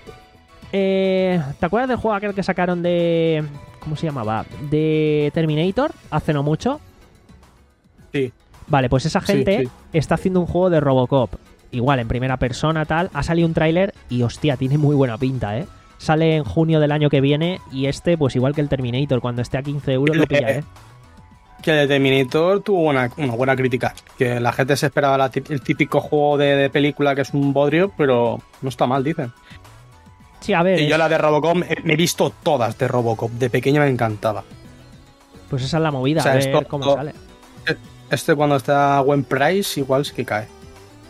Eh, ¿Te acuerdas del juego aquel que sacaron de... ¿cómo se llamaba? De Terminator, hace no mucho? Sí. Vale, pues esa gente sí, sí. está haciendo un juego de Robocop. Igual, en primera persona, tal. Ha salido un tráiler y, hostia, tiene muy buena pinta, ¿eh? Sale en junio del año que viene y este, pues igual que el Terminator, cuando esté a quince euros lo pilla, ¿eh? Que el Terminator tuvo una, una buena crítica. Que la gente se esperaba la, el típico juego de, de película que es un bodrio, pero no está mal, dicen. Sí, a ver. Y es... yo la de Robocop, me he visto todas de Robocop. De pequeño me encantaba. Pues esa es la movida, o sea, a ver esto, cómo todo, sale. Este cuando está a buen price, igual es que cae.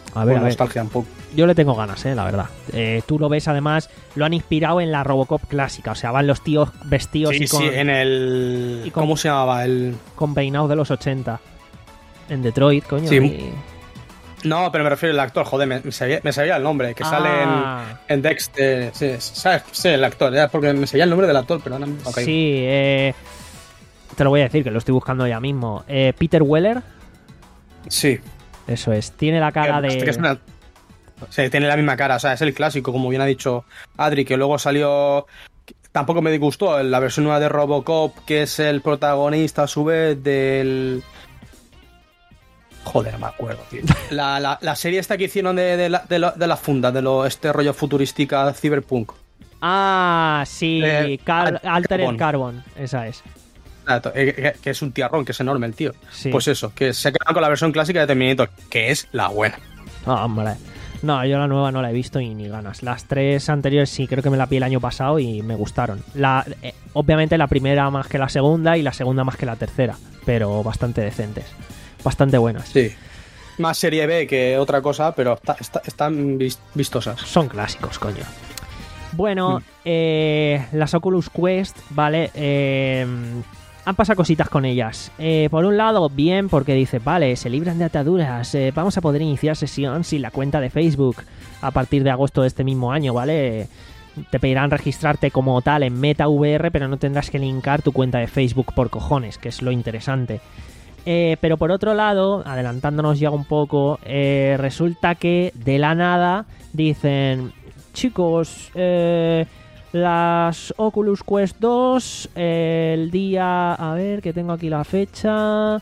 A ver, Con a ver. nostalgia un poco. Yo le tengo ganas, eh, la verdad. Eh, tú lo ves, además, lo han inspirado en la Robocop clásica. O sea, van los tíos vestidos Sí, y con, sí, en el... y con- ¿Cómo se llamaba? El... con peinados de los ochenta. En Detroit, coño. Sí. y- No, pero me refiero al actor, joder, me, me, sabía, me sabía el nombre, que Ah. sale en, en Dexter. Sí, ¿sabes? Sí, el actor, ya, porque me sabía el nombre del actor, pero no me okay. Sí, eh, te lo voy a decir, que lo estoy buscando ya mismo. Eh, Peter Weller, Sí. eso es. Tiene la cara Que- de... que es una- Sí, tiene la misma cara, o sea, es el clásico, como bien ha dicho Adri, que luego salió... Tampoco me disgustó la versión nueva de Robocop, que es el protagonista a su vez del... Joder, no me acuerdo, tío. La, la, la serie esta que hicieron de, de, la, de, lo- de la funda, de lo, este rollo futurística cyberpunk. Ah, sí, Eh, Car- Al- Altered Carbon. Carbon, esa es. Exacto, eh, que, que es un tiarrón, que es enorme el tío. Sí. Pues eso, que se quedan con la versión clásica de Terminator, que es la buena. Ah, hombre. No, yo la nueva no la he visto y ni ganas. Las tres anteriores sí, creo que me la vi el año pasado y me gustaron. La, eh, obviamente la primera más que la segunda y la segunda más que la tercera, pero bastante decentes. Bastante buenas. Sí. Más serie B que otra cosa, pero está- está- están vis- vistosas. Son clásicos, coño. Bueno, Mm. eh, las Oculus Quest, ¿vale? Eh, han pasado cositas con ellas. Eh, por un lado, bien, porque dice, vale, se libran de ataduras, eh, vamos a poder iniciar sesión sin la cuenta de Facebook a partir de agosto de este mismo año, ¿vale? Te pedirán registrarte como tal en MetaVR, pero no tendrás que linkar tu cuenta de Facebook por cojones, que es lo interesante. Eh, pero por otro lado, adelantándonos ya un poco, eh, resulta que de la nada dicen, chicos, eh, las Oculus Quest dos, eh, el día... A ver, que tengo aquí la fecha...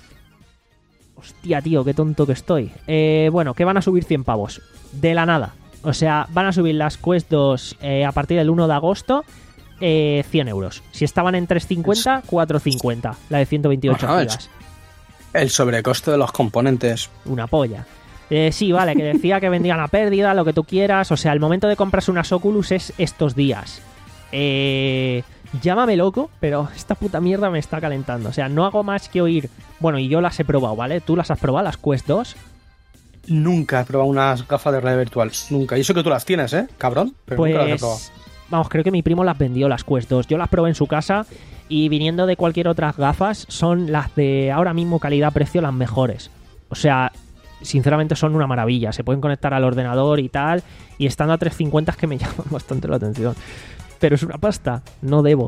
Hostia, tío, qué tonto que estoy. Eh, bueno, que van a subir cien pavos. De la nada. O sea, van a subir las Quest dos eh, a partir del uno de agosto, eh, cien euros. Si estaban en trescientos cincuenta, cuatrocientos cincuenta. La de ciento veintiocho Ajá, gigas. El sobrecoste de los componentes. Una polla. Eh, sí, vale, que decía que vendían a pérdida, lo que tú quieras. O sea, el momento de comprarse unas Oculus es estos días. Eh, llámame loco, pero esta puta mierda me está calentando. O sea, no hago más que oír... Bueno, y yo las he probado, ¿vale? ¿Tú las has probado, las Quest dos? Nunca he probado unas gafas de realidad virtual. Nunca. Y eso que tú las tienes, ¿eh? Cabrón. Pero nunca las he probado. Pues... Vamos, creo que mi primo las vendió, las Quest dos. Yo las probé en su casa y viniendo de cualquier otras gafas, son las de ahora mismo calidad-precio las mejores. O sea, sinceramente son una maravilla. Se pueden conectar al ordenador y tal. Y estando a trescientos cincuenta es que me llaman bastante la atención. Pero es una pasta, no debo.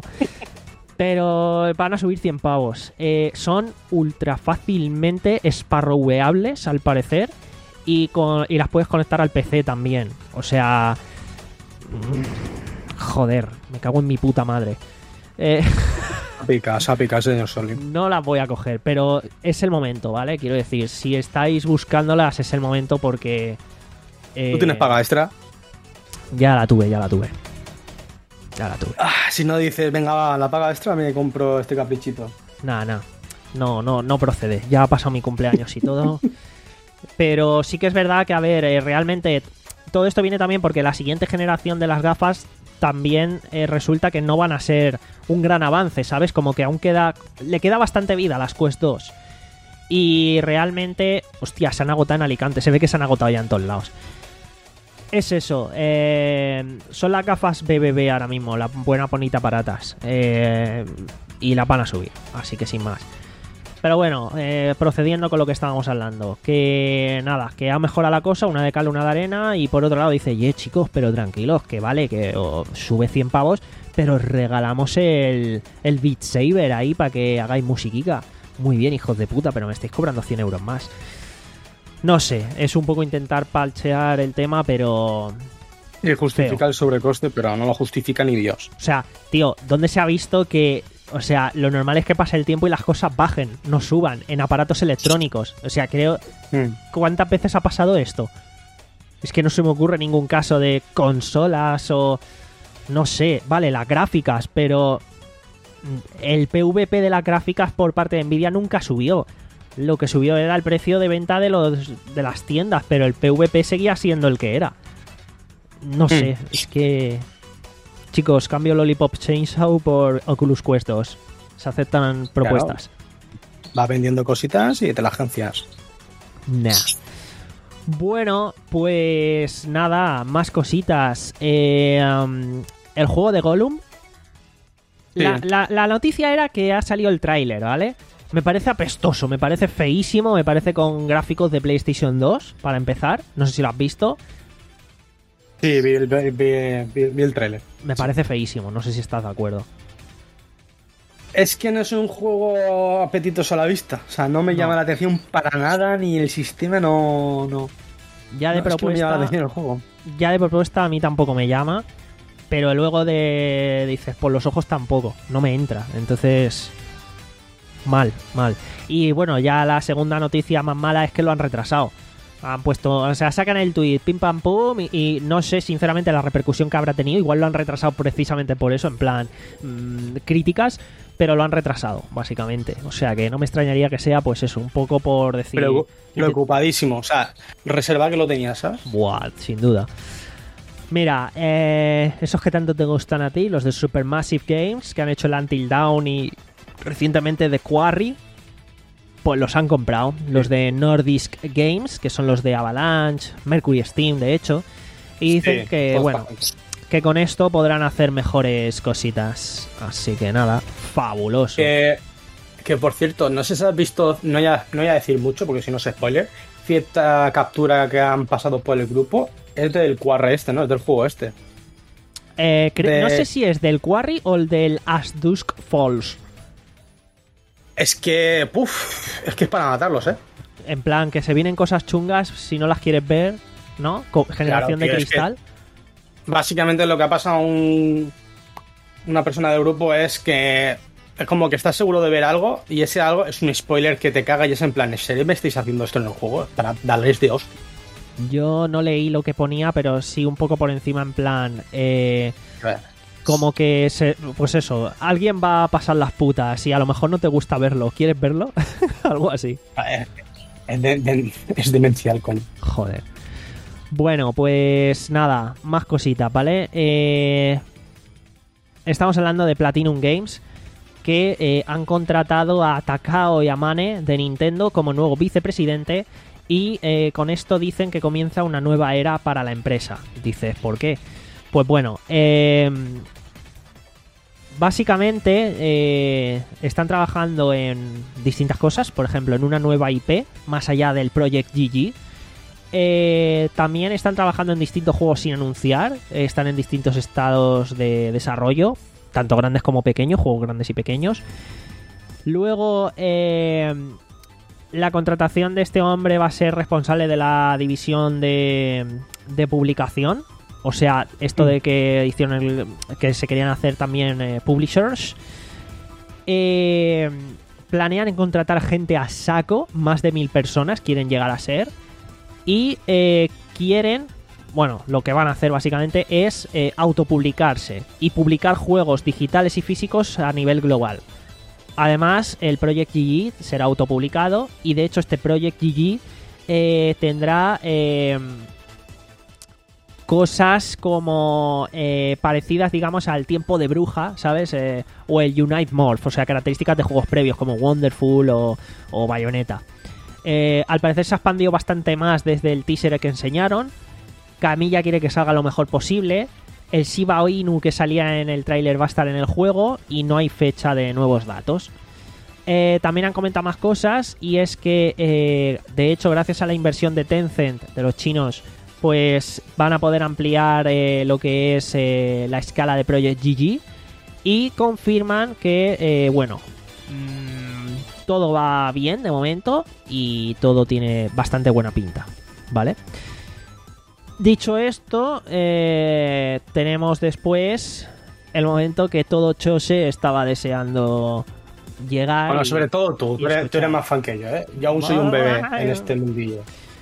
Pero van a subir cien pavos. Eh, son ultra fácilmente esparroweables, al parecer. Y, con, y las puedes conectar al P C también. O sea... Joder, me cago en mi puta madre. Eh, Sápica, sápica, señor Solim. no las voy a coger, pero es el momento, ¿vale? Quiero decir, si estáis buscándolas, es el momento porque... eh, ¿Tú tienes paga extra? Ya la tuve, ya la tuve. Ya la tuve. Ah, si no dices, venga, va, la paga extra, me compro este caprichito. Nada, nada. No, no, no procede. Ya ha pasado mi cumpleaños y todo. Pero sí que es verdad que, a ver, eh, realmente todo esto viene también porque la siguiente generación de las gafas también eh, resulta que no van a ser un gran avance, ¿sabes? Como que aún queda... Le queda bastante vida a las Quest dos. Y realmente, hostia, se han agotado en Alicante. Se ve que se han agotado ya en todos lados. Es eso. Eh, son las gafas B B B ahora mismo, las buenas, bonitas, baratas. Eh, y las van a subir. Así que sin más. Pero bueno, eh, procediendo con lo que estábamos hablando. Que nada, que ha mejorado la cosa, una de cal, una de arena. Y por otro lado dice, ye chicos, pero tranquilos, que vale, que oh, sube cien pavos, pero os regalamos el, el Beat Saber ahí para que hagáis musiquica. Muy bien, hijos de puta, pero me estáis cobrando cien euros más. No sé, es un poco intentar palchear el tema, pero... Y justifica Feo. el sobrecoste, pero no lo justifica ni Dios. O sea, tío, ¿dónde se ha visto que... O sea, lo normal es que pase el tiempo y las cosas bajen, no suban, en aparatos electrónicos. O sea, creo... Mm. ¿Cuántas veces ha pasado esto? Es que no se me ocurre ningún caso de consolas o... No sé, vale, las gráficas, pero... El P V P de las gráficas por parte de Nvidia nunca subió. Lo que subió era el precio de venta de los de las tiendas, pero el P V P seguía siendo el que era. No sé, es que... Chicos, cambio Lollipop Chainsaw por Oculus Quest dos. Se aceptan propuestas. Va vendiendo cositas y te las agencias. Nah. Bueno, pues nada, más cositas. Eh, um, el juego de Gollum. Sí. La, la, la noticia era que ha salido el tráiler, ¿vale? Me parece apestoso, me parece feísimo, me parece con gráficos de PlayStation dos, para empezar. No sé si lo has visto. Sí, vi el, vi, vi, vi el trailer. Me parece feísimo, no sé si estás de acuerdo. Es que no es un juego apetitoso a la vista. O sea, no me No. llama la atención para nada, ni el sistema no... no. Ya de No, es que no me llama la propuesta, atención el juego. ya de propuesta a mí tampoco me llama, pero luego de dices, por los ojos tampoco, no me entra. Entonces, mal, mal. Y bueno, ya la segunda noticia más mala es que lo han retrasado. Han puesto, o sea, sacan el tweet, pim pam pum, y, y no sé sinceramente la repercusión que habrá tenido. Igual lo han retrasado precisamente por eso, en plan mmm, críticas, pero lo han retrasado, básicamente. O sea que no me extrañaría que sea, pues eso, un poco por decir. Pero preocupadísimo. O sea, reserva que lo tenías, ¿sabes? Buah, sin duda. Mira, eh, esos que tanto te gustan a ti, los de Supermassive Games, que han hecho el Until Dawn y recientemente The Quarry, pues los han comprado. Los de Nordisk Games, que son los de Avalanche, Mercury Steam, de hecho. Y dicen Sí, que, todos bueno, pagan. que con esto podrán hacer mejores cositas. Así que nada, fabuloso. Que, que por cierto, no sé si has visto, no voy a, no voy a decir mucho porque si no es spoiler, cierta captura que han pasado por el grupo es del Quarry este, ¿no? Es del juego este. Eh, cre- de- No sé si es del Quarry o el del As Dusk Falls. Es que, puf, es que es para matarlos, ¿eh? En plan, que se vienen cosas chungas si no las quieres ver, ¿no? Co- Generación Claro, de tío, es que- cristal. Básicamente lo que ha pasado a un, una persona del grupo es que es como que estás seguro de ver algo y ese algo es un spoiler que te caga y es en plan, ¿en serio me estáis haciendo esto en el juego? Para darles de hostia. Yo no leí lo que ponía, pero sí un poco por encima, en plan, eh, como que, se, pues eso, alguien va a pasar las putas y a lo mejor no te gusta verlo. ¿Quieres verlo? Algo así. Es, de- de- es demencial, coño. Joder. Bueno, pues nada, más cositas, ¿vale? Eh, estamos hablando de Platinum Games, que eh, han contratado a Takao Yamane de Nintendo como nuevo vicepresidente y eh, con esto dicen que comienza una nueva era para la empresa. Dices, ¿por qué? Pues bueno, eh, básicamente eh, están trabajando en distintas cosas, por ejemplo, en una nueva I P, más allá del Project G G. Eh, también están trabajando en distintos juegos sin anunciar, eh, están en distintos estados de desarrollo, tanto grandes como pequeños, juegos grandes y pequeños. Luego, eh, la contratación de este hombre va a ser responsable de la división de, de publicación. O sea, esto de que hicieron el, que se querían hacer también eh, publishers. Eh, planean en contratar gente a saco, más de mil personas quieren llegar a ser. Y eh, quieren, bueno, lo que van a hacer básicamente es eh, autopublicarse y publicar juegos digitales y físicos a nivel global. Además, el Project G G será autopublicado y de hecho este Project G G eh, tendrá eh, cosas como eh, parecidas, digamos, al Tiempo de Bruja, ¿sabes? Eh, o el Unite Morph, o sea, características de juegos previos como Wonderful o, o Bayonetta. Eh, al parecer se ha expandido bastante más desde el teaser que enseñaron. Camilla quiere que salga lo mejor posible. El Shiba Inu que salía en el tráiler va a estar en el juego y no hay fecha de nuevos datos. Eh, también han comentado más cosas y es que, eh, de hecho, gracias a la inversión de Tencent, de los chinos, pues van a poder ampliar eh, lo que es eh, la escala de Project G G y confirman que, eh, bueno, mmm, todo va bien de momento y todo tiene bastante buena pinta, ¿vale? Dicho esto, eh, tenemos después el momento que todo Chose estaba deseando llegar. Bueno, y, sobre todo tú, tú eres, tú eres más fan que yo, ¿eh? Yo aún soy un bebé en este mundillo.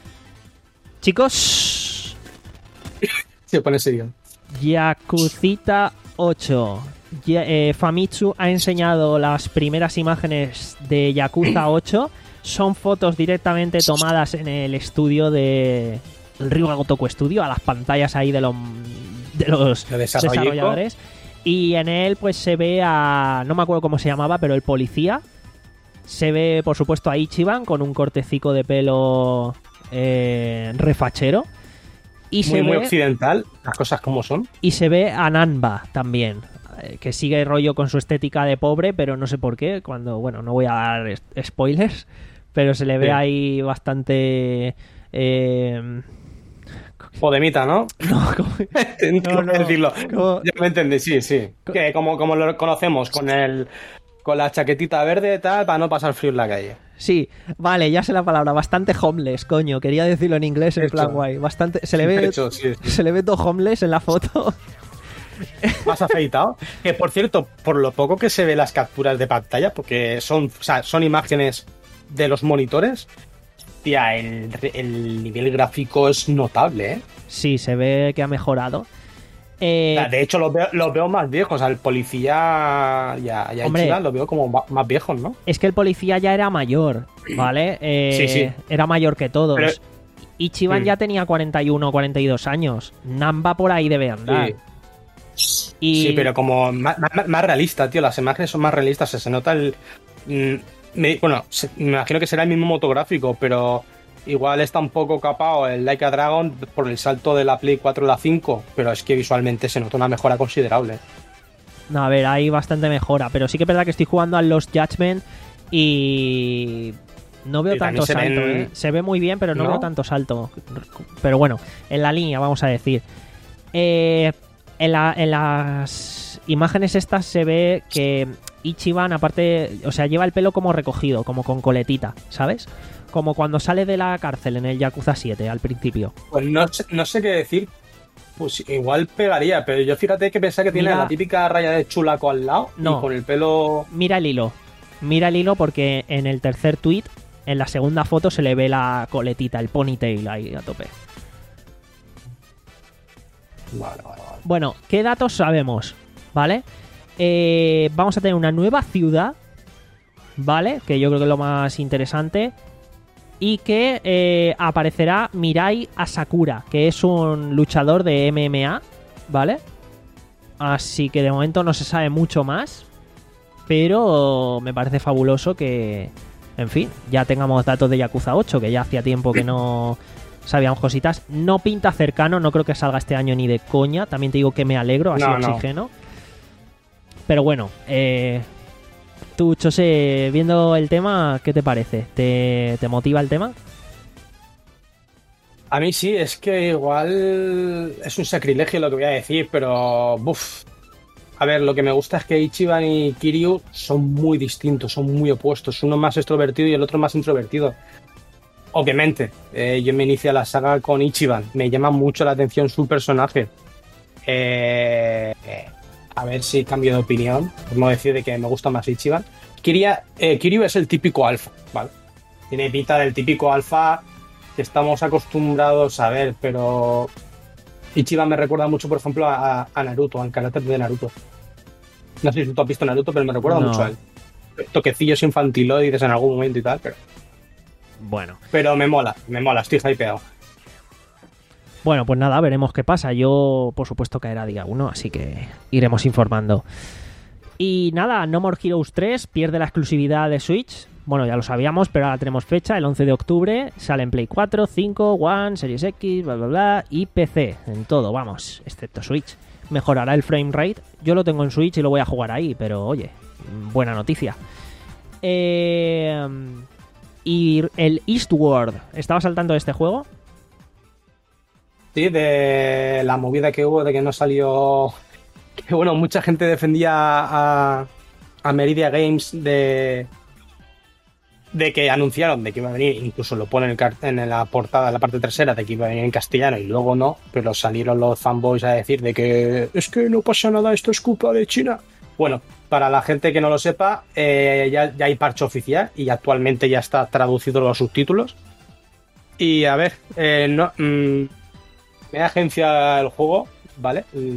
Chicos, Se pone serio. Yakuzita ocho. Ya, eh, Famitsu ha enseñado las primeras imágenes de Yakuza ocho. Son fotos directamente tomadas en el estudio de el Ryuga Gotoku Studio, a las pantallas ahí de los, de los desarrolladores. Y en él pues se ve a... no me acuerdo cómo se llamaba, pero el policía. Se ve, por supuesto, a Ichiban con un cortecico de pelo eh, refachero. Y muy, se muy ve, occidental, las cosas como son. y se ve a Nanba también, eh, que sigue rollo con su estética de pobre, pero no sé por qué, cuando, bueno, no voy a dar es- spoilers, pero se le ve Sí. ahí bastante... Eh, Podemita, ¿no? no, ¿cómo? ¿Cómo no. decirlo? ¿Cómo? Ya me entendí, sí, sí. Que como, como lo conocemos, con el con la chaquetita verde tal, para no pasar frío en la calle. Sí, vale, ya sé la palabra, bastante homeless, coño, quería decirlo en inglés en Hecho. plan guay, bastante, se le ve, Hecho, sí, sí. se le ve todo homeless en la foto. Más afeitado. Que por cierto, por lo poco que se ve las capturas de pantalla, porque son, o sea, son imágenes de los monitores, tía, el, el nivel gráfico es notable, ¿eh? Sí, se ve que ha mejorado. Eh, O sea, de hecho, los veo, los veo más viejos. Al policía ya, ya Hombre. los veo como ma- más viejos, ¿no? Es que el policía ya era mayor, ¿vale? Eh, Sí, sí. Era mayor que todos. Pero- Ichiban Mm. ya tenía cuarenta y uno o cuarenta y dos años. Namba por ahí debe andar. Sí. Y... Sí, pero como más, más- más realista, tío. Las imágenes son más realistas. Se, se nota el. mm, me- bueno, se- me imagino que será el mismo motográfico, pero igual está un poco capado el Like a Dragon por el salto de la Play cuatro a la cinco. Pero es que visualmente se nota una mejora considerable. No, a ver, hay bastante mejora. Pero sí que es verdad que estoy jugando al Lost Judgment y no veo Y tanto también se salto, ven- ¿eh? Se ve muy bien, pero no, ¿No? veo tanto salto. Pero bueno, en la línea, vamos a decir. Eh, en, la- en las imágenes estas se ve que Ichiban, aparte, o sea, lleva el pelo como recogido, como con coletita, ¿sabes? Como cuando sale de la cárcel en el Yakuza siete al principio. Pues no sé, no sé qué decir. Pues igual pegaría, pero yo fíjate que pensaba que tiene Mira- la típica raya de chulaco al lado No. y con el pelo. Mira el hilo. Mira el hilo porque en el tercer tweet, en la segunda foto, se le ve la coletita, el ponytail ahí a tope. Vale, vale, vale. Bueno, ¿qué datos sabemos? ¿Vale? Eh, vamos a tener una nueva ciudad, ¿vale? Que yo creo que es lo más interesante. Y que eh, aparecerá Mirai Asakura, que es un luchador de M M A, ¿vale? Así que de momento no se sabe mucho más. Pero me parece fabuloso que, en fin, ya tengamos datos de Yakuza ocho, que ya hacía tiempo que no sabíamos cositas. No pinta cercano, no creo que salga este año ni de coña. También te digo que me alegro, así No, no. oxígeno. Pero bueno, eh, tú, Chose, viendo el tema, ¿qué te parece? ¿Te, te motiva el tema? A mí sí, es que igual es un sacrilegio lo que voy a decir, pero buf. A ver, lo que me gusta es que Ichiban y Kiryu son muy distintos, son muy opuestos. Uno más extrovertido y el otro más introvertido. Obviamente, eh, yo me inicio la saga con Ichiban. Me llama mucho la atención su personaje. Eh, eh, a ver si cambio de opinión. Por no decir de que me gusta más Ichiban. Kiria, eh, Kiryu es el típico alfa, ¿vale? Tiene pinta del típico alfa que estamos acostumbrados a ver, pero Ichiban me recuerda mucho, por ejemplo, a, a Naruto, al carácter de Naruto. No sé si tú has visto Naruto, pero me recuerda No. mucho a él. Toquecillos infantiloides en algún momento y tal, pero, Bueno. pero me mola, me mola, estoy hypeado. Bueno, pues nada, veremos qué pasa. Yo, por supuesto, caerá día uno, así que iremos informando. Y nada, No More Heroes tres pierde la exclusividad de Switch. Bueno, ya lo sabíamos, pero ahora tenemos fecha, el once de octubre. Sale en Play cuatro, cinco, One, Series X, bla, bla, bla. Y P C, en todo, vamos, excepto Switch. Mejorará el frame rate. Yo lo tengo en Switch y lo voy a jugar ahí, pero oye, buena noticia. Eh, y el Eastward, ¿estabas al tanto de este juego? Sí, de la movida que hubo de que no salió. Que bueno, mucha gente defendía a, a Meridia Games de. De que anunciaron de que iba a venir, incluso lo pone en, el car- en la portada, en la parte trasera, de que iba a venir en castellano y luego no, pero salieron los fanboys a decir de que es que no pasa nada, esto es culpa de China. Bueno, para la gente que no lo sepa, eh, ya, ya hay parche oficial y actualmente ya está traducido los subtítulos. Y a ver, eh, no, mm, me agencia el juego, ¿vale? Mm,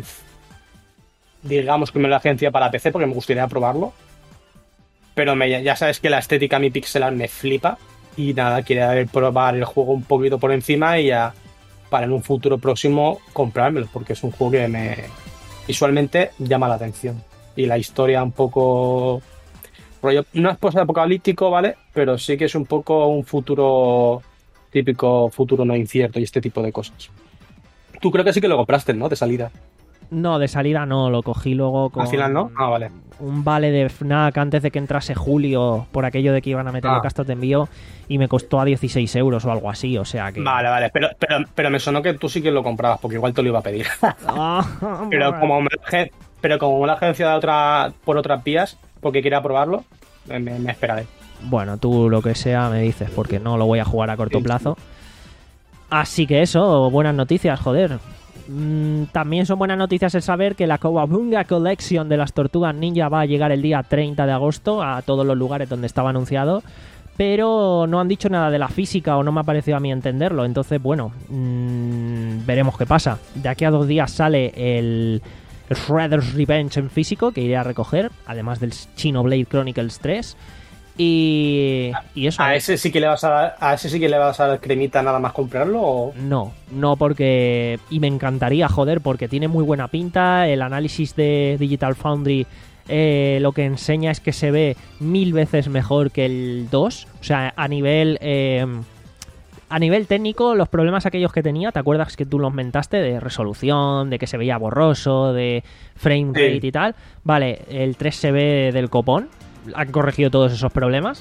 digamos que me lo agencia para P C porque me gustaría probarlo. Pero me, ya sabes que la estética mi pixel art me flipa. Y nada, quiero probar el juego un poquito por encima y ya para en un futuro próximo comprármelo. Porque es un juego que me visualmente llama la atención. Y la historia un poco... rollo, no es post-apocalíptico, ¿vale? Pero sí que es un poco un futuro típico futuro no incierto y este tipo de cosas. Tú creo que sí que lo compraste, ¿no? De salida. No, de salida no, lo cogí luego con... Al final, ¿no? Ah, vale. Un vale de FNAC antes de que entrase julio, por aquello de que iban a meterle Ah. gastos de envío, y me costó a dieciséis euros o algo así, o sea que... Vale, vale, pero, pero, pero me sonó que tú sí que lo comprabas, porque igual te lo iba a pedir. Ah, pero como me, pero como la agencia de otra, por otras vías, porque quería probarlo, me, me esperaré. Bueno, tú lo que sea me dices, porque no lo voy a jugar a corto Sí. plazo. Así que eso, buenas noticias, joder. Mm, también son buenas noticias el saber que la Cowabunga Collection de las Tortugas Ninja va a llegar el día treinta de agosto a todos los lugares donde estaba anunciado, pero no han dicho nada de la física o no me ha parecido a mí entenderlo. Entonces, bueno, mmm, veremos qué pasa. De aquí a dos días sale el Shredder's Revenge en físico, que iré a recoger, además del Xenoblade Chronicles tres. Y, y eso. ¿A ese sí que le vas a dar, a ese sí que le vas a dar cremita nada más comprarlo? O... No, no porque... Y me encantaría, joder, porque tiene muy buena pinta. El análisis de Digital Foundry eh, lo que enseña es que se ve mil veces mejor que el dos. O sea, a nivel... Eh, a nivel técnico, los problemas aquellos que tenía, ¿te acuerdas que tú los mentaste? De resolución, de que se veía borroso, de frame rate Sí. y tal. Vale, el tres se ve del copón. Han corregido todos esos problemas.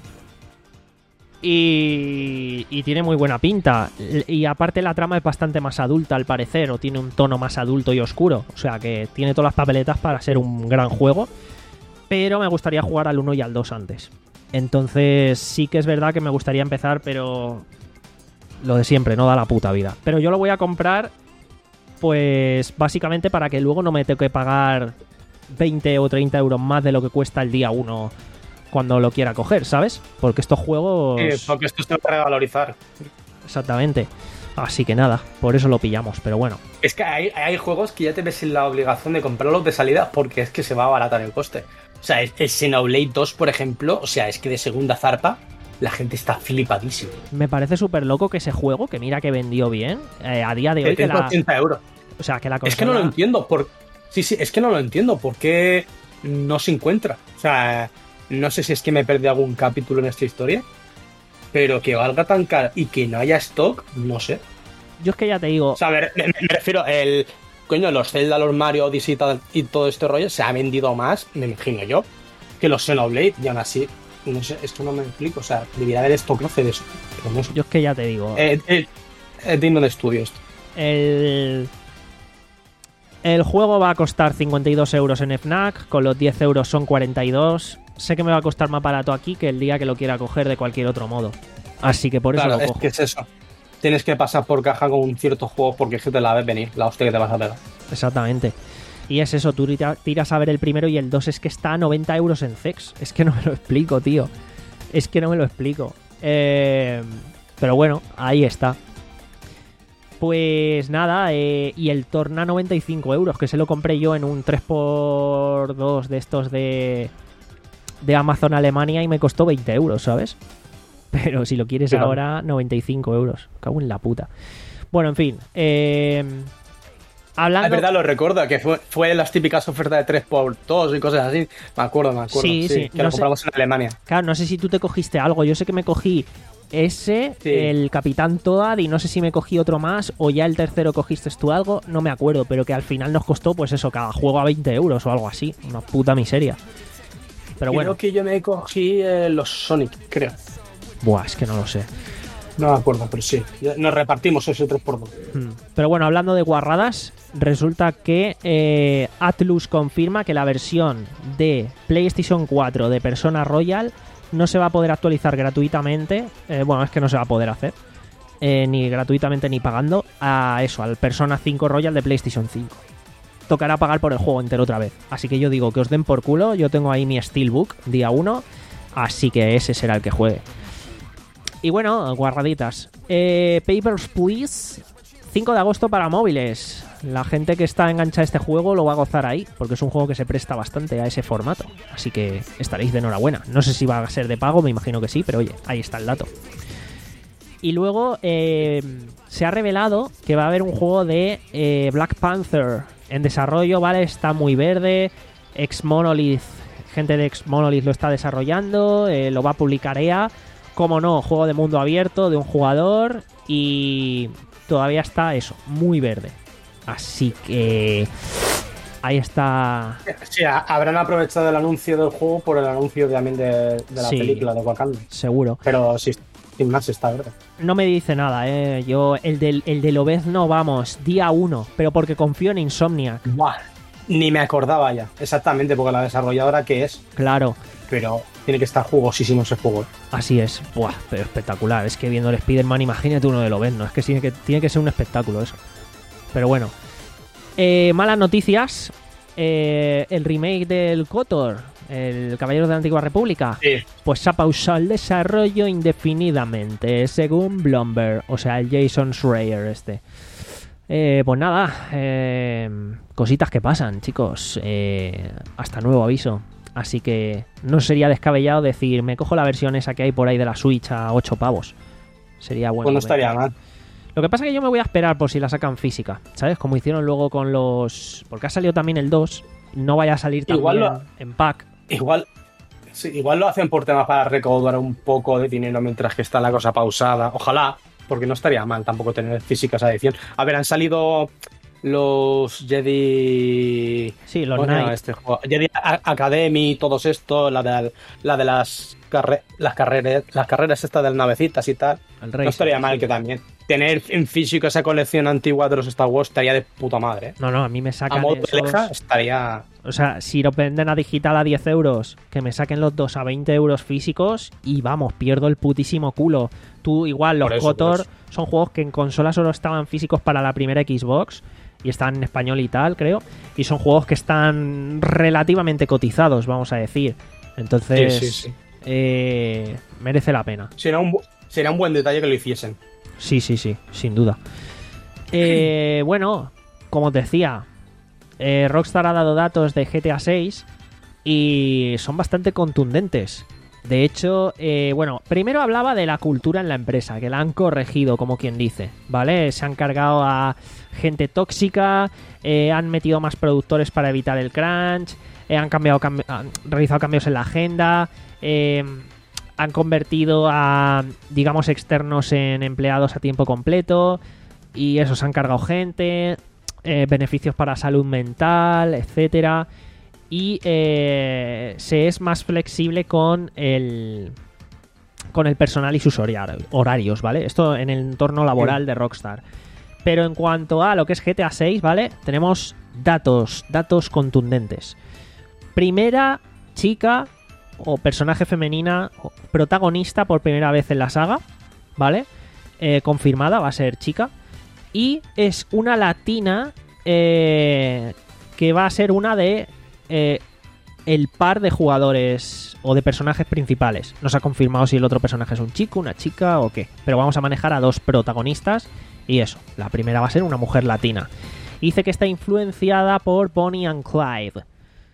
Y, y tiene muy buena pinta. Y aparte la trama es bastante más adulta al parecer, o tiene un tono más adulto y oscuro. O sea que tiene todas las papeletas para ser un gran juego. Pero me gustaría jugar al uno y al dos antes. Entonces sí que es verdad que me gustaría empezar, pero lo de siempre, no da la puta vida. Pero yo lo voy a comprar, pues básicamente para que luego no me tenga que pagar veinte o treinta euros más de lo que cuesta el día uno cuando lo quiera coger, ¿sabes? Porque estos juegos... Sí, porque esto se va a revalorizar. Exactamente. Así que nada, por eso lo pillamos, pero bueno. Es que hay, hay juegos que ya te ves en la obligación de comprarlos de salida porque es que se va a abaratar el coste. O sea, el, el Xenoblade dos, por ejemplo, o sea, es que de segunda zarpa la gente está flipadísima. Me parece súper loco que ese juego, que mira que vendió bien, eh, a día de hoy... Que la, ochenta euros. O sea, que la consola... Es que no lo entiendo. Por... Sí, sí, es que no lo entiendo. ¿Por qué no se encuentra? O sea, no sé si es que me perdí algún capítulo en esta historia, pero que valga tan caro y que no haya stock, no sé. Yo es que ya te digo... O sea, me, me, me refiero, el coño, los Zelda, los Mario Odyssey y todo, y todo este rollo se ha vendido más, me imagino yo, que los Xenoblade, y aún así, no sé, esto no me explico. O sea, debería haber stock de eso. Pero no sé. Yo es que ya te digo... Eh, eh, es digno de estudio esto. El... El juego va a costar cincuenta y dos euros en FNAC, con los diez euros son cuarenta y dos. Sé que me va a costar más barato aquí que el día que lo quiera coger de cualquier otro modo. Así que por eso Claro, lo es cojo. que es eso. Tienes que pasar por caja con ciertos juegos porque es que te la ves venir, la hostia que te vas a pegar. Exactamente. Y es eso, tú tiras a ver el primero y el dos es que está a noventa euros en C E X. Es que no me lo explico, tío. Es que no me lo explico. Eh... Pero bueno, ahí está. Pues nada, eh, y el Torna noventa y cinco euros, que se lo compré yo en un tres por dos de estos de, de Amazon Alemania y me costó veinte euros, ¿sabes? Pero si lo quieres Claro. ahora, noventa y cinco euros. Cago en la puta. Bueno, en fin. Eh, hablando... Es verdad, lo recuerdo, que fue, fue las típicas ofertas de tres por dos y cosas así. Me acuerdo, me acuerdo. Sí, sí, Que no lo sé. compramos en Alemania. Claro, no sé si tú te cogiste algo. Yo sé que me cogí ese, Sí. el Capitán Toad, y no sé si me cogí otro más o ya el tercero cogiste tú algo, no me acuerdo, pero que al final nos costó, pues eso, cada juego a veinte euros o algo así. Una puta miseria. Pero Creo bueno, que yo me cogí eh, los Sonic, creo. buah, es que no lo sé. No me acuerdo, pero sí. Nos repartimos ese tres por dos. Hmm. Pero bueno, hablando de guarradas, resulta que eh, Atlus confirma que la versión de PlayStation cuatro de Persona Royal no se va a poder actualizar gratuitamente. Eh, bueno, es que no se va a poder hacer. Eh, ni gratuitamente ni pagando a eso, al Persona cinco Royal de PlayStation cinco. Tocará pagar por el juego entero otra vez. Así que yo digo que os den por culo. Yo tengo ahí mi Steelbook día uno. Así que ese será el que juegue. Y bueno, guarraditas. Eh, Papers, Please. cinco de agosto para móviles. La gente que está enganchada a este juego lo va a gozar ahí, porque es un juego que se presta bastante a ese formato. Así que estaréis de enhorabuena. No sé si va a ser de pago, me imagino que sí, pero oye, ahí está el dato. Y luego eh, se ha revelado que va a haber un juego de eh, Black Panther en desarrollo, ¿vale? Está muy verde. Ex Monolith, gente de Ex Monolith lo está desarrollando, eh, lo va a publicar E A. Como no, juego de mundo abierto de un jugador y todavía está eso, muy verde. Así que ahí está. Sí, habrán aprovechado el anuncio del juego por el anuncio también de, de la sí, película de Wakanda. Seguro. Pero sí, sin más está verde. No me dice nada, eh. Yo, el del, el del Lobezno, vamos, día uno, pero porque confío en Insomniac. Buah, ni me acordaba ya, exactamente, porque la desarrolladora que es. Claro. Pero tiene que estar jugosísimo ese juego. Así es. Buah, pero espectacular. Es que viendo el Spider-Man, imagínate uno de Lobezno. Es que tiene que, tiene que ser un espectáculo eso. Pero bueno. Eh, malas noticias. Eh, el remake del KOTOR, el Caballero de la Antigua República, sí. Pues se ha pausado el desarrollo indefinidamente, según Bloomberg. O sea, el Jason Schreier este. Eh, pues nada, eh, cositas que pasan, chicos. Eh, hasta nuevo aviso. Así que no sería descabellado decir, me cojo la versión esa que hay por ahí de la Switch a ocho pavos. Sería bueno. Pues no estaría mal. Lo que pasa es que yo me voy a esperar por si la sacan física, ¿sabes? Como hicieron luego con los... Porque ha salido también el dos, no vaya a salir también igual lo... en pack. Igual, sí, igual lo hacen por temas para recaudar un poco de dinero mientras que está la cosa pausada. Ojalá, porque no estaría mal tampoco tener física esa edición. A ver, han salido los Jedi... Sí, los bueno, Knight. Este juego, Jedi Academy, todos estos, la de, la de las, carre... las carreras las carreras estas de las navecitas y tal. No estaría mal que también tener en físico esa colección antigua de los Star Wars estaría de puta madre, ¿eh? No, no, a mí me sacan a modo esos... de leja estaría... O sea, si lo venden a digital a diez euros, que me saquen los dos a veinte euros físicos y vamos, pierdo el putísimo culo. Tú, igual, los KOTOR son juegos que en consola solo estaban físicos para la primera Xbox y están en español y tal, creo. Y son juegos que están relativamente cotizados, vamos a decir. Entonces, sí, sí, sí. Eh, merece la pena. Será un, será un buen detalle que lo hiciesen. Sí, sí, sí, sin duda. Eh, bueno, como os decía, eh, Rockstar ha dado datos de G T A seis y son bastante contundentes. De hecho, eh, bueno, primero hablaba de la cultura en la empresa, que la han corregido, como quien dice, ¿vale? Se han cargado a gente tóxica, eh, han metido más productores para evitar el crunch, eh, han cambiado, cambi- han realizado cambios en la agenda, eh, han convertido a, digamos, externos en empleados a tiempo completo y eso, se han cargado gente, eh, beneficios para salud mental, etcétera. Y eh, se es más flexible con el con el personal y sus horarios, ¿vale? Esto en el entorno laboral de Rockstar. Pero en cuanto a lo que es G T A seis, ¿vale? Tenemos datos, datos contundentes. Primera chica o personaje femenina o protagonista por primera vez en la saga, ¿vale? Eh, confirmada, va a ser chica. Y es una latina eh, que va a ser una de... Eh, el par de jugadores o de personajes principales. No se ha confirmado si el otro personaje es un chico, una chica o qué, pero vamos a manejar a dos protagonistas y eso, la primera va a ser una mujer latina. Dice que está influenciada por Bonnie and Clyde.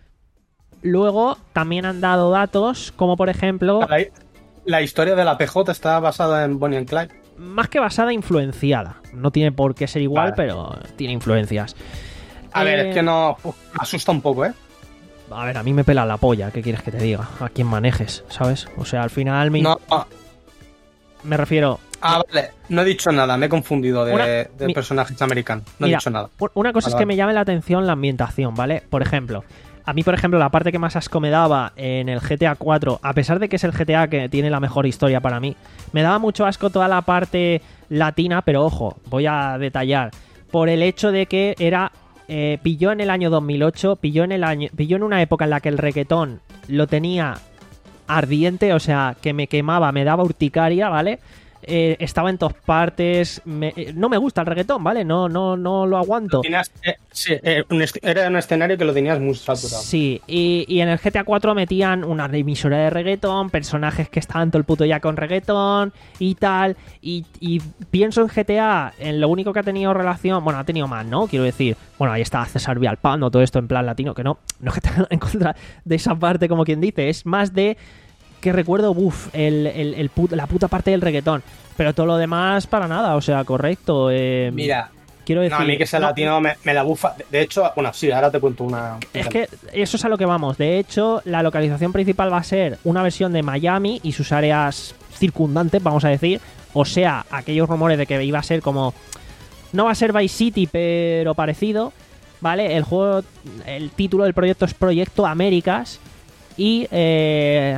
Luego también han dado datos como por ejemplo... La, la historia de la P J está basada en Bonnie and Clyde. Más que basada, influenciada. No tiene por qué ser igual, vale, pero tiene influencias. A eh... ver, es que no... Uf, asusta un poco, ¿eh? A ver, a mí me pela la polla, ¿qué quieres que te diga? A quien manejes, ¿sabes? O sea, al final me... No, no. Me refiero... Ah, vale, no he dicho nada, me he confundido de, una... de mi... personajes americanos. No Mira, he dicho nada. Una cosa vale, es que vale. me llame la atención la ambientación, ¿vale? Por ejemplo, a mí, por ejemplo, la parte que más asco me daba en el G T A cuatro, a pesar de que es el G T A que tiene la mejor historia para mí, me daba mucho asco toda la parte latina, pero ojo, voy a detallar, por el hecho de que era... Eh, pilló en el año dos mil ocho, pilló en el año, pilló en una época en la que el reggaetón lo tenía ardiente, o sea, que me quemaba, me daba urticaria, ¿vale? Eh, estaba en todas partes, me, eh, no me gusta el reggaetón, ¿vale? No, no, no lo aguanto. Tenías, eh, sí, eh, un era un escenario que lo tenías muy saturado. Sí, y, y en el G T A cuatro metían una emisora de reggaetón, personajes que estaban todo el puto ya con reggaetón y tal, y, y pienso en G T A, en lo único que ha tenido relación, bueno, ha tenido más, ¿no? Quiero decir, bueno, ahí está César Villalpando, todo esto en plan latino, que no, no es que tenga en contra de esa parte como quien dice, es más de... que recuerdo, uff, el, el, el put- la puta parte del reggaetón. Pero todo lo demás, para nada, o sea, correcto. Eh, Mira, quiero decir... No, a mí que sea no, latino me, me la bufa. De hecho, bueno, sí, ahora te cuento una... Es que eso es a lo que vamos. De hecho, la localización principal va a ser una versión de Miami y sus áreas circundantes, vamos a decir. o sea, aquellos rumores de que iba a ser como... No va a ser Vice City, pero parecido, ¿vale? El juego, el título del proyecto es Proyecto Américas y eh,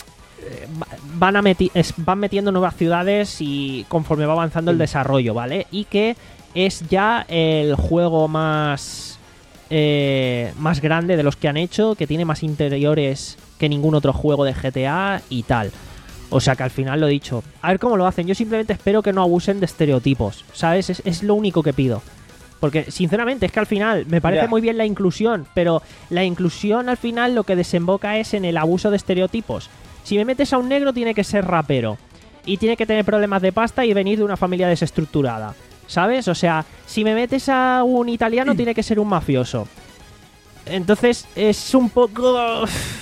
van, a meti- es, van metiendo nuevas ciudades y conforme va avanzando el desarrollo, ¿vale? Y que es ya el juego más, eh, más grande de los que han hecho, que tiene más interiores que ningún otro juego de G T A y tal. O sea que al final lo he dicho. A ver cómo lo hacen. Yo simplemente espero que no abusen de estereotipos, ¿sabes? Es, es lo único que pido. Porque, sinceramente, es que al final me parece yeah. muy bien la inclusión, pero la inclusión al final lo que desemboca es en el abuso de estereotipos. Si me metes a un negro tiene que ser rapero y tiene que tener problemas de pasta y venir de una familia desestructurada, ¿sabes? O sea, si me metes a un italiano tiene que ser un mafioso. Entonces es un poco...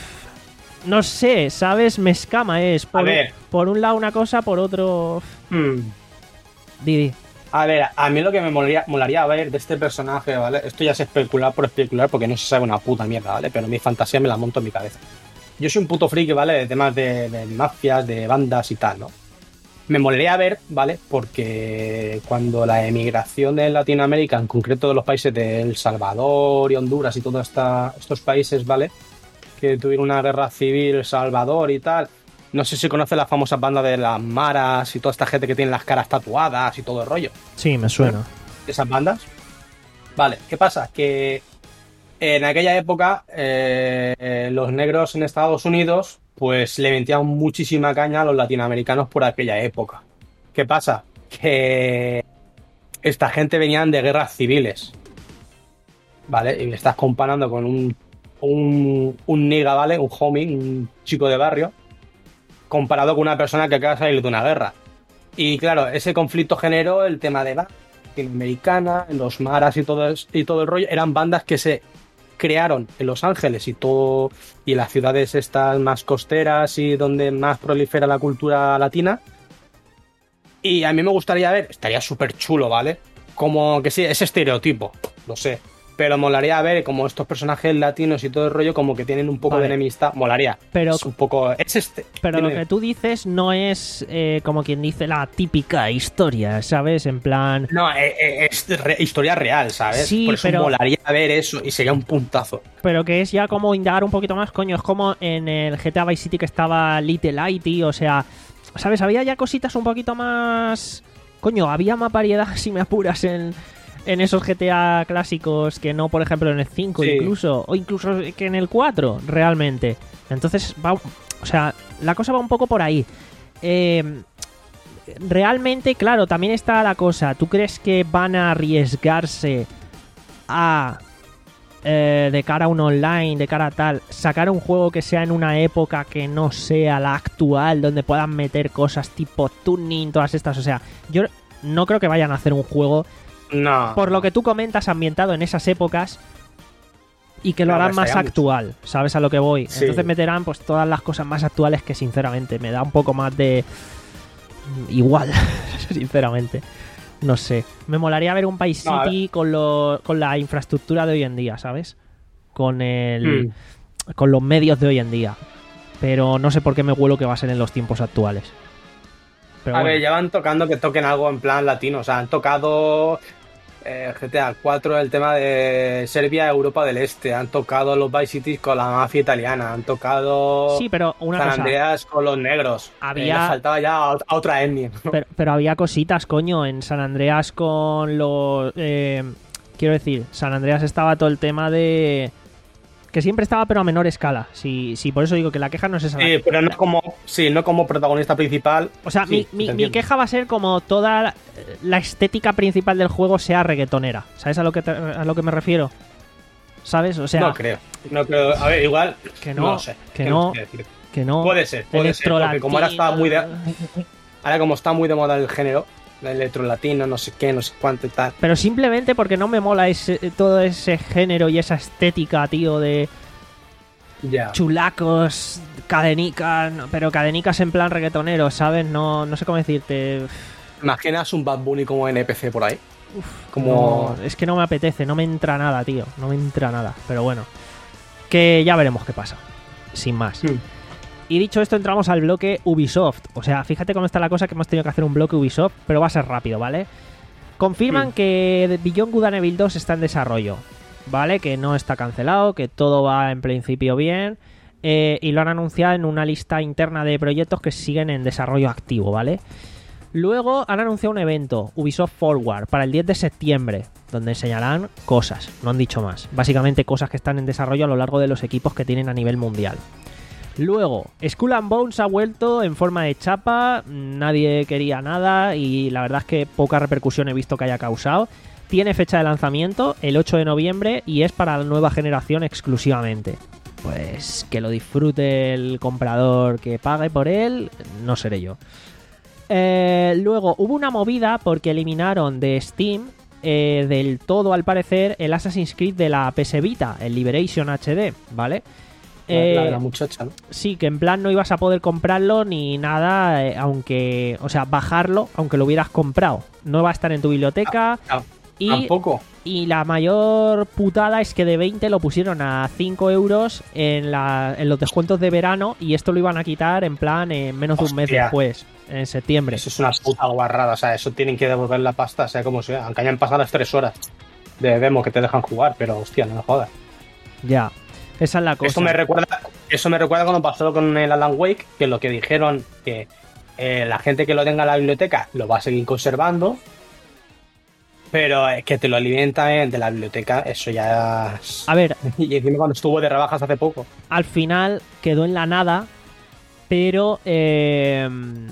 No sé, ¿sabes? Me escama, es por, a ver. por un lado una cosa, por otro... Hmm. Didi. A ver, a mí lo que me molaría, molaría ver de este personaje, ¿vale? Esto ya es especular por especular porque no se sabe una puta mierda, ¿vale? Pero mi fantasía me la monto en mi cabeza. Yo soy un puto friki, ¿vale? De temas de, de mafias, de bandas y tal, ¿no? Me molaría ver, ¿vale? Porque cuando la emigración de Latinoamérica, en concreto de los países de El Salvador y Honduras y todos estos países, ¿vale? Que tuvieron una guerra civil, El Salvador y tal. No sé si conoces la famosa banda de las maras y toda esta gente que tiene las caras tatuadas y todo el rollo. Sí, me suena. ¿Esas bandas? Vale, ¿qué pasa? Que en aquella época eh, los negros en Estados Unidos pues le metían muchísima caña a los latinoamericanos por aquella época. ¿Qué pasa? Que esta gente venían de guerras civiles, ¿vale? Y me estás comparando con un Un, un nigga, ¿vale? Un homie, un chico de barrio, comparado con una persona que acaba de salir de una guerra. Y claro, ese conflicto generó el tema de la latinoamericana, los maras y todo, y todo el rollo. Eran bandas que se crearon en Los Ángeles y todo, y en las ciudades estas más costeras y donde más prolifera la cultura latina. Y a mí me gustaría ver, estaría súper chulo, ¿vale? Como que sí, ese estereotipo, lo sé. Pero molaría ver como estos personajes latinos y todo el rollo como que tienen un poco vale. de enemistad. Molaría. Pero, es un poco... Es este. Pero Dime. Lo que tú dices no es eh, como quien dice la típica historia, ¿sabes? En plan... No, es, es re, historia real, ¿sabes? Sí, Por eso pero... molaría ver eso y sería un puntazo. Pero que es ya como indagar un poquito más, coño. Es como en el G T A Vice City que estaba Little Haiti, o sea... ¿Sabes? Había ya cositas un poquito más... Coño, había más variedad, si me apuras, en... en esos G T A clásicos que no, por ejemplo, en el cinco sí. incluso, o incluso que en el cuatro, realmente. Entonces, va, o sea, la cosa va un poco por ahí. Eh, realmente, claro, también está la cosa. ¿Tú crees que van a arriesgarse a, eh, de cara a un online, de cara a tal, sacar un juego que sea en una época que no sea la actual, donde puedan meter cosas tipo tuning, todas estas? O sea, yo no creo que vayan a hacer un juego... No. Por lo que tú comentas, ambientado en esas épocas y que lo no, harán más actual, mucho. ¿Sabes a lo que voy? Sí. Entonces meterán pues todas las cosas más actuales que sinceramente me da un poco más de... Igual, sinceramente. No sé. Me molaría ver un Vice City no, con, lo, con la infraestructura de hoy en día, ¿sabes? Con el... Mm. Con los medios de hoy en día. Pero no sé por qué me huelo que va a ser en los tiempos actuales. Pero a bueno. ver, ya van tocando que toquen algo en plan latino. O sea, han tocado eh, G T A cuatro, el tema de Serbia, Europa del Este. Han tocado los Vice Cities con la mafia italiana. Han tocado sí, pero una San cosa, Andreas con los negros. Había... Eh, faltaba ya a otra etnia, ¿no? Pero, pero había cositas, coño. En San Andreas con los... Eh, quiero decir, San Andreas estaba todo el tema de... Que siempre estaba, pero a menor escala. Sí, sí, por eso digo que la queja no es esa. Sí, pero no como, sí, no como protagonista principal. O sea, sí, mi, mi, mi queja va a ser como toda la estética principal del juego sea reggaetonera. ¿Sabes a lo que te, a lo que me refiero? ¿Sabes? O sea... No creo. No creo. A ver, igual... Que no, no lo sé. Que no, que no. Puede ser, puede ser. Porque como ahora está muy de... Ahora como está muy de moda el género... el electrolatino, no sé qué, no sé cuánto y tal. Pero simplemente porque no me mola ese, todo ese género y esa estética, tío, de yeah. chulacos, cadenicas, no, pero cadenicas en plan reggaetonero, ¿sabes? No, no sé cómo decirte. ¿Imaginas un Bad Bunny como N P C por ahí? Uf, como... no, es que no me apetece, no me entra nada, tío, no me entra nada, pero bueno, que ya veremos qué pasa, sin más. Hmm. Y dicho esto, entramos al bloque Ubisoft. O sea, fíjate cómo está la cosa, que hemos tenido que hacer un bloque Ubisoft, pero va a ser rápido, ¿vale? Confirman Sí. que Beyond Good and Evil dos está en desarrollo, ¿vale? Que no está cancelado, que todo va en principio bien. Eh, y lo han anunciado en una lista interna de proyectos que siguen en desarrollo activo, ¿vale? Luego han anunciado un evento, Ubisoft Forward, para el diez de septiembre, donde enseñarán cosas, no han dicho más. Básicamente cosas que están en desarrollo a lo largo de los equipos que tienen a nivel mundial. Luego, Skull and Bones ha vuelto en forma de chapa, nadie quería nada y la verdad es que poca repercusión he visto que haya causado. Tiene fecha de lanzamiento, el ocho de noviembre, y es para la nueva generación exclusivamente. Pues que lo disfrute el comprador que pague por él, no seré yo. Eh, luego, hubo una movida porque eliminaron de Steam eh, del todo, al parecer, el Assassin's Creed de la P S Vita, el Liberation H D, ¿vale? La, la de Eh, la muchacha, ¿no? Sí, que en plan no ibas a poder comprarlo ni nada, eh, aunque, o sea, bajarlo, aunque lo hubieras comprado. No va a estar en tu biblioteca. Ah, y, Tampoco. y la mayor putada es que de veinte lo pusieron a cinco euros en, la, en los descuentos de verano, y esto lo iban a quitar en plan en menos de un mes Hostia. después, en septiembre. Eso es una puta guarrada. O sea, eso tienen que devolver la pasta, sea como sea. Aunque hayan pasado las tres horas de demo que te dejan jugar, pero hostia, no me jodas. Ya, esa es la cosa. Esto me recuerda, eso me recuerda cuando pasó con el Alan Wake, que lo que dijeron que eh, la gente que lo tenga en la biblioteca lo va a seguir conservando, pero eh, que te lo alimentan de la biblioteca, eso ya es... A ver, Y encima cuando estuvo de rebajas hace poco. al final quedó en la nada, pero eh,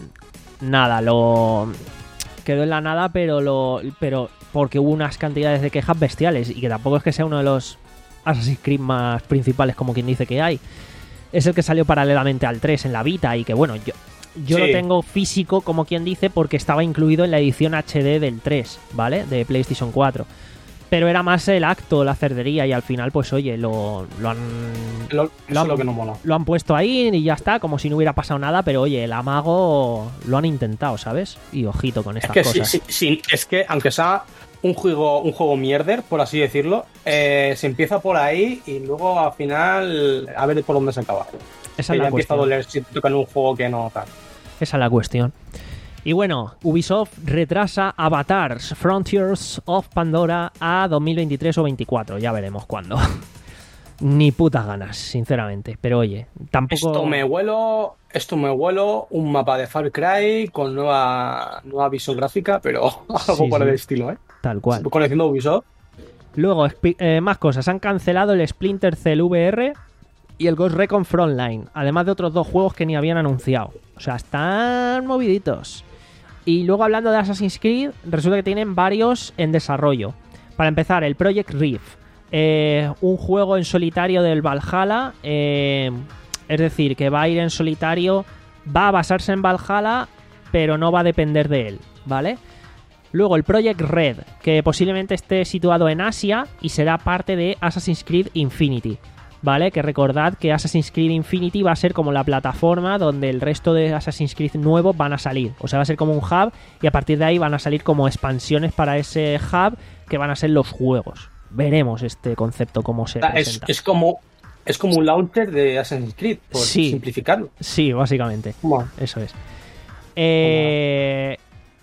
nada, lo quedó en la nada, pero lo pero porque hubo unas cantidades de quejas bestiales, y que tampoco es que sea uno de los Assassin's Creed más principales, como quien dice que hay. Es el que salió paralelamente al tres en la Vita, y que bueno, yo yo Sí. lo tengo físico, como quien dice, porque estaba incluido en la edición H D del tres, ¿vale? De PlayStation cuatro. Pero era más el acto, la cerdería, y al final, pues oye, lo, lo han Lo, eso Lo han- es lo que no mola. lo han puesto ahí y ya está, como si no hubiera pasado nada, pero oye, el amago lo han intentado, ¿sabes? Y ojito con Es estas que sí, cosas. sí, sí, es que aunque sea un juego, un juego mierder, por así decirlo, eh, se empieza por ahí y luego al final a ver por dónde se acaba. Esa Que es ya la empieza a cuestión. doler si te tocan un juego que no tal. Esa es la cuestión. Y bueno, Ubisoft retrasa Avatar Frontiers of Pandora a dos mil veintitrés o veinticuatro, ya veremos cuándo. Ni putas ganas, sinceramente. Pero oye, tampoco... Esto me huelo, esto me huelo un mapa de Far Cry con nueva, nueva visión gráfica, pero algo Sí, por sí. el estilo, ¿eh? Tal cual. Conociendo Ubisoft, Luego, espi- eh, más cosas. Han cancelado el Splinter Cell V R y el Ghost Recon Frontline, además de otros dos juegos que ni habían anunciado. O sea, están moviditos. Y luego, hablando de Assassin's Creed, resulta que tienen varios en desarrollo. Para empezar, el Project Rift, eh, un juego en solitario del Valhalla, eh, es decir, que va a ir en solitario, va a basarse en Valhalla, pero no va a depender de él, ¿vale? Luego el Project Red, que posiblemente esté situado en Asia y será parte de Assassin's Creed Infinity, ¿vale? Que recordad que Assassin's Creed Infinity va a ser como la plataforma donde el resto de Assassin's Creed nuevos van a salir. O sea, va a ser como un hub y a partir de ahí van a salir como expansiones para ese hub que van a ser los juegos. Veremos este concepto cómo se es, presenta. es como es como un launcher de Assassin's Creed, por Sí. simplificarlo. Sí, básicamente. Bueno, Eso es. Eh,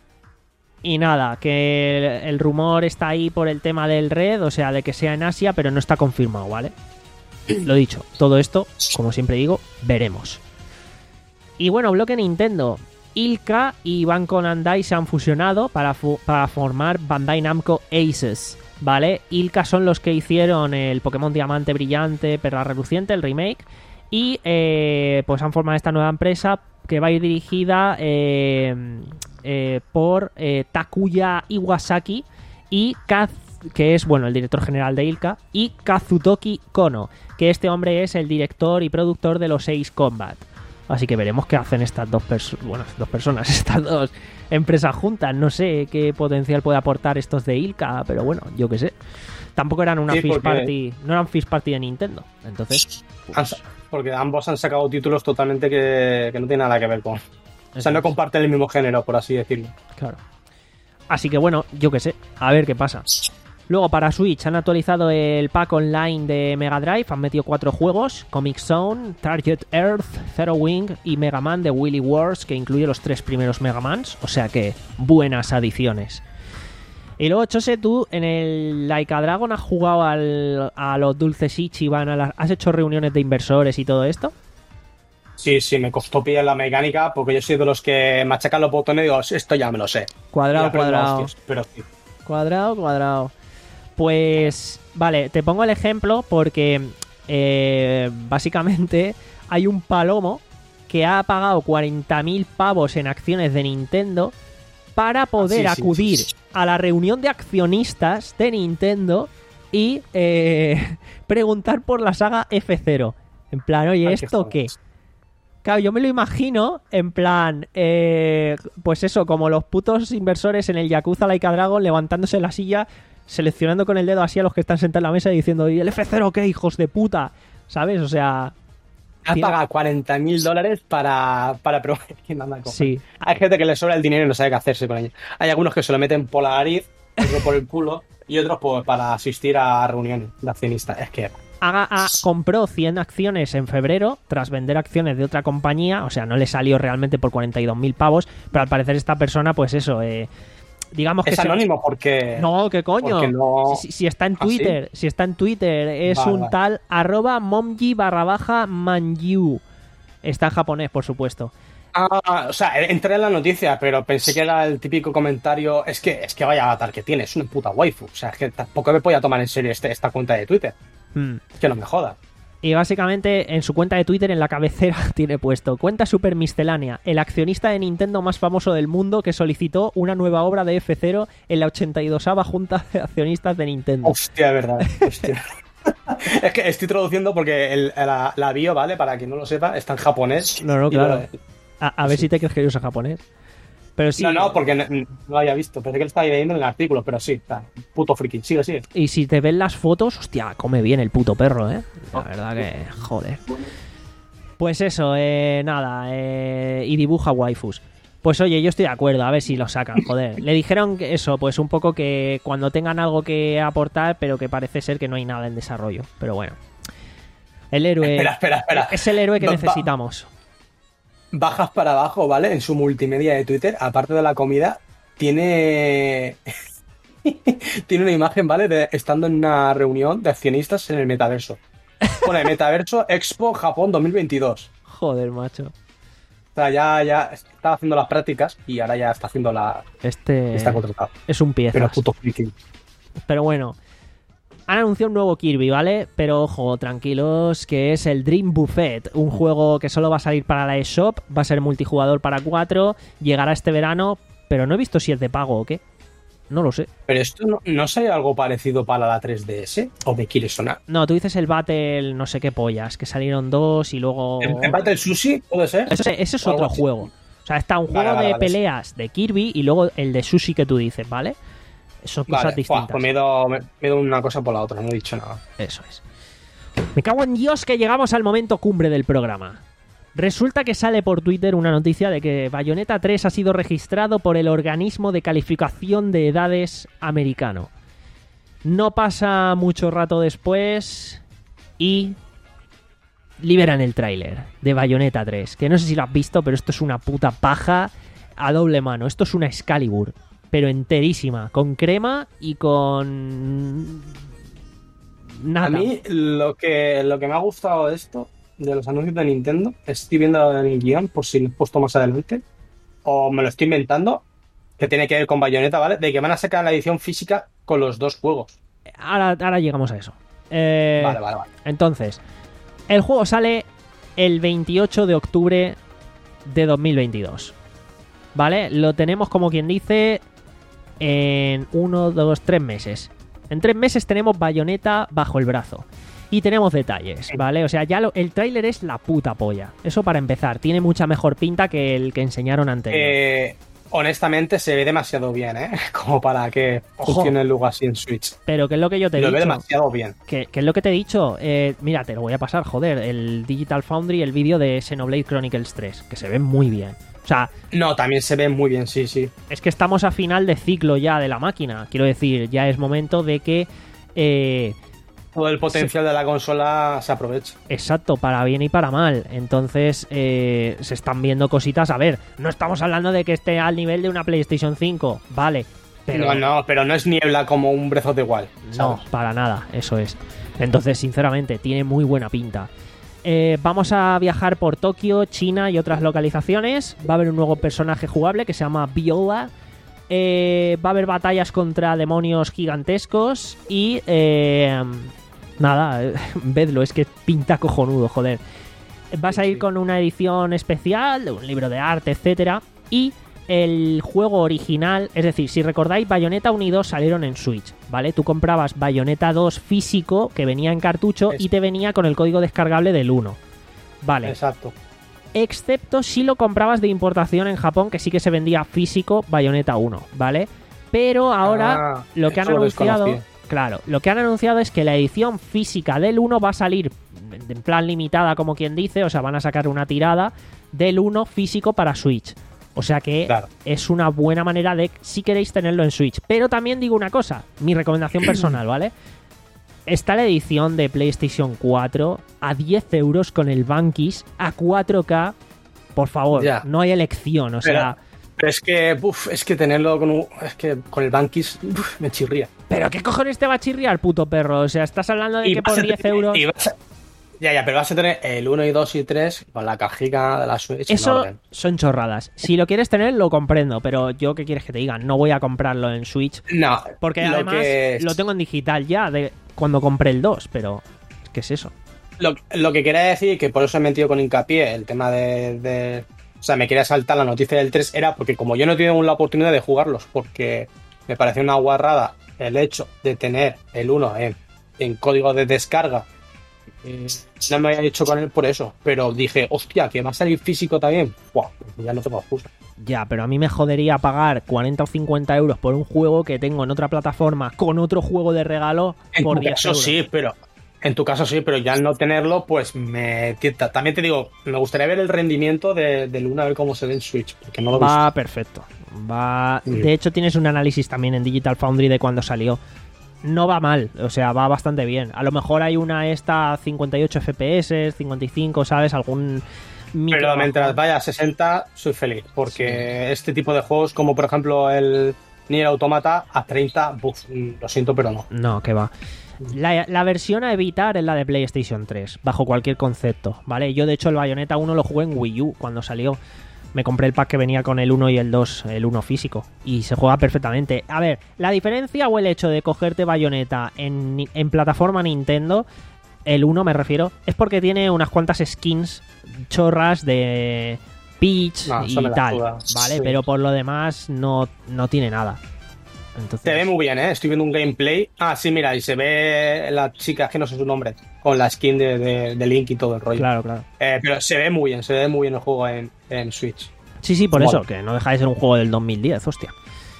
y nada, que el, el rumor está ahí por el tema del Red, o sea, de que sea en Asia, pero no está confirmado, ¿vale? Lo dicho, todo esto, como siempre digo, veremos. Y bueno, bloque Nintendo. Ilka y Banco Bandai se han fusionado para, fu- para formar Bandai Namco Aces, ¿vale? Ilka son los que hicieron el Pokémon Diamante Brillante, Perla Reluciente, el remake, y eh, pues han formado esta nueva empresa que va a ir dirigida eh, eh, por eh, Takuya Iwasaki y Kaz, que es, bueno, el director general de Ilka, y Kazutoki Kono, que este hombre es el director y productor de los Ace Combat. Así que veremos qué hacen estas dos, perso- bueno, dos personas, estas dos empresas juntas. No sé qué potencial puede aportar estos de Ilka, pero bueno, yo qué sé. Tampoco eran una Sí, Fish porque- Party, no eran Fish Party de Nintendo. Entonces, han pues, sa- porque ambos han sacado títulos totalmente que, que no tienen nada que ver con... O sea, no comparten el mismo género, por así decirlo. claro. Así que bueno, yo qué sé, a ver qué pasa. Luego para Switch han actualizado el pack online de Mega Drive, han metido cuatro juegos, Comic Zone, Target Earth, Zero Wing y Mega Man de Willy Wars, que incluye los tres primeros Mega Mans, o sea que buenas adiciones. Y luego, Chose, tú en el Like a Dragon has jugado al, a los dulces Ichiban, a las, ¿has hecho reuniones de inversores y todo esto? Sí, sí, me costó pillar la mecánica porque yo soy de los que machacan los botones y digo, esto ya me lo sé. Cuadrado, cuadrado. Hostias, pero sí. Cuadrado, cuadrado. Pues, vale, te pongo el ejemplo porque eh, básicamente hay un palomo que ha pagado cuarenta mil pavos en acciones de Nintendo para poder Ah, sí, sí, acudir sí, sí. a la reunión de accionistas de Nintendo y eh, preguntar por la saga F cero. En plan, oye, Ay, ¿esto qué qué? Claro, yo me lo imagino en plan, eh, pues eso, como los putos inversores en el Yakuza Like a Dragon levantándose en la silla, seleccionando con el dedo así a los que están sentados en la mesa y diciendo, ¿y el F cero qué, hijos de puta? ¿Sabes? O sea... Ha tiene- pagado cuarenta mil dólares para, para probar quién anda a coger. Sí. Hay gente que le sobra el dinero y no sabe qué hacerse con ello. Hay algunos que se lo meten por la nariz, otros por el culo y otros pues, para asistir a reuniones de accionistas. Es que... Haga, a- compró cien acciones en febrero tras vender acciones de otra compañía, o sea, no le salió realmente por cuarenta y dos mil pavos, pero al parecer esta persona, pues eso, eh, digamos que... Es se- anónimo porque... No, ¿qué coño? porque no- Si, si está en ¿Ah, sí? Twitter, si está en Twitter, es Vale, un vale. tal arroba momji barra baja manju. Está en japonés, por supuesto. Ah, o sea, entré en la noticia, pero pensé que era el típico comentario. Es que, es que vaya avatar que tiene, es una puta waifu. O sea, es que tampoco me podía tomar en serio este, esta cuenta de Twitter. Hmm. Es que no me jodas. Y básicamente en su cuenta de Twitter, en la cabecera, tiene puesto cuenta super miscelánea, el accionista de Nintendo más famoso del mundo que solicitó una nueva obra de F cero en la ochenta y dosava Junta de Accionistas de Nintendo. Hostia, de verdad. Hostia. Es que estoy traduciendo porque el- la, la bio, ¿vale? Para quien no lo sepa, está en japonés. No, no, Y claro. lo- A, a ver Sí. si te crees que yo soy japonés. Pero sí. No, no, porque no, no lo había visto. Pensé que lo estaba leyendo en el artículo, pero sí, está. Puto friki. Sigue, sigue. Y si te ven las fotos, hostia, come bien el puto perro, ¿eh? La Oh. verdad que, joder. Pues eso, eh, nada, eh, y dibuja waifus. Pues oye, yo estoy de acuerdo, a ver si lo sacan, joder. Le dijeron que eso, pues un poco que cuando tengan algo que aportar, pero que parece ser que no hay nada en desarrollo. Pero bueno. El héroe... Espera, espera, espera. Es el héroe que Va- va- necesitamos. Bajas para abajo, ¿vale? En su multimedia de Twitter, aparte de la comida, tiene. tiene una imagen, ¿vale? De estando en una reunión de accionistas en el metaverso. Pone Metaverso Expo Japón dos mil veintidós. Joder, macho. O sea, ya, ya estaba haciendo las prácticas y ahora ya está haciendo la. Este Está contratado. es un pieza. Pero puto friki. Pero bueno, han anunciado un nuevo Kirby, ¿vale? Pero ojo, tranquilos, que es el Dream Buffet, un juego que solo va a salir para la eShop, va a ser multijugador para cuatro, llegará este verano, pero no he visto si es de pago o qué. No lo sé. Pero esto no, ¿no sale algo parecido para la tres D S? ¿O me quiere sonar? No, tú dices el Battle no sé qué pollas, que salieron dos y luego... ¿El el Battle Sushi puede ser? Ese, ese es O algo otro así. juego. O sea, está un Vale, juego vale, de vale, sí. peleas de Kirby y luego el de Sushi que tú dices, ¿vale? Son cosas Vale, distintas. buah, pues me he, dado, me, me he dado una cosa por la otra, no he dicho nada. Eso es. Me cago en Dios que llegamos al momento cumbre del programa. Resulta que sale por Twitter una noticia de que Bayonetta tres ha sido registrado por el organismo de calificación de edades americano. No pasa mucho rato después y liberan el tráiler de Bayonetta tres, que no sé si lo has visto, pero esto es una puta paja a doble mano. Esto es una Excalibur, pero enterísima, con crema y con... nada. A mí lo que, lo que me ha gustado de esto, de los anuncios de Nintendo, estoy viendo en el guión por si lo he puesto más adelante, o me lo estoy inventando, que tiene que ver con Bayonetta, ¿vale? De que van a sacar la edición física con los dos juegos. Ahora, ahora llegamos a eso. Eh, Vale, vale, vale. Entonces, el juego sale el veintiocho de octubre de dos mil veintidós. ¿Vale? Lo tenemos, como quien dice, en uno, dos, tres meses. En tres meses tenemos Bayonetta bajo el brazo. Y tenemos detalles, ¿vale? O sea, ya lo- el tráiler es la puta polla. Eso para empezar. Tiene mucha mejor pinta que el que enseñaron anterior. Eh, honestamente se ve demasiado bien, ¿eh? Como para que Ojo. funcione luego así en Switch. Pero que es lo que yo te he Lo ve dicho. demasiado bien. Que, que es lo que te he dicho. Eh, mira, te lo voy a pasar, joder. El Digital Foundry, el vídeo de Xenoblade Chronicles tres. Que se ve muy bien. O sea... No, también se ve muy bien, sí, sí. Es que estamos a final de ciclo ya de la máquina. Quiero decir, ya es momento de que... Eh, todo el potencial se... de la consola se aproveche. Exacto, para bien y para mal. Entonces, eh, se están viendo cositas. A ver, no estamos hablando de que esté al nivel de una PlayStation cinco, vale. Pero... No, no, pero no es niebla como un Breath of the Wild, ¿sabes? No, para nada, eso es. Entonces, sinceramente, tiene muy buena pinta. Eh, vamos a viajar por Tokio, China y otras localizaciones. Va a haber un nuevo personaje jugable que se llama Viola. Eh, va a haber batallas contra demonios gigantescos. Y eh, nada, vedlo, es que pinta cojonudo, joder. Vas a ir con una edición especial, un libro de arte, etcétera. Y el juego original, es decir, si recordáis, Bayonetta uno y dos salieron en Switch, ¿vale? Tú comprabas Bayonetta dos físico, que venía en cartucho, Eso. y te venía con el código descargable del uno. Vale. Exacto. Excepto si lo comprabas de importación en Japón, que sí que se vendía físico Bayonetta uno, ¿vale? Pero ahora Ah, lo que han eso lo anunciado... desconocía. Claro, lo que han anunciado es que la edición física del uno va a salir en plan limitada, como quien dice, o sea, van a sacar una tirada del uno físico para Switch. O sea que Claro. es una buena manera de, si queréis tenerlo en Switch. Pero también digo una cosa, mi recomendación personal, ¿vale? Está la edición de PlayStation cuatro a diez euros con el Bankis a cuatro K. Por favor, Ya. no hay elección, o Pero, sea... pero es que, uf, es que tenerlo con un, es que con el Bankis uf, me chirría. ¿Pero qué cojones te va a chirriar, puto perro? O sea, estás hablando de Y que vas por a diez tener- euros... y vas a- ya, ya, pero vas a tener el uno y dos y tres con la cajica de la Switch en Eso orden. son chorradas. Si lo quieres tener, lo comprendo, pero yo, ¿qué quieres que te diga? No voy a comprarlo en Switch, No, porque lo además que es- lo tengo en digital ya, de cuando compré el dos, pero... ¿Qué es eso? Lo, lo que quería decir, que por eso he metido con hincapié el tema de, de- O sea, me quería saltar la noticia del tres, era porque como yo no he tenido la oportunidad de jugarlos, porque me pareció una guarrada el hecho de tener el uno en, en código de descarga. Eh, no me había dicho con él por eso, pero dije, hostia, que va a salir físico también. Buah, pues ya no tengo excusa. Ya, pero a mí me jodería pagar cuarenta o cincuenta euros por un juego que tengo en otra plataforma con otro juego de regalo En por tu diez caso euros. sí, pero en tu caso sí, pero ya al no tenerlo, pues me tienta. También te digo, me gustaría ver el rendimiento de, del uno, a ver cómo se ve en Switch, porque no lo he visto. Va perfecto. Va... Sí. De hecho, tienes un análisis también en Digital Foundry de cuando salió. No va mal, o sea, va bastante bien. A lo mejor hay una esta cincuenta y ocho F P S, cincuenta y cinco, ¿sabes? Algún micro Pero mientras bajón. vaya a sesenta, soy feliz, porque este tipo de juegos, como por ejemplo el Nier Automata, a treinta, buf, lo siento, pero no. No, que va. La, la versión a evitar es la de PlayStation tres, bajo cualquier concepto, ¿vale? Yo, de hecho, el Bayonetta uno lo jugué en Wii U cuando salió. Me compré el pack que venía con el uno y el dos, el uno físico, y se juega perfectamente. A ver, la diferencia o el hecho de cogerte Bayonetta en, en plataforma Nintendo, el uno me refiero, es porque tiene unas cuantas skins chorras de Peach No, y eso me la tal, suda. ¿vale? Sí. Pero por lo demás no, no tiene nada. Entonces, Se ve muy bien, ¿eh? Estoy viendo un gameplay. Ah, sí, mira, y se ve la chica, es que no sé su nombre, con la skin de, de, de Link y todo el rollo. claro, claro. Eh, pero se ve muy bien, se ve muy bien el juego en, en Switch. Sí, sí, por Vale. eso, que no deja de ser un juego del dos mil diez, hostia.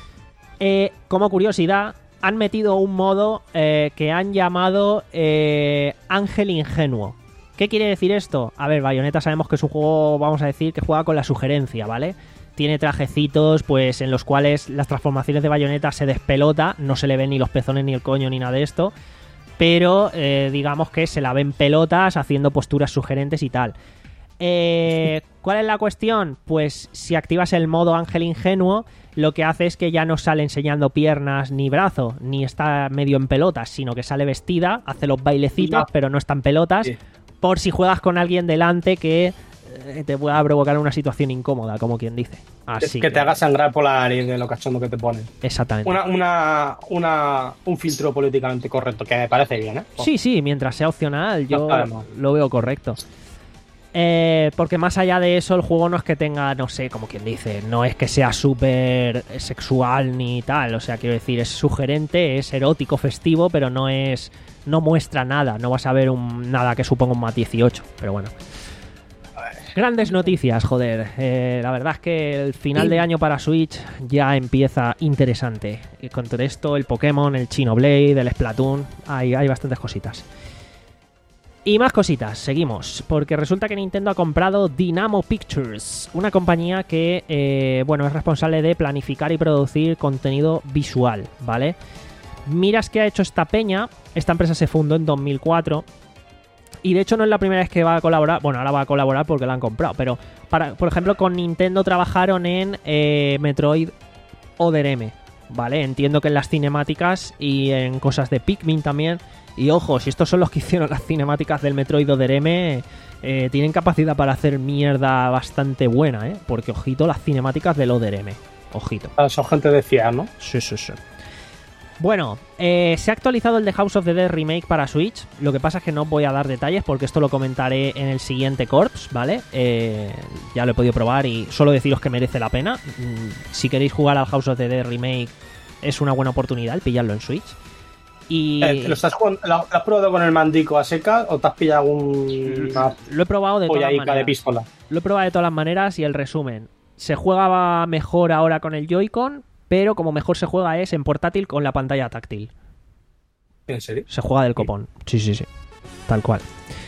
Eh, como curiosidad, han metido un modo eh, que han llamado eh, Ángel Ingenuo. ¿Qué quiere decir esto? A ver, Bayonetta sabemos que es un juego, vamos a decir, que juega con la sugerencia, ¿vale? Tiene trajecitos, pues, en los cuales las transformaciones de Bayonetta se despelota, no se le ven ni los pezones, ni el coño, ni nada de esto, pero eh, digamos que se la ven pelotas, haciendo posturas sugerentes y tal. Eh, ¿Cuál es la cuestión? Pues si activas el modo Ángel Ingenuo, lo que hace es que ya no sale enseñando piernas ni brazo, ni está medio en pelotas, sino que sale vestida, hace los bailecitos, No. pero no está en pelotas, Sí. por si juegas con alguien delante que eh, te pueda provocar una situación incómoda, como quien dice. Así que te haga sangrar por la nariz de lo cachondo que te ponen. Exactamente. Una, una, una, un filtro políticamente correcto, que me parece bien, ¿eh? Sí, sí, mientras sea opcional, yo No sabemos. lo veo correcto. Eh, porque más allá de eso, el juego no es que tenga, no sé, como quien dice, no es que sea súper sexual ni tal. O sea, quiero decir, es sugerente, es erótico, festivo, pero no es. No muestra nada. No vas a ver un, nada que suponga un más dieciocho. Pero bueno. Grandes noticias, joder. Eh, la verdad es que el final de año para Switch ya empieza interesante. Y con todo esto, el Pokémon, el Xenoblade, el Splatoon, hay, hay bastantes cositas. Y más cositas, seguimos, porque resulta que Nintendo ha comprado Dynamo Pictures, una compañía que, eh, bueno, es responsable de planificar y producir contenido visual, ¿vale? Miras qué ha hecho esta peña. Esta empresa se fundó en dos mil cuatro y de hecho no es la primera vez que va a colaborar. Bueno, ahora va a colaborar porque la han comprado, pero para, por ejemplo, con Nintendo trabajaron en eh, Metroid Other M, ¿vale? Entiendo que en las cinemáticas y en cosas de Pikmin también. Y ojo, si estos son los que hicieron las cinemáticas del Metroid Other M, eh, tienen capacidad para hacer mierda bastante buena, ¿eh? Porque ojito las cinemáticas del Other M, ojito. Son gente de fiar, ¿no? Sí, sí, sí. Bueno, eh, se ha actualizado el The House of the Dead Remake para Switch. Lo que pasa es que no voy a dar detalles porque esto lo comentaré en el siguiente Corps, ¿vale? Eh, ya lo he podido probar y solo deciros que merece la pena. Mm, si queréis jugar al House of the Dead Remake, es una buena oportunidad el pillarlo en Switch. Y... Eh, ¿Lo, estás jugando, ¿Lo has probado con el mandico a seca o te has pillado un... Lo he probado de todas las maneras. De pistola? Lo he probado de todas las maneras y el resumen. Se juega mejor ahora con el Joy-Con, pero como mejor se juega es en portátil con la pantalla táctil. ¿En serio? Se juega del copón. Sí, sí, sí. Tal cual.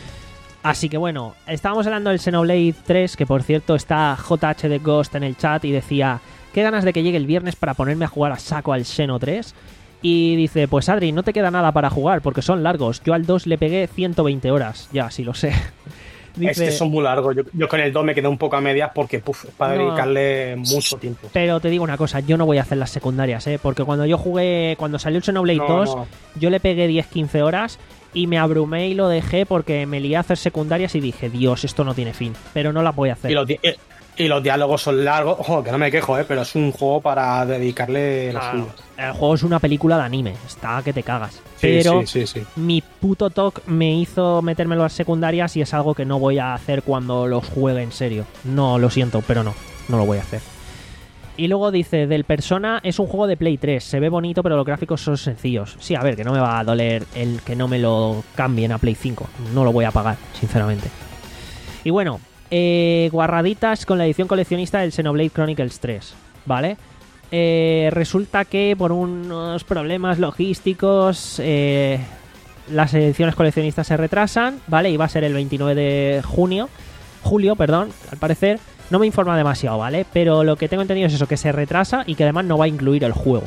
Así que bueno, estábamos hablando del Xenoblade tres, que por cierto está J H de Ghost en el chat y decía: qué ganas de que llegue el viernes para ponerme a jugar a saco al Xeno tres. Y dice: pues Adri, no te queda nada para jugar porque son largos. Yo al dos le pegué ciento veinte horas. Ya, sí lo sé. Dice, es que son muy largos. Yo, yo con el dos me quedé un poco a medias porque puf, es para no, dedicarle mucho tiempo. Pero te digo una cosa, yo no voy a hacer las secundarias, ¿eh? Porque cuando yo jugué, cuando salió el Xenoblade no, dos, no. yo le pegué diez quince horas y me abrumé y lo dejé porque me lié a hacer secundarias y dije: Dios, esto no tiene fin. Pero no las voy a hacer. Y los, y los diálogos son largos. Ojo, que no me quejo, ¿eh? Pero es un juego para dedicarle claro, las suyas. El juego es una película de anime, está que te cagas. Pero sí, sí, sí, sí. mi puto toque me hizo meterme en las secundarias y es algo que no voy a hacer cuando los juegue en serio. No, lo siento, pero no, no lo voy a hacer. Y luego dice: del Persona es un juego de Play tres, se ve bonito pero los gráficos son sencillos. Sí, a ver, que no me va a doler el que no me lo cambien a Play cinco, no lo voy a pagar, sinceramente. Y bueno, eh, guarraditas con la edición coleccionista del Xenoblade Chronicles tres, ¿vale? Eh, resulta que por unos problemas logísticos eh, las ediciones coleccionistas se retrasan, ¿vale? Y va a ser el veintinueve de junio, julio, perdón, al parecer. No me informa demasiado, ¿vale? Pero lo que tengo entendido es eso, que se retrasa y que además no va a incluir el juego.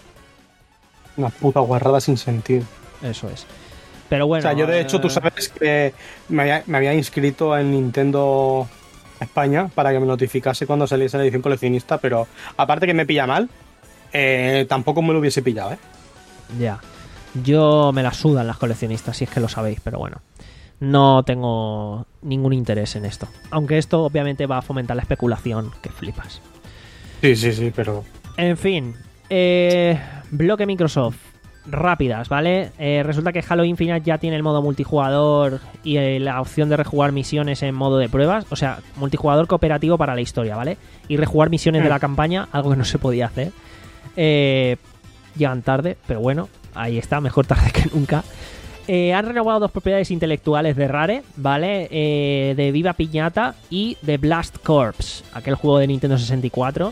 Una puta guarrada sin sentido. Eso es. Pero bueno... O sea, yo de hecho, tú sabes que me había, me había inscrito en Nintendo España para que me notificase cuando saliese la edición coleccionista, pero aparte que me pilla mal, eh, tampoco me lo hubiese pillado, ¿eh? Ya. Yo me la sudan las coleccionistas, si es que lo sabéis, pero bueno. No tengo ningún interés en esto. Aunque esto obviamente va a fomentar la especulación, que flipas. Sí, sí, sí, pero... En fin, eh, bloque Microsoft. Rápidas, ¿vale? Eh, resulta que Halo Infinite ya tiene el modo multijugador y eh, la opción de rejugar misiones en modo de pruebas. O sea, multijugador cooperativo para la historia, ¿vale? Y rejugar misiones mm. de la campaña, algo que no se podía hacer. Eh, llegan tarde, pero bueno, ahí está, mejor tarde que nunca. Eh, han renovado dos propiedades intelectuales de Rare, ¿vale? Eh, de Viva Piñata y de Blast Corps, aquel juego de Nintendo sesenta y cuatro.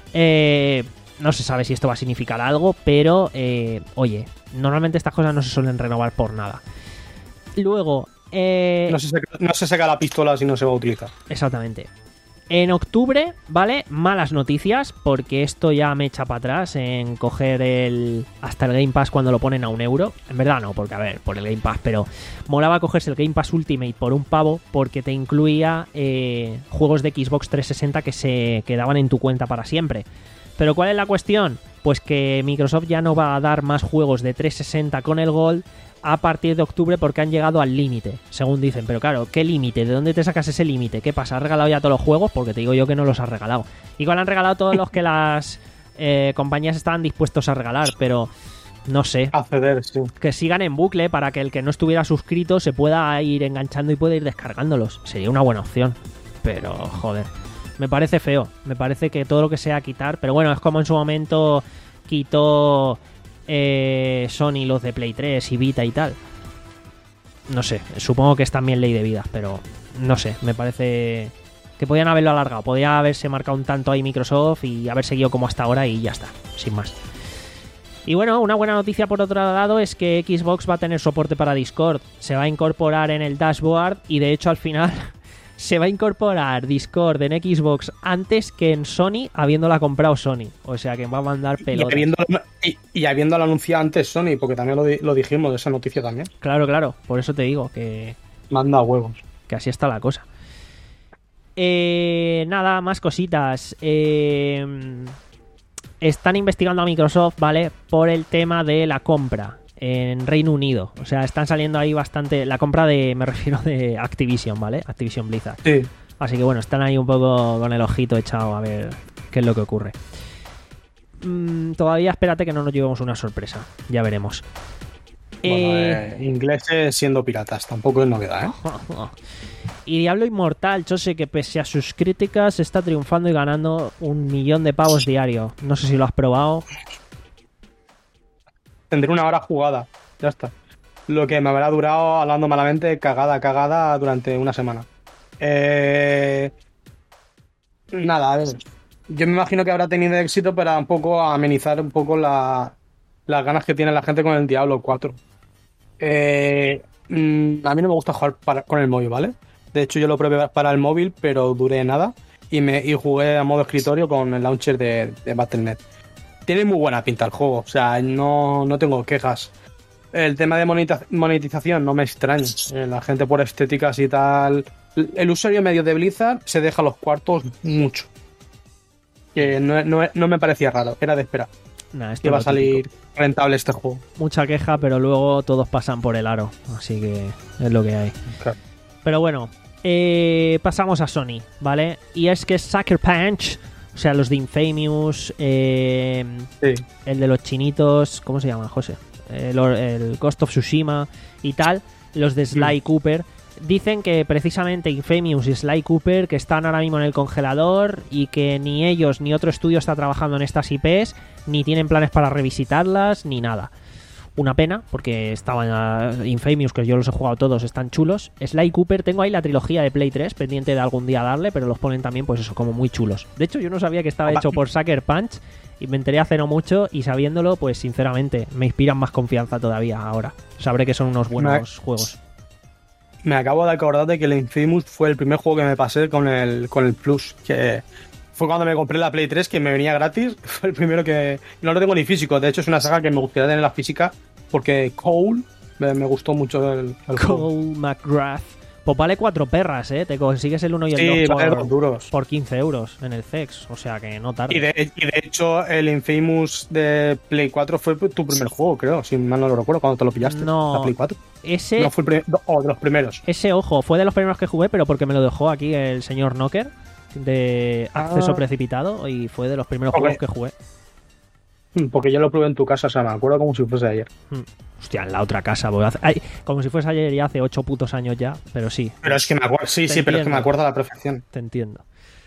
Eh, no se sabe si esto va a significar algo, pero, eh, oye, normalmente estas cosas no se suelen renovar por nada. Luego... Eh, no, se saca, no se saca la pistola si no se va a utilizar. Exactamente. En octubre, ¿vale? Malas noticias, porque esto ya me echa para atrás en coger el hasta el Game Pass cuando lo ponen a un euro. En verdad no, porque a ver, por el Game Pass, pero molaba cogerse el Game Pass Ultimate por un pavo porque te incluía eh, juegos de Xbox trescientos sesenta que se quedaban en tu cuenta para siempre. Pero ¿cuál es la cuestión? Pues que Microsoft ya no va a dar más juegos de trescientos sesenta con el Gold a partir de octubre porque han llegado al límite, según dicen. Pero claro, ¿qué límite? ¿De dónde te sacas ese límite? ¿Qué pasa? ¿Has regalado ya todos los juegos? Porque te digo yo que no los has regalado. Igual han regalado todos los que las eh, compañías estaban dispuestos a regalar, pero no sé. Acceder, sí. Que sigan en bucle para que el que no estuviera suscrito se pueda ir enganchando y pueda ir descargándolos. Sería una buena opción. Pero, joder, me parece feo. Me parece que todo lo que sea quitar... Pero bueno, es como en su momento quitó... Eh, Sony los de Play tres y Vita y tal. No sé, supongo que es también ley de vida, pero no sé, me parece que podían haberlo alargado. Podía haberse marcado un tanto ahí Microsoft y haber seguido como hasta ahora y ya está, sin más. Y bueno, una buena noticia por otro lado es que Xbox va a tener soporte para Discord. Se va a incorporar en el dashboard y de hecho al final se va a incorporar Discord en Xbox antes que en Sony, habiéndola comprado Sony. O sea que va a mandar pelotas. Y, habiéndolo, y, y habiéndolo anunciado antes Sony, porque también lo, lo dijimos de esa noticia también. Claro, claro. Por eso te digo que... Manda huevos. Que así está la cosa. Eh, nada, más cositas. Eh, están investigando a Microsoft, ¿vale? Por el tema de la compra en Reino Unido. O sea, están saliendo ahí bastante... La compra de... Me refiero de Activision, ¿vale? Activision Blizzard. Sí. Así que bueno, están ahí un poco con el ojito echado a ver qué es lo que ocurre. Mm, todavía espérate que no nos llevemos una sorpresa. Ya veremos. Bueno, Eh... eh, ingleses siendo piratas, tampoco es novedad, ¿eh? Y Diablo Inmortal, Chose, que pese a sus críticas está triunfando y ganando un millón de pavos diario. No sé si lo has probado. Tendré una hora jugada, ya está. Lo que me habrá durado, hablando malamente, cagada, cagada durante una semana. Eh... Nada, a ver. Yo me imagino que habrá tenido éxito para un poco amenizar un poco la, las ganas que tiene la gente con el Diablo cuatro. Eh... mm, A mí no me gusta jugar para, con el móvil, ¿vale? De hecho, yo lo probé para el móvil, pero duré nada. Y, me, y jugué a modo escritorio con el launcher de, de Battle punto net. Tiene muy buena pinta el juego, o sea, no, no tengo quejas. El tema de monetiza- monetización no me extraña. Eh, la gente por estéticas y tal... El usuario medio de Blizzard se deja los cuartos mucho. Que no, no, no me parecía raro, era de esperar. Nah, esto Que va a es lo típico. salir rentable este juego. Mucha queja, pero luego todos pasan por el aro. Así que es lo que hay. Claro. Pero bueno, eh, pasamos a Sony, ¿vale? Y es que Sucker Punch, o sea, los de Infamous, eh, Sí. el de los chinitos, ¿cómo se llama, José? El, el Ghost of Tsushima y tal, los de Sly Cooper, dicen que precisamente Infamous y Sly Cooper, que están ahora mismo en el congelador y que ni ellos ni otro estudio está trabajando en estas I Pes, ni tienen planes para revisitarlas, ni nada. Una pena, porque estaban Infamous, que yo los he jugado todos, están chulos. Sly Cooper, tengo ahí la trilogía de Play tres, pendiente de algún día darle, pero los ponen también, pues eso, como muy chulos. De hecho, yo no sabía que estaba hecho por Sucker Punch, y me enteré hace no mucho, y sabiéndolo, pues sinceramente, me inspiran más confianza todavía ahora. Sabré que son unos buenos Me... juegos. Me acabo de acordar de que el Infamous fue el primer juego que me pasé con el, con el Plus, que... Fue cuando me compré la Play tres, que me venía gratis. Fue el primero que... No lo tengo ni físico. De hecho, es una saga que me gustaría tener la física. Porque Cole me, me gustó mucho el, el Cole juego. McGrath. Pues vale cuatro perras, ¿eh? Te consigues el uno y el Sí, dos vale por, dos duros. por quince euros en el C E X. O sea que no tarde. Y de, y de hecho, el Infamous de Play cuatro fue tu primer juego, creo. Si mal no lo recuerdo, cuando te lo pillaste. No. La Play cuatro. Ese, No fue el primer... Oh, de los primeros. ese, ojo, fue de los primeros que jugué, pero porque me lo dejó aquí el señor Knocker de acceso Ah. precipitado y fue de los primeros Ok. juegos que jugué. Porque yo lo probé en tu casa, o sea, me acuerdo como si fuese ayer. Hmm. Hostia, en la otra casa. Voy a hacer- ay, como si fuese ayer y hace ocho putos años ya, pero sí, Pero es que me acuerdo... Sí, Te sí, pero es que entiendo. me acuerdo a la perfección. te entiendo.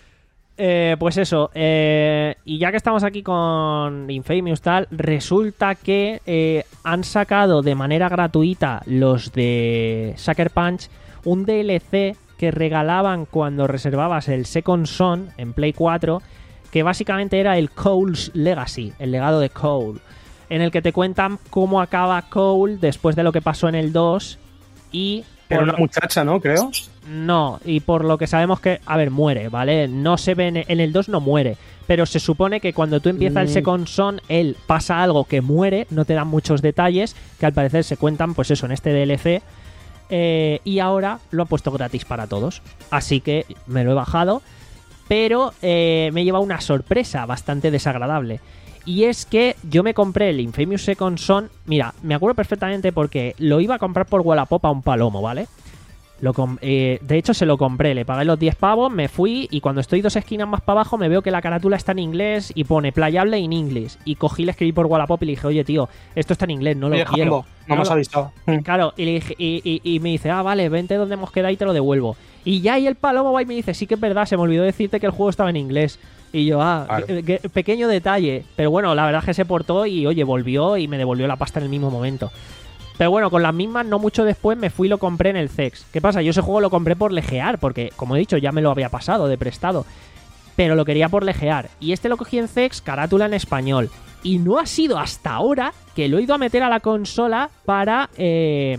Eh, pues eso, eh, y ya que estamos aquí con Infamous tal, resulta que eh, han sacado de manera gratuita los de Sucker Punch un D L C que regalaban cuando reservabas el Second Son en Play cuatro, que básicamente era el Cole's Legacy, el legado de Cole, en el que te cuentan cómo acaba Cole después de lo que pasó en el dos y... Era por una lo- muchacha, ¿no? Creo. no, y por lo que sabemos que, a ver, muere, ¿vale? No se ve, en, en el dos no muere, pero se supone que cuando tú empiezas el Mm. Second Son, él pasa algo que muere, no te dan muchos detalles, que al parecer se cuentan, pues eso, en este D L C, eh, y ahora lo han puesto gratis para todos, así que me lo he bajado, pero eh, me lleva una sorpresa bastante desagradable. Y es que yo me compré el Infamous Second Son. Mira, me acuerdo perfectamente porque lo iba a comprar por Wallapop a un palomo, ¿vale? Lo com- eh, de hecho, se lo compré, le pagué los diez pavos, me fui y cuando estoy dos esquinas más para abajo me veo que la carátula está en inglés y pone playable in English. Y cogí, le escribí por Wallapop y le dije, oye, tío, esto está en inglés, no lo Oye, quiero. Jambo, no me has lo- avisado. Claro, y, le dije- y, y- y me dice, ah, vale, vente donde hemos quedado y te lo devuelvo. Y ya ahí el palomo va y me dice, sí que es verdad, se me olvidó decirte que el juego estaba en inglés. Y yo, ah, Claro. que- que- pequeño detalle. Pero bueno, la verdad es que se portó y, oye, volvió y me devolvió la pasta en el mismo momento. Pero bueno, con las mismas, no mucho después, me fui y lo compré en el C E X. ¿Qué pasa? Yo ese juego lo compré por lejear, porque, como he dicho, ya me lo había pasado de prestado. pero lo quería por lejear. Y este lo cogí en C E X, carátula en español. Y no ha sido hasta ahora que lo he ido a meter a la consola para... Eh,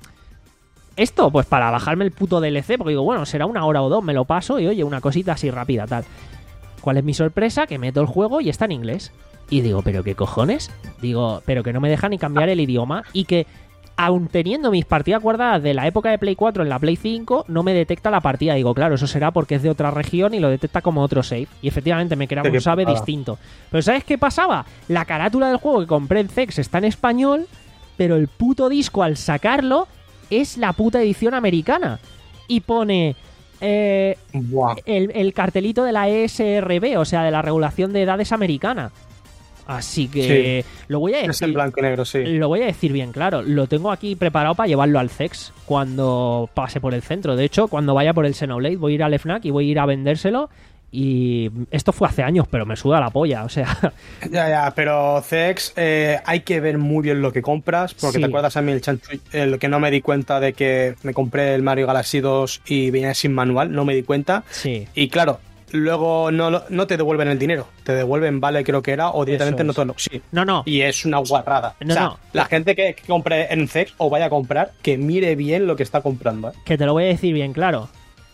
esto, pues para bajarme el puto D L C, porque digo, bueno, será una hora o dos, me lo paso y oye, una cosita así rápida, tal. ¿Cuál es mi sorpresa? Que meto el juego y está en inglés. Y digo, ¿pero qué cojones? Digo, pero que no me deja ni cambiar el idioma y que... Aun teniendo mis partidas guardadas de la época de Play cuatro en la Play cinco, no me detecta la partida. Digo, claro, eso será porque es de otra región y lo detecta como otro save. Y efectivamente me crea un save distinto. Pero ¿sabes qué pasaba? La carátula del juego que compré en C E X está en español, pero el puto disco al sacarlo es la puta edición americana. Y pone... Eh, el, el cartelito de la E S R B, o sea, de la regulación de edades americana. Así que sí, lo voy a decir. Es en blanco y negro, sí. Lo voy a decir bien claro. Lo tengo aquí preparado para llevarlo al C E X cuando pase por el centro. De hecho, cuando vaya por el Xenoblade, voy a ir al FNAC y voy a ir a vendérselo. Y esto fue hace años, pero me suda la polla, o sea. Ya, ya, pero C E X eh, hay que ver muy bien lo que compras. Porque sí. te acuerdas a mí el chanchu, el que no me di cuenta de que me compré el Mario Galaxy dos y venía sin manual, no me di cuenta. Sí. Y claro. Luego no, no te devuelven el dinero, te devuelven vale creo que era o directamente no te lo... Sí. No, no. Y es una guarrada. No, o sea, no. la gente que, que compre en C E X o vaya a comprar, que mire bien lo que está comprando. ¿eh? Que te lo voy a decir bien claro.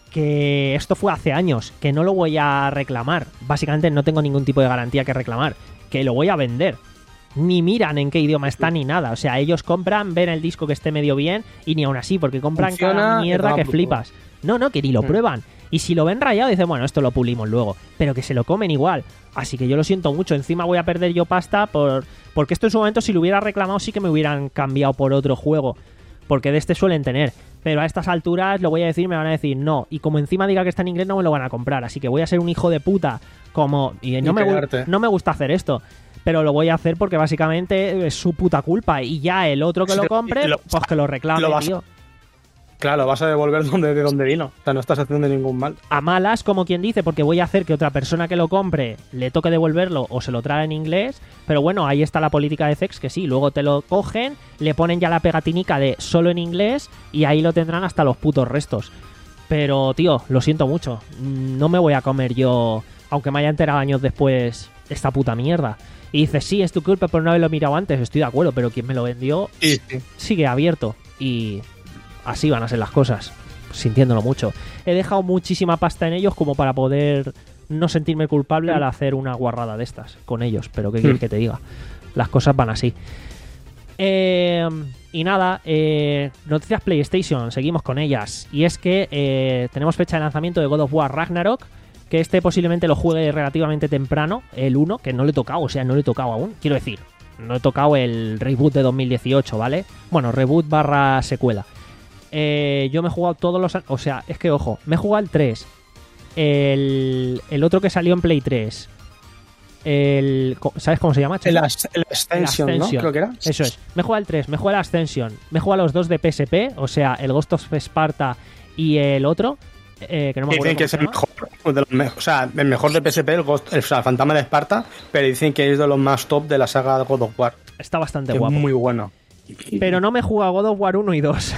Que esto fue hace años, que no lo voy a reclamar. Básicamente no tengo ningún tipo de garantía que reclamar. Que lo voy a vender. Ni miran en qué idioma está ni nada. O sea, ellos compran, ven el disco que esté medio bien y ni aún así, porque compran Funciona, cada mierda que puto. flipas. No, no, que ni lo Mm. prueban. Y si lo ven rayado, dicen, bueno, esto lo pulimos luego. Pero que se lo comen igual. Así que yo lo siento mucho. Encima voy a perder yo pasta por... porque esto en su momento, si lo hubiera reclamado, sí que me hubieran cambiado por otro juego. Porque de este suelen tener. Pero a estas alturas, lo voy a decir, me van a decir no. Y como encima diga que está en inglés, no me lo van a comprar. Así que voy a ser un hijo de puta. Como... Y no, me, gu- no me gusta hacer esto. Pero lo voy a hacer porque básicamente es su puta culpa. Y ya el otro que lo compre, lo, pues que lo reclame, lo vas, tío. Claro, vas a devolver donde, de donde vino. O sea, no estás haciendo ningún mal. A malas, como quien dice, porque voy a hacer que otra persona que lo compre le toque devolverlo o se lo trae en inglés. Pero bueno, ahí está la política de C E X, que sí, luego te lo cogen, le ponen ya la pegatinica de solo en inglés y ahí lo tendrán hasta los putos restos. Pero, tío, lo siento mucho. No me voy a comer yo, aunque me haya enterado años después, esta puta mierda. Y dices, sí, es tu culpa por no haberlo mirado antes, estoy de acuerdo, pero quien me lo vendió sí, sí. sigue abierto. Y así van a ser las cosas, sintiéndolo mucho. He dejado muchísima pasta en ellos como para poder no sentirme culpable al hacer una guarrada de estas con ellos, pero qué quieres que te diga. Las cosas van así. Eh, y nada, eh, noticias PlayStation, seguimos con ellas. Y es que eh, tenemos fecha de lanzamiento de God of War Ragnarok, que este posiblemente lo juegue relativamente temprano, el uno, que no le he tocado, o sea, no le he tocado aún, quiero decir, no he tocado el reboot de dos mil dieciocho, ¿vale? Bueno, reboot barra secuela. Eh, yo me he jugado todos los... O sea, es que, ojo, me he jugado el tres, el, el otro que salió en Play tres, el... ¿Sabes cómo se llama? El, As- el Ascension, el Ascension, ¿no? Creo que era. Eso es. Me he jugado el tres, me he jugado el Ascension, me he jugado los dos de P S P, o sea, el Ghost of Sparta y el otro... Eh, que no me acuerdo dicen que es el mejor, de los me- o sea, el mejor de P S P, el, Ghost, el, o sea, el Fantasma de Esparta, pero dicen que es de los más top de la saga de God of War. Está bastante que guapo. Es muy bueno. Pero no me he jugado God of War uno y dos.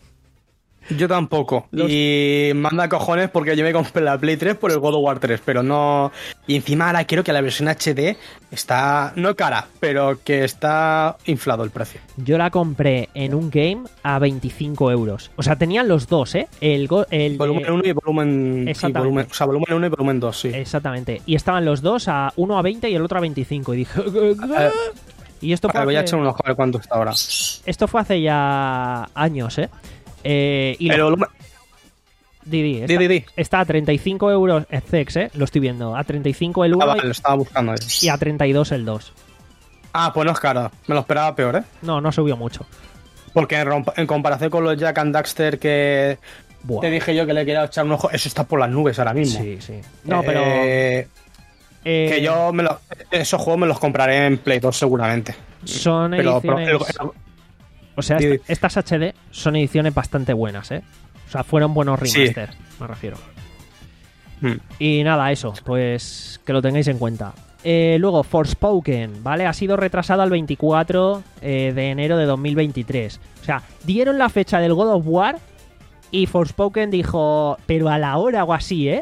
Yo tampoco. Los... Y manda cojones porque yo me compré la Play tres por el God of War tres, pero no... Y encima ahora quiero que la versión H D está... No cara, pero que está inflado el precio. Yo la compré en un game a veinticinco euros. O sea, tenían los dos, ¿eh? El, go... el volumen uno y volumen... Exactamente. Y volumen... O sea, volumen uno y volumen dos, sí. Exactamente. Y estaban los dos a uno a veinte y el otro a veinticinco. Y dije... Eh, y esto fue voy hace... a echar un ojo a ver cuánto está ahora. Esto fue hace ya años, ¿eh? Eh, y pero lo... volumen... Didi, está, di, di, di. está a treinta y cinco euros el C E X, ¿eh? Lo estoy viendo. A treinta y cinco el uno ah, vale, y... lo estaba buscando ahí. y a treinta y dos el dos. Ah, pues no es caro. Me lo esperaba peor, ¿eh? No, no subió mucho. Porque en, romp- en comparación con los Jack and Daxter que Buah. te dije yo que le quería echar un ojo, eso está por las nubes ahora mismo. Sí, sí. No, pero... Eh, eh, que yo me lo, esos juegos me los compraré en Play dos seguramente. Son Pero, pero ediciones... el- el- O sea, Sí. esta- estas H D son ediciones bastante buenas, ¿eh? O sea, fueron buenos remaster, me refiero. Hmm. Y nada, eso, pues que lo tengáis en cuenta. Eh, luego, Forspoken, ¿vale? Ha sido retrasado al veinticuatro eh, de enero de dos mil veintitrés. O sea, dieron la fecha del God of War y Forspoken dijo, pero a la hora o así, ¿eh?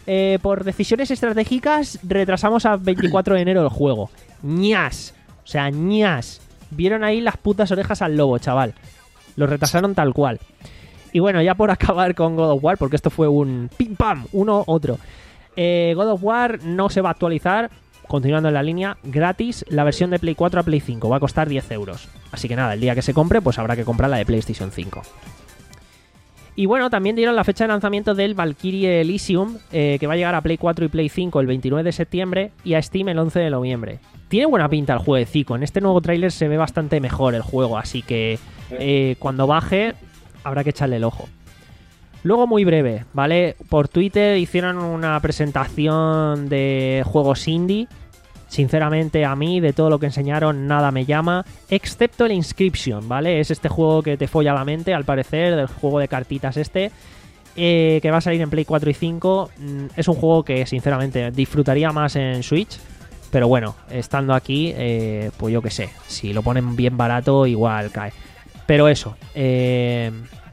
eh, por decisiones estratégicas retrasamos a veinticuatro de enero el juego. ¡Ñas! O sea, ñas. Vieron ahí las putas orejas al lobo, chaval. Lo retrasaron tal cual. Y bueno, ya por acabar con God of War, porque esto fue un pim pam, uno, otro. Eh, God of War no se va a actualizar, continuando en la línea, gratis, la versión de Play cuatro a Play cinco. Va a costar diez euros. Así que nada, el día que se compre, pues habrá que comprar la de PlayStation cinco. Y bueno, también dieron la fecha de lanzamiento del Valkyrie Elysium, eh, que va a llegar a Play cuatro y Play cinco el veintinueve de septiembre y a Steam el once de noviembre. Tiene buena pinta el jueguecito. En este nuevo tráiler se ve bastante mejor el juego, así que eh, cuando baje habrá que echarle el ojo. Luego, muy breve, ¿vale? Por Twitter hicieron una presentación de juegos indie. Sinceramente, a mí, de todo lo que enseñaron, nada me llama, excepto el Inscription, ¿vale? Es este juego que te folla la mente, al parecer, del juego de cartitas este, eh, que va a salir en Play cuatro y cinco. Es un juego que, sinceramente, disfrutaría más en Switch, pero bueno, estando aquí, eh, pues yo qué sé, si lo ponen bien barato, igual cae. Pero eso, eh,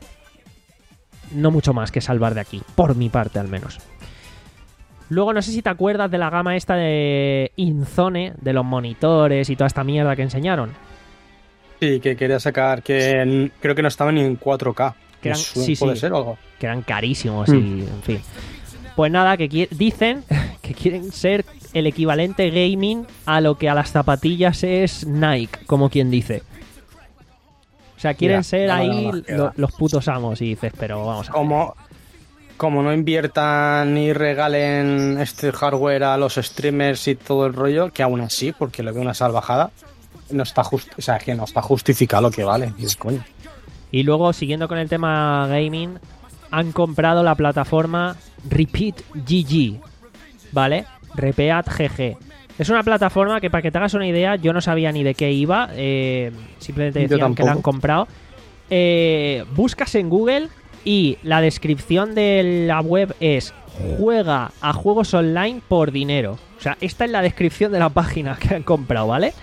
no mucho más que salvar de aquí, por mi parte al menos. Luego no sé si te acuerdas de la gama esta de InZone, de los monitores y toda esta mierda que enseñaron. Sí, que quería sacar, que en- creo que no estaban ni en cuatro K. Que eran- Eso sí, ¿Puede sí. ser o algo? Que eran carísimos Mm. y en fin. Pues nada, que qui- dicen que quieren ser el equivalente gaming a lo que a las zapatillas es Nike, como quien dice. O sea, quieren Ya, ser no, ahí no, no, lo- queda. los putos amos y dices, pero vamos a ver. Como, como no inviertan ni regalen este hardware a los streamers y todo el rollo, que aún así, porque le veo una salvajada, no está just, o sea, que no está justificado lo que vale. Y es coño. Y luego, siguiendo con el tema gaming, han comprado la plataforma Repeat G G, ¿vale? Repeat G G. Es una plataforma que, para que te hagas una idea, yo no sabía ni de qué iba, eh, simplemente Yo decían que la han tampoco. comprado. Eh, buscas en Google y la descripción de la web es: juega a juegos online por dinero. O sea, esta es la descripción de la página que han comprado, ¿vale?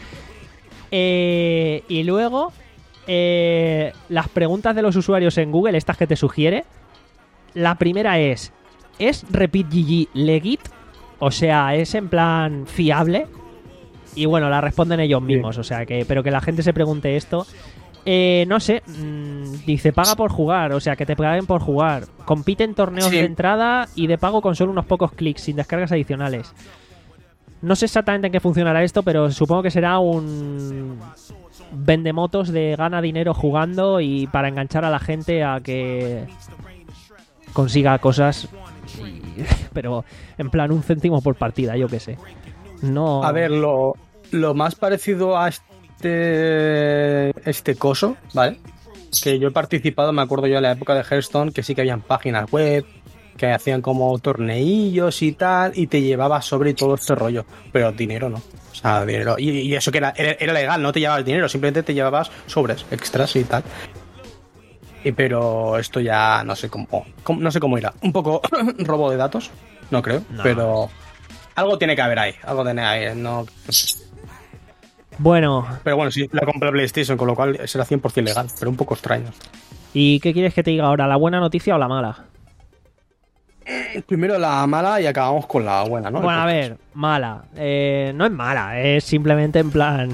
Eh, y luego, eh, las preguntas de los usuarios en Google, estas que te sugiere. La primera es: ¿es Repeat G G legit? O sea, ¿es en plan fiable? Y bueno, la responden ellos mismos, o sea que, pero que la gente se pregunte esto. Eh, no sé, mmm, dice paga por jugar, o sea que te paguen por jugar. Compite en torneos Sí. de entrada y de pago con solo unos pocos clics, sin descargas adicionales. No sé exactamente en qué funcionará esto, pero supongo que será un vendemotos de gana dinero jugando y para enganchar a la gente a que consiga cosas, y- pero en plan un céntimo por partida, yo qué sé. No. A ver, lo, lo más parecido a este, este coso, ¿vale? Que yo he participado, me acuerdo yo en la época de Hearthstone, que sí que habían páginas web, que hacían como torneillos y tal, y te llevabas sobre y todo este rollo, pero dinero no. O sea, dinero. Y, y eso que era, era, era legal, no te llevabas dinero, simplemente te llevabas sobres extras y tal. Y pero esto ya no sé cómo, cómo- no sé cómo irá. Un poco robo de datos, no creo, No. pero algo tiene que haber ahí, algo tiene ahí, no. Bueno, Pero bueno, sí, la compré PlayStation, con lo cual será cien por ciento legal, pero un poco extraño. ¿y qué quieres que te diga ahora? ¿La buena noticia o la mala? Primero la mala y acabamos con la buena, ¿no? Bueno, a ver, mala. Eh, no es mala, es simplemente en plan...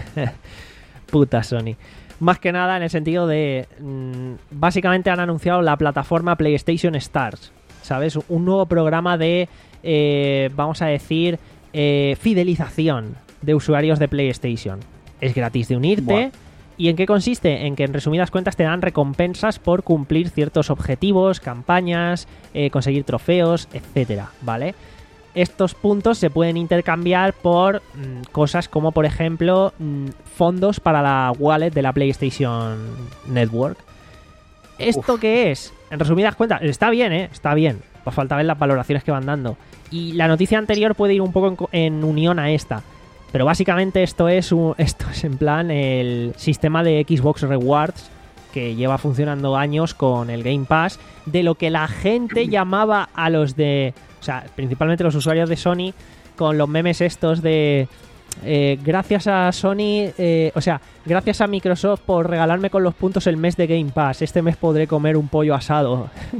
Puta Sony. Más que nada en el sentido de... mm, básicamente han anunciado la plataforma PlayStation Stars, ¿sabes? Un nuevo programa de, eh, vamos a decir, eh, fidelización de usuarios de PlayStation. Es gratis de unirte. Buah. ¿Y en qué consiste? En que en resumidas cuentas te dan recompensas por cumplir ciertos objetivos, campañas, eh, conseguir trofeos, etcétera, ¿vale? Estos puntos se pueden intercambiar por mm, cosas como, por ejemplo, mm, fondos para la wallet de la PlayStation Network. ¿Esto Uf. qué es? En resumidas cuentas, está bien, ¿eh? Está bien. Va a falta ver las valoraciones que van dando. Y la noticia anterior puede ir un poco en, co- en unión a esta. Pero básicamente esto es, un, esto es en plan el sistema de Xbox Rewards que lleva funcionando años con el Game Pass, de lo que la gente llamaba a los de... O sea, principalmente los usuarios de Sony, con los memes estos de... eh, gracias a Sony, eh, o sea, gracias a Microsoft por regalarme con los puntos el mes de Game Pass. Este mes podré comer un pollo asado.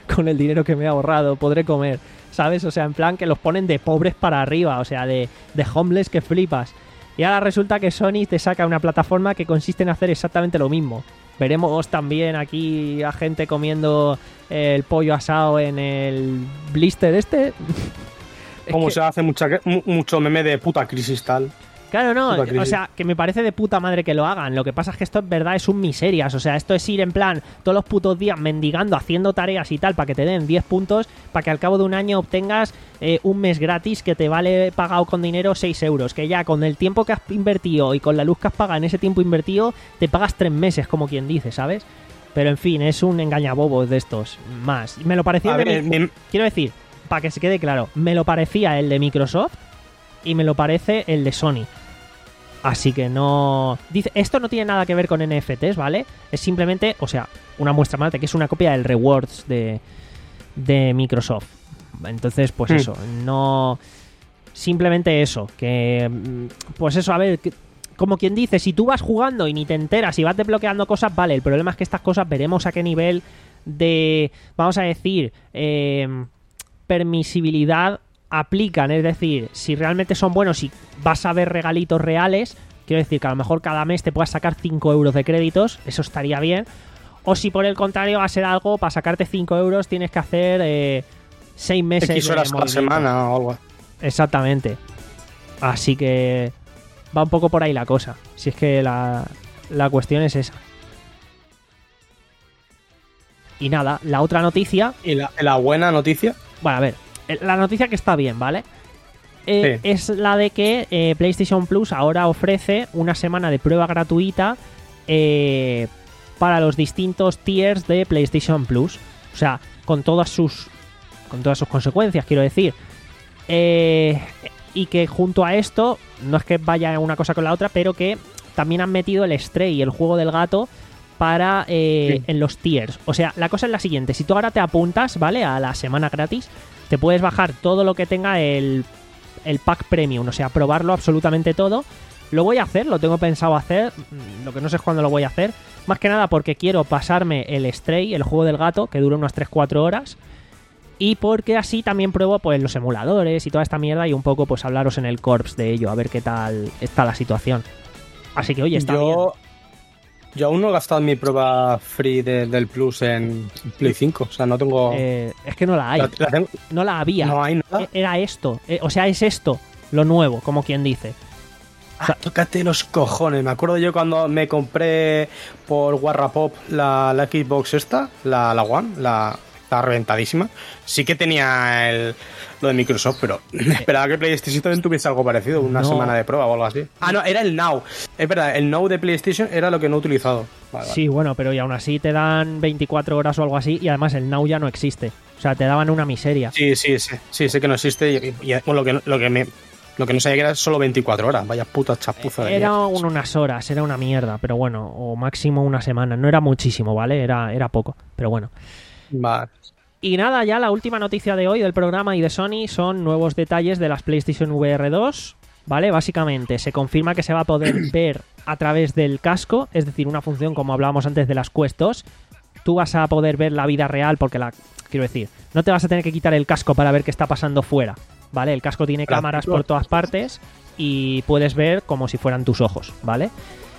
con el dinero que me he ahorrado podré comer, ¿sabes? O sea, en plan que los ponen de pobres para arriba, o sea, de, de homeless que flipas. Y ahora resulta que Sony te saca una plataforma que consiste en hacer exactamente lo mismo. Veremos también aquí a gente comiendo el pollo asado en el blister este. Como que... se hace mucha, mucho meme de puta crisis tal. Claro, no, o sea, que me parece de puta madre que lo hagan. Lo que pasa es que esto en verdad es un miserias. O sea, esto es ir en plan todos los putos días mendigando, haciendo tareas y tal para que te den diez puntos, para que al cabo de un año obtengas eh, un mes gratis que te vale pagado con dinero seis euros. Que ya con el tiempo que has invertido y con la luz que has pagado en ese tiempo invertido, te pagas tres meses, como quien dice, ¿sabes? Pero en fin, es un engañabobos de estos más. Me lo parecía... A de ver, mi... mi... Quiero decir, para que se quede claro, me lo parecía el de Microsoft y me lo parece el de Sony. Así que no... Dice, esto no tiene nada que ver con N F Ts, ¿vale? Es simplemente, o sea, una muestra más de que es una copia del Rewards de, de Microsoft. Entonces, pues mm. eso, no... Simplemente eso, que... Pues eso, a ver... Que, como quien dice, si tú vas jugando y ni te enteras y vas desbloqueando cosas, vale, el problema es que estas cosas veremos a qué nivel de... Vamos a decir... Eh, permisibilidad aplican, es decir, si realmente son buenos y vas a ver regalitos reales, quiero decir que a lo mejor cada mes te puedas sacar cinco euros de créditos, eso estaría bien, o si por el contrario va a ser algo, para sacarte cinco euros tienes que hacer eh, seis meses X horas por semana o algo. Exactamente, así que va un poco por ahí la cosa, si es que la, la cuestión es esa. Y nada, la otra noticia... ¿Y la, la buena noticia? Bueno, a ver, la noticia que está bien, ¿vale? Eh, sí. Es la de que eh, PlayStation Plus ahora ofrece una semana de prueba gratuita eh, para los distintos tiers de PlayStation Plus. O sea, con todas sus con todas sus consecuencias, quiero decir. Eh, y que junto a esto, no es que vaya una cosa con la otra, pero que también han metido el Stray, el juego del gato, para eh, sí. en los tiers. O sea, la cosa es la siguiente. Si tú ahora te apuntas, ¿vale? A la semana gratis, te puedes bajar todo lo que tenga el, el pack premium, o sea, probarlo absolutamente todo. Lo voy a hacer, lo tengo pensado hacer, lo que no sé es cuándo lo voy a hacer. Más que nada porque quiero pasarme el Stray, el juego del gato, que dura unas tres cuatro horas. Y porque así también pruebo pues los emuladores y toda esta mierda y un poco pues hablaros en el Corps de ello, a ver qué tal está la situación. Así que oye, está Yo... bien. Yo aún no he gastado mi prueba free de, del Plus en Play cinco, o sea, no tengo... Eh, es que no la hay, la, la tengo... no la había, no hay nada. Era esto, eh, o sea, es esto, lo nuevo, como quien dice. O sea, ah, tócate los cojones, me acuerdo yo cuando me compré por Wallapop la, la Xbox esta, la, la One, la, la reventadísima, sí que tenía el... lo de Microsoft, pero me esperaba que PlayStation también tuviese algo parecido, una no. semana de prueba o algo así. Ah, no, era el Now. Es verdad, el Now de PlayStation era lo que no he utilizado. Vale, sí, vale. Bueno, pero y aún así te dan veinticuatro horas o algo así y además el Now ya no existe. O sea, te daban una miseria. Sí, sí, sí, sí, sé que no existe y, y bueno, lo que, lo que me... Lo que no sabía que era solo veinticuatro horas, vaya puta chapuza de Era mierda. un, unas horas, era una mierda, pero bueno, o máximo una semana. No era muchísimo, ¿vale? Era, era poco, pero bueno. Vale. Y nada, ya la última noticia de hoy del programa y de Sony son nuevos detalles de las PlayStation V R dos, ¿vale? Básicamente se confirma que se va a poder ver a través del casco, es decir, una función como hablábamos antes de las Quest dos. Tú vas a poder ver la vida real porque la... Quiero decir, no te vas a tener que quitar el casco para ver qué está pasando fuera, ¿vale? El casco tiene cámaras por todas partes y puedes ver como si fueran tus ojos, ¿vale?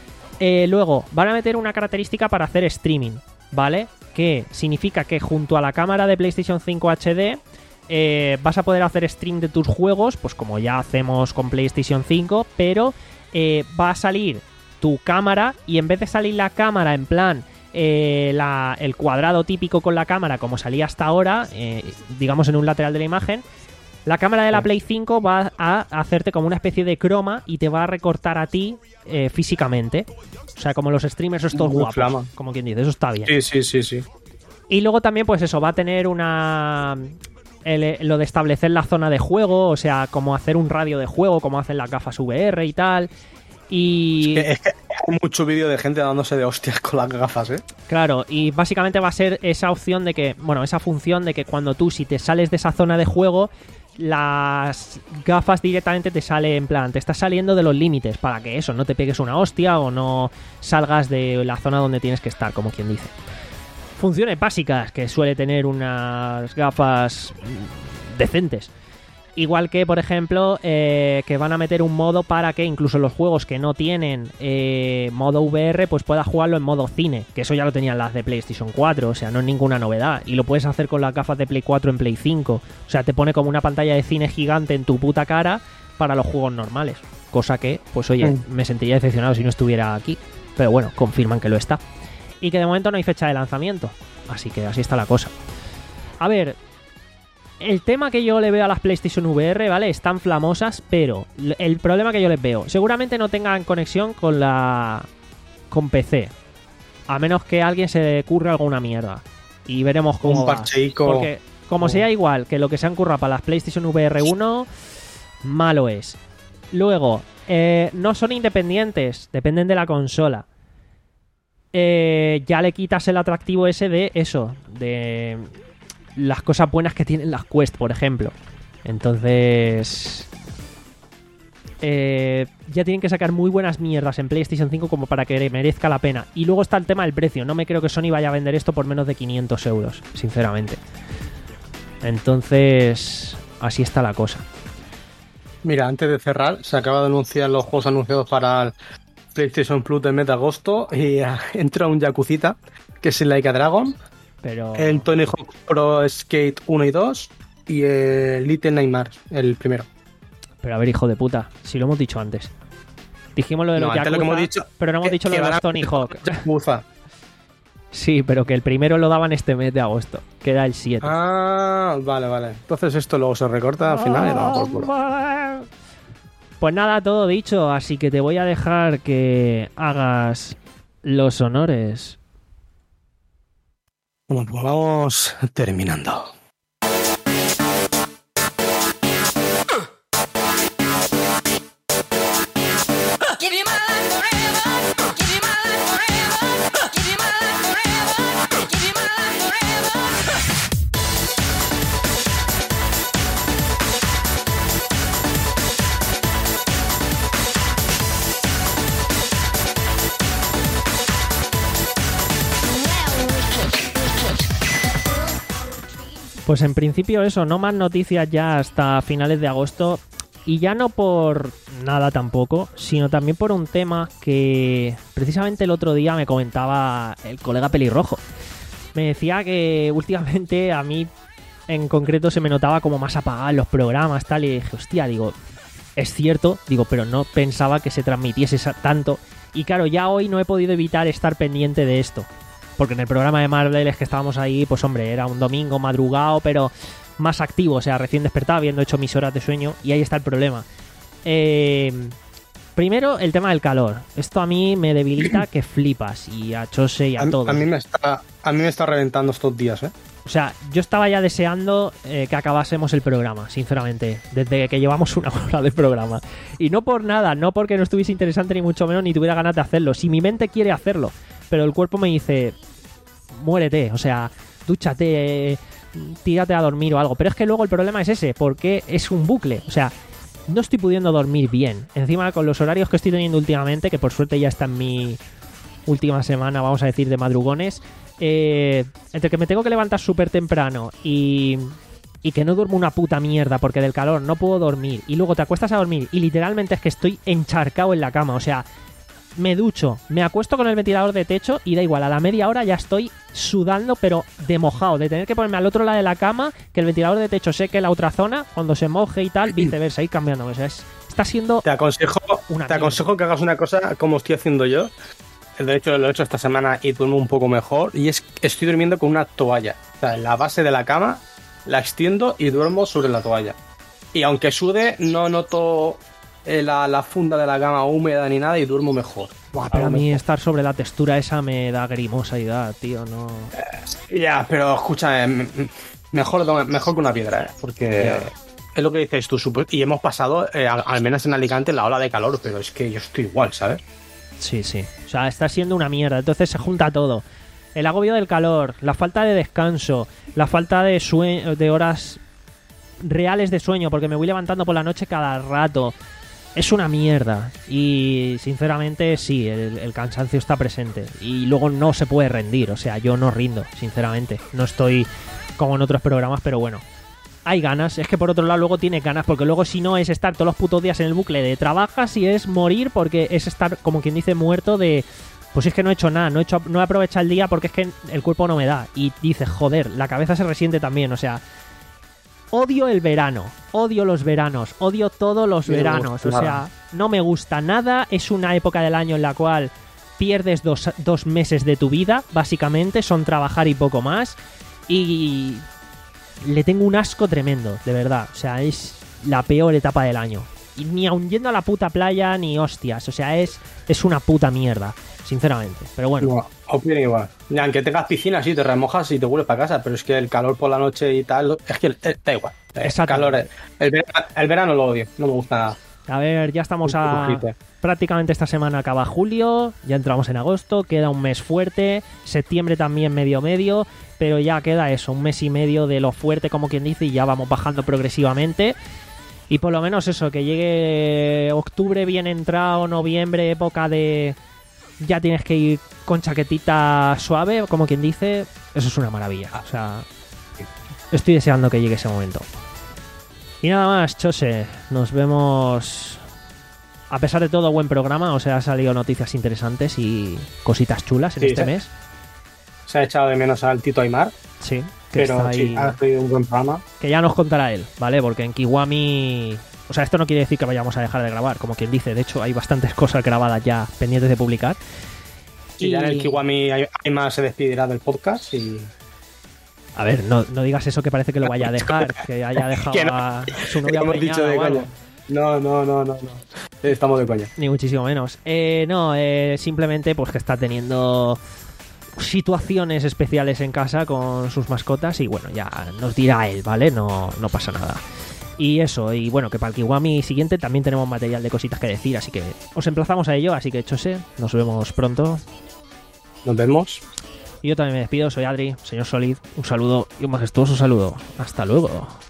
Eh, luego, van a meter una característica para hacer streaming, ¿vale? Que significa que junto a la cámara de PlayStation cinco H D eh, vas a poder hacer stream de tus juegos, pues como ya hacemos con PlayStation cinco, pero eh, va a salir tu cámara y en vez de salir la cámara en plan eh, la, el cuadrado típico con la cámara como salía hasta ahora, eh, digamos en un lateral de la imagen, la cámara de la Play cinco va a hacerte como una especie de croma y te va a recortar a ti eh, físicamente. O sea, como los streamers estos guapos, flama. Como quien dice, eso está bien. Sí, sí, sí, sí. Y luego también, pues eso, va a tener una... El, lo de establecer la zona de juego, o sea, como hacer un radio de juego, como hacen las gafas V R y tal. Y... Es que, es que hay mucho vídeo de gente dándose de hostias con las gafas, ¿eh? Claro, y básicamente va a ser esa opción de que... Bueno, esa función de que cuando tú, si te sales de esa zona de juego... Las gafas directamente te sale en plan, te estás saliendo de los límites para que eso, no te pegues una hostia o no salgas de la zona donde tienes que estar, como quien dice. funciones básicas que suele tener unas gafas decentes. Igual que, por ejemplo, eh, que van a meter un modo para que incluso los juegos que no tienen eh, modo V R, pues puedas jugarlo en modo cine. Que eso ya lo tenían las de PlayStation cuatro, o sea, no es ninguna novedad. Y lo puedes hacer con las gafas de Play cuatro en Play cinco. O sea, te pone como una pantalla de cine gigante en tu puta cara para los juegos normales. Cosa que, pues oye, mm. me sentiría decepcionado si no estuviera aquí. Pero bueno, confirman que lo está. Y que de momento no hay fecha de lanzamiento. Así que así está la cosa. A ver... El tema que yo le veo a las PlayStation V R, ¿vale? Están flamosas, pero el problema que yo les veo, seguramente no tengan conexión con la... con P C. A menos que a alguien se le ocurra alguna mierda. Y veremos cómo Un va. parcheico. Porque como oh. sea igual que lo que se han currado para las PlayStation V R uno, malo es. Luego, eh, no son independientes, dependen de la consola. Eh, ya le quitas el atractivo ese de eso, de... las cosas buenas que tienen las Quest, por ejemplo. Entonces... Eh, ya tienen que sacar muy buenas mierdas en PlayStation cinco como para que merezca la pena. Y luego está el tema del precio. No me creo que Sony vaya a vender esto por menos de quinientos euros, sinceramente. Entonces... así está la cosa. Mira, antes de cerrar, se acaba de anunciar los juegos anunciados para el PlayStation Plus del mes de agosto. Y uh, entra un Yakuzita, que es el Like a Dragon. Pero... el Tony Hawk Pro Skate uno y dos y el Little Nightmares, el primero. Pero a ver, hijo de puta, si lo hemos dicho antes. Dijimos lo de los no, Yakuza, lo que hemos dicho, pero no hemos que, dicho lo de los Tony Hawk. Yakuza. Sí, pero que el primero lo daban este mes de agosto, que era el siete. Ah, vale, vale. Entonces esto luego se recorta al final y lo hago por culo. Pues nada, todo dicho, así que te voy a dejar que hagas los honores. Bueno, pues vamos terminando. Pues en principio eso, no más noticias ya hasta finales de agosto. Y ya no por nada tampoco, sino también por un tema que precisamente el otro día me comentaba el colega pelirrojo. Me decía que últimamente a mí en concreto se me notaba como más apagado en los programas, tal, y dije, hostia, digo, es cierto, digo, pero no pensaba que se transmitiese tanto. Y claro, ya hoy no he podido evitar estar pendiente de esto. Porque en el programa de Marvel es que estábamos ahí, pues hombre, era un domingo madrugado, pero más activo, o sea, recién despertado, habiendo hecho mis horas de sueño, y ahí está el problema. Eh, primero, el tema del calor. Esto a mí me debilita que flipas, y a Chose y a, a todos. A mí me está, a mí me está reventando estos días, ¿eh? O sea, yo estaba ya deseando eh, que acabásemos el programa, sinceramente, desde que llevamos una hora de programa. Y no por nada, no porque no estuviese interesante ni mucho menos, ni tuviera ganas de hacerlo. Si mi mente quiere hacerlo, pero el cuerpo me dice, muérete, o sea, dúchate, eh, tírate a dormir o algo. Pero es que luego el problema es ese, porque es un bucle. O sea, no estoy pudiendo dormir bien. Encima con los horarios que estoy teniendo últimamente, que por suerte ya está en mi última semana, vamos a decir, de madrugones, eh, entre que me tengo que levantar súper temprano y, y que no duermo una puta mierda porque del calor no puedo dormir, y luego te acuestas a dormir y literalmente es que estoy encharcado en la cama. O sea, me ducho, me acuesto con el ventilador de techo y da igual, a la media hora ya estoy sudando, pero de mojado, de tener que ponerme al otro lado de la cama, que el ventilador de techo seque la otra zona, cuando se moje y tal, viceversa, ir cambiando. O sea, es, está siendo... Te aconsejo, una te aconsejo que hagas una cosa como estoy haciendo yo. De hecho, lo he hecho esta semana y duermo un poco mejor. Y es que estoy durmiendo con una toalla. O sea, en la base de la cama la extiendo y duermo sobre la toalla. Y aunque sude, no noto la, la funda de la cama húmeda ni nada y duermo mejor. Buah, pero a mí mejor. Estar sobre la textura esa me da grimosidad, tío, no... Eh, ya, pero escucha, eh, mejor, mejor que una piedra, ¿eh? Porque... Yeah. Es lo que dices tú, y hemos pasado, eh, al, al menos en Alicante, la ola de calor, pero es que yo estoy igual, ¿sabes? Sí, sí. O sea, está siendo una mierda. Entonces se junta todo. El agobio del calor, la falta de descanso, la falta de sueño, de horas reales de sueño, porque me voy levantando por la noche cada rato. es una mierda. Y sinceramente sí, el, el cansancio está presente. Y luego no se puede rendir. O sea, yo no rindo, sinceramente. No estoy como en otros programas, pero bueno. Hay ganas. Es que por otro lado luego tiene ganas. Porque luego si no es estar todos los putos días en el bucle de trabajas y es morir porque es estar, como quien dice, muerto de... Pues es que no he hecho nada, no he, hecho, no he aprovechado el día porque es que el cuerpo no me da. Y dices, joder, la cabeza se resiente también. O sea, odio el verano, odio los veranos, odio todos los no veranos. O sea, no me gusta nada. Es una época del año en la cual pierdes dos, dos meses de tu vida, básicamente. Son trabajar y poco más. Y le tengo un asco tremendo, de verdad. O sea, es la peor etapa del año. Y ni aun yendo a la puta playa, ni hostias. O sea, es, es una puta mierda. Sinceramente, pero bueno. Igual, opino igual. Ni aunque tengas piscina, sí, te remojas y te vuelves para casa, pero es que el calor por la noche y tal, es que eh, da igual. El calor, el, verano, el verano lo odio, no me gusta nada. A ver, ya estamos a... Prácticamente esta semana acaba julio, ya entramos en agosto, queda un mes fuerte, septiembre también medio medio, pero ya queda eso, un mes y medio de lo fuerte, como quien dice, y ya vamos bajando progresivamente. Y por lo menos eso, que llegue octubre bien entrado, noviembre, época de... Ya tienes que ir con chaquetita suave, como quien dice. Eso es una maravilla. O sea, estoy deseando que llegue ese momento. Y nada más, Chose. Nos vemos. A pesar de todo, buen programa. O sea, han salido noticias interesantes y cositas chulas en sí, este se, mes. Se ha echado de menos al Tito Aymar. Sí, que pero está ahí, sí, ha sido un buen programa. Que ya nos contará él, ¿vale? Porque en Kiwami... O sea, esto no quiere decir que vayamos a dejar de grabar, como quien dice. De hecho, hay bastantes cosas grabadas ya pendientes de publicar. Y, y... ya en el Kiwami Aymar se despedirá del podcast y... A ver, no, no digas eso que parece que lo vaya a dejar, que haya dejado que no, a su novia hemos dicho de coña. No, no, no, no, no. Estamos de coña. Ni muchísimo menos. Eh, no, eh, simplemente pues que está teniendo situaciones especiales en casa con sus mascotas y bueno, ya nos dirá él, ¿vale? No, no pasa nada. Y eso, y bueno, que para el Kiwami siguiente también tenemos material de cositas que decir, así que os emplazamos a ello, así que Chose, nos vemos pronto. Nos vemos. Y yo también me despido, soy Adri, señor Solid, un saludo y un majestuoso saludo. Hasta luego.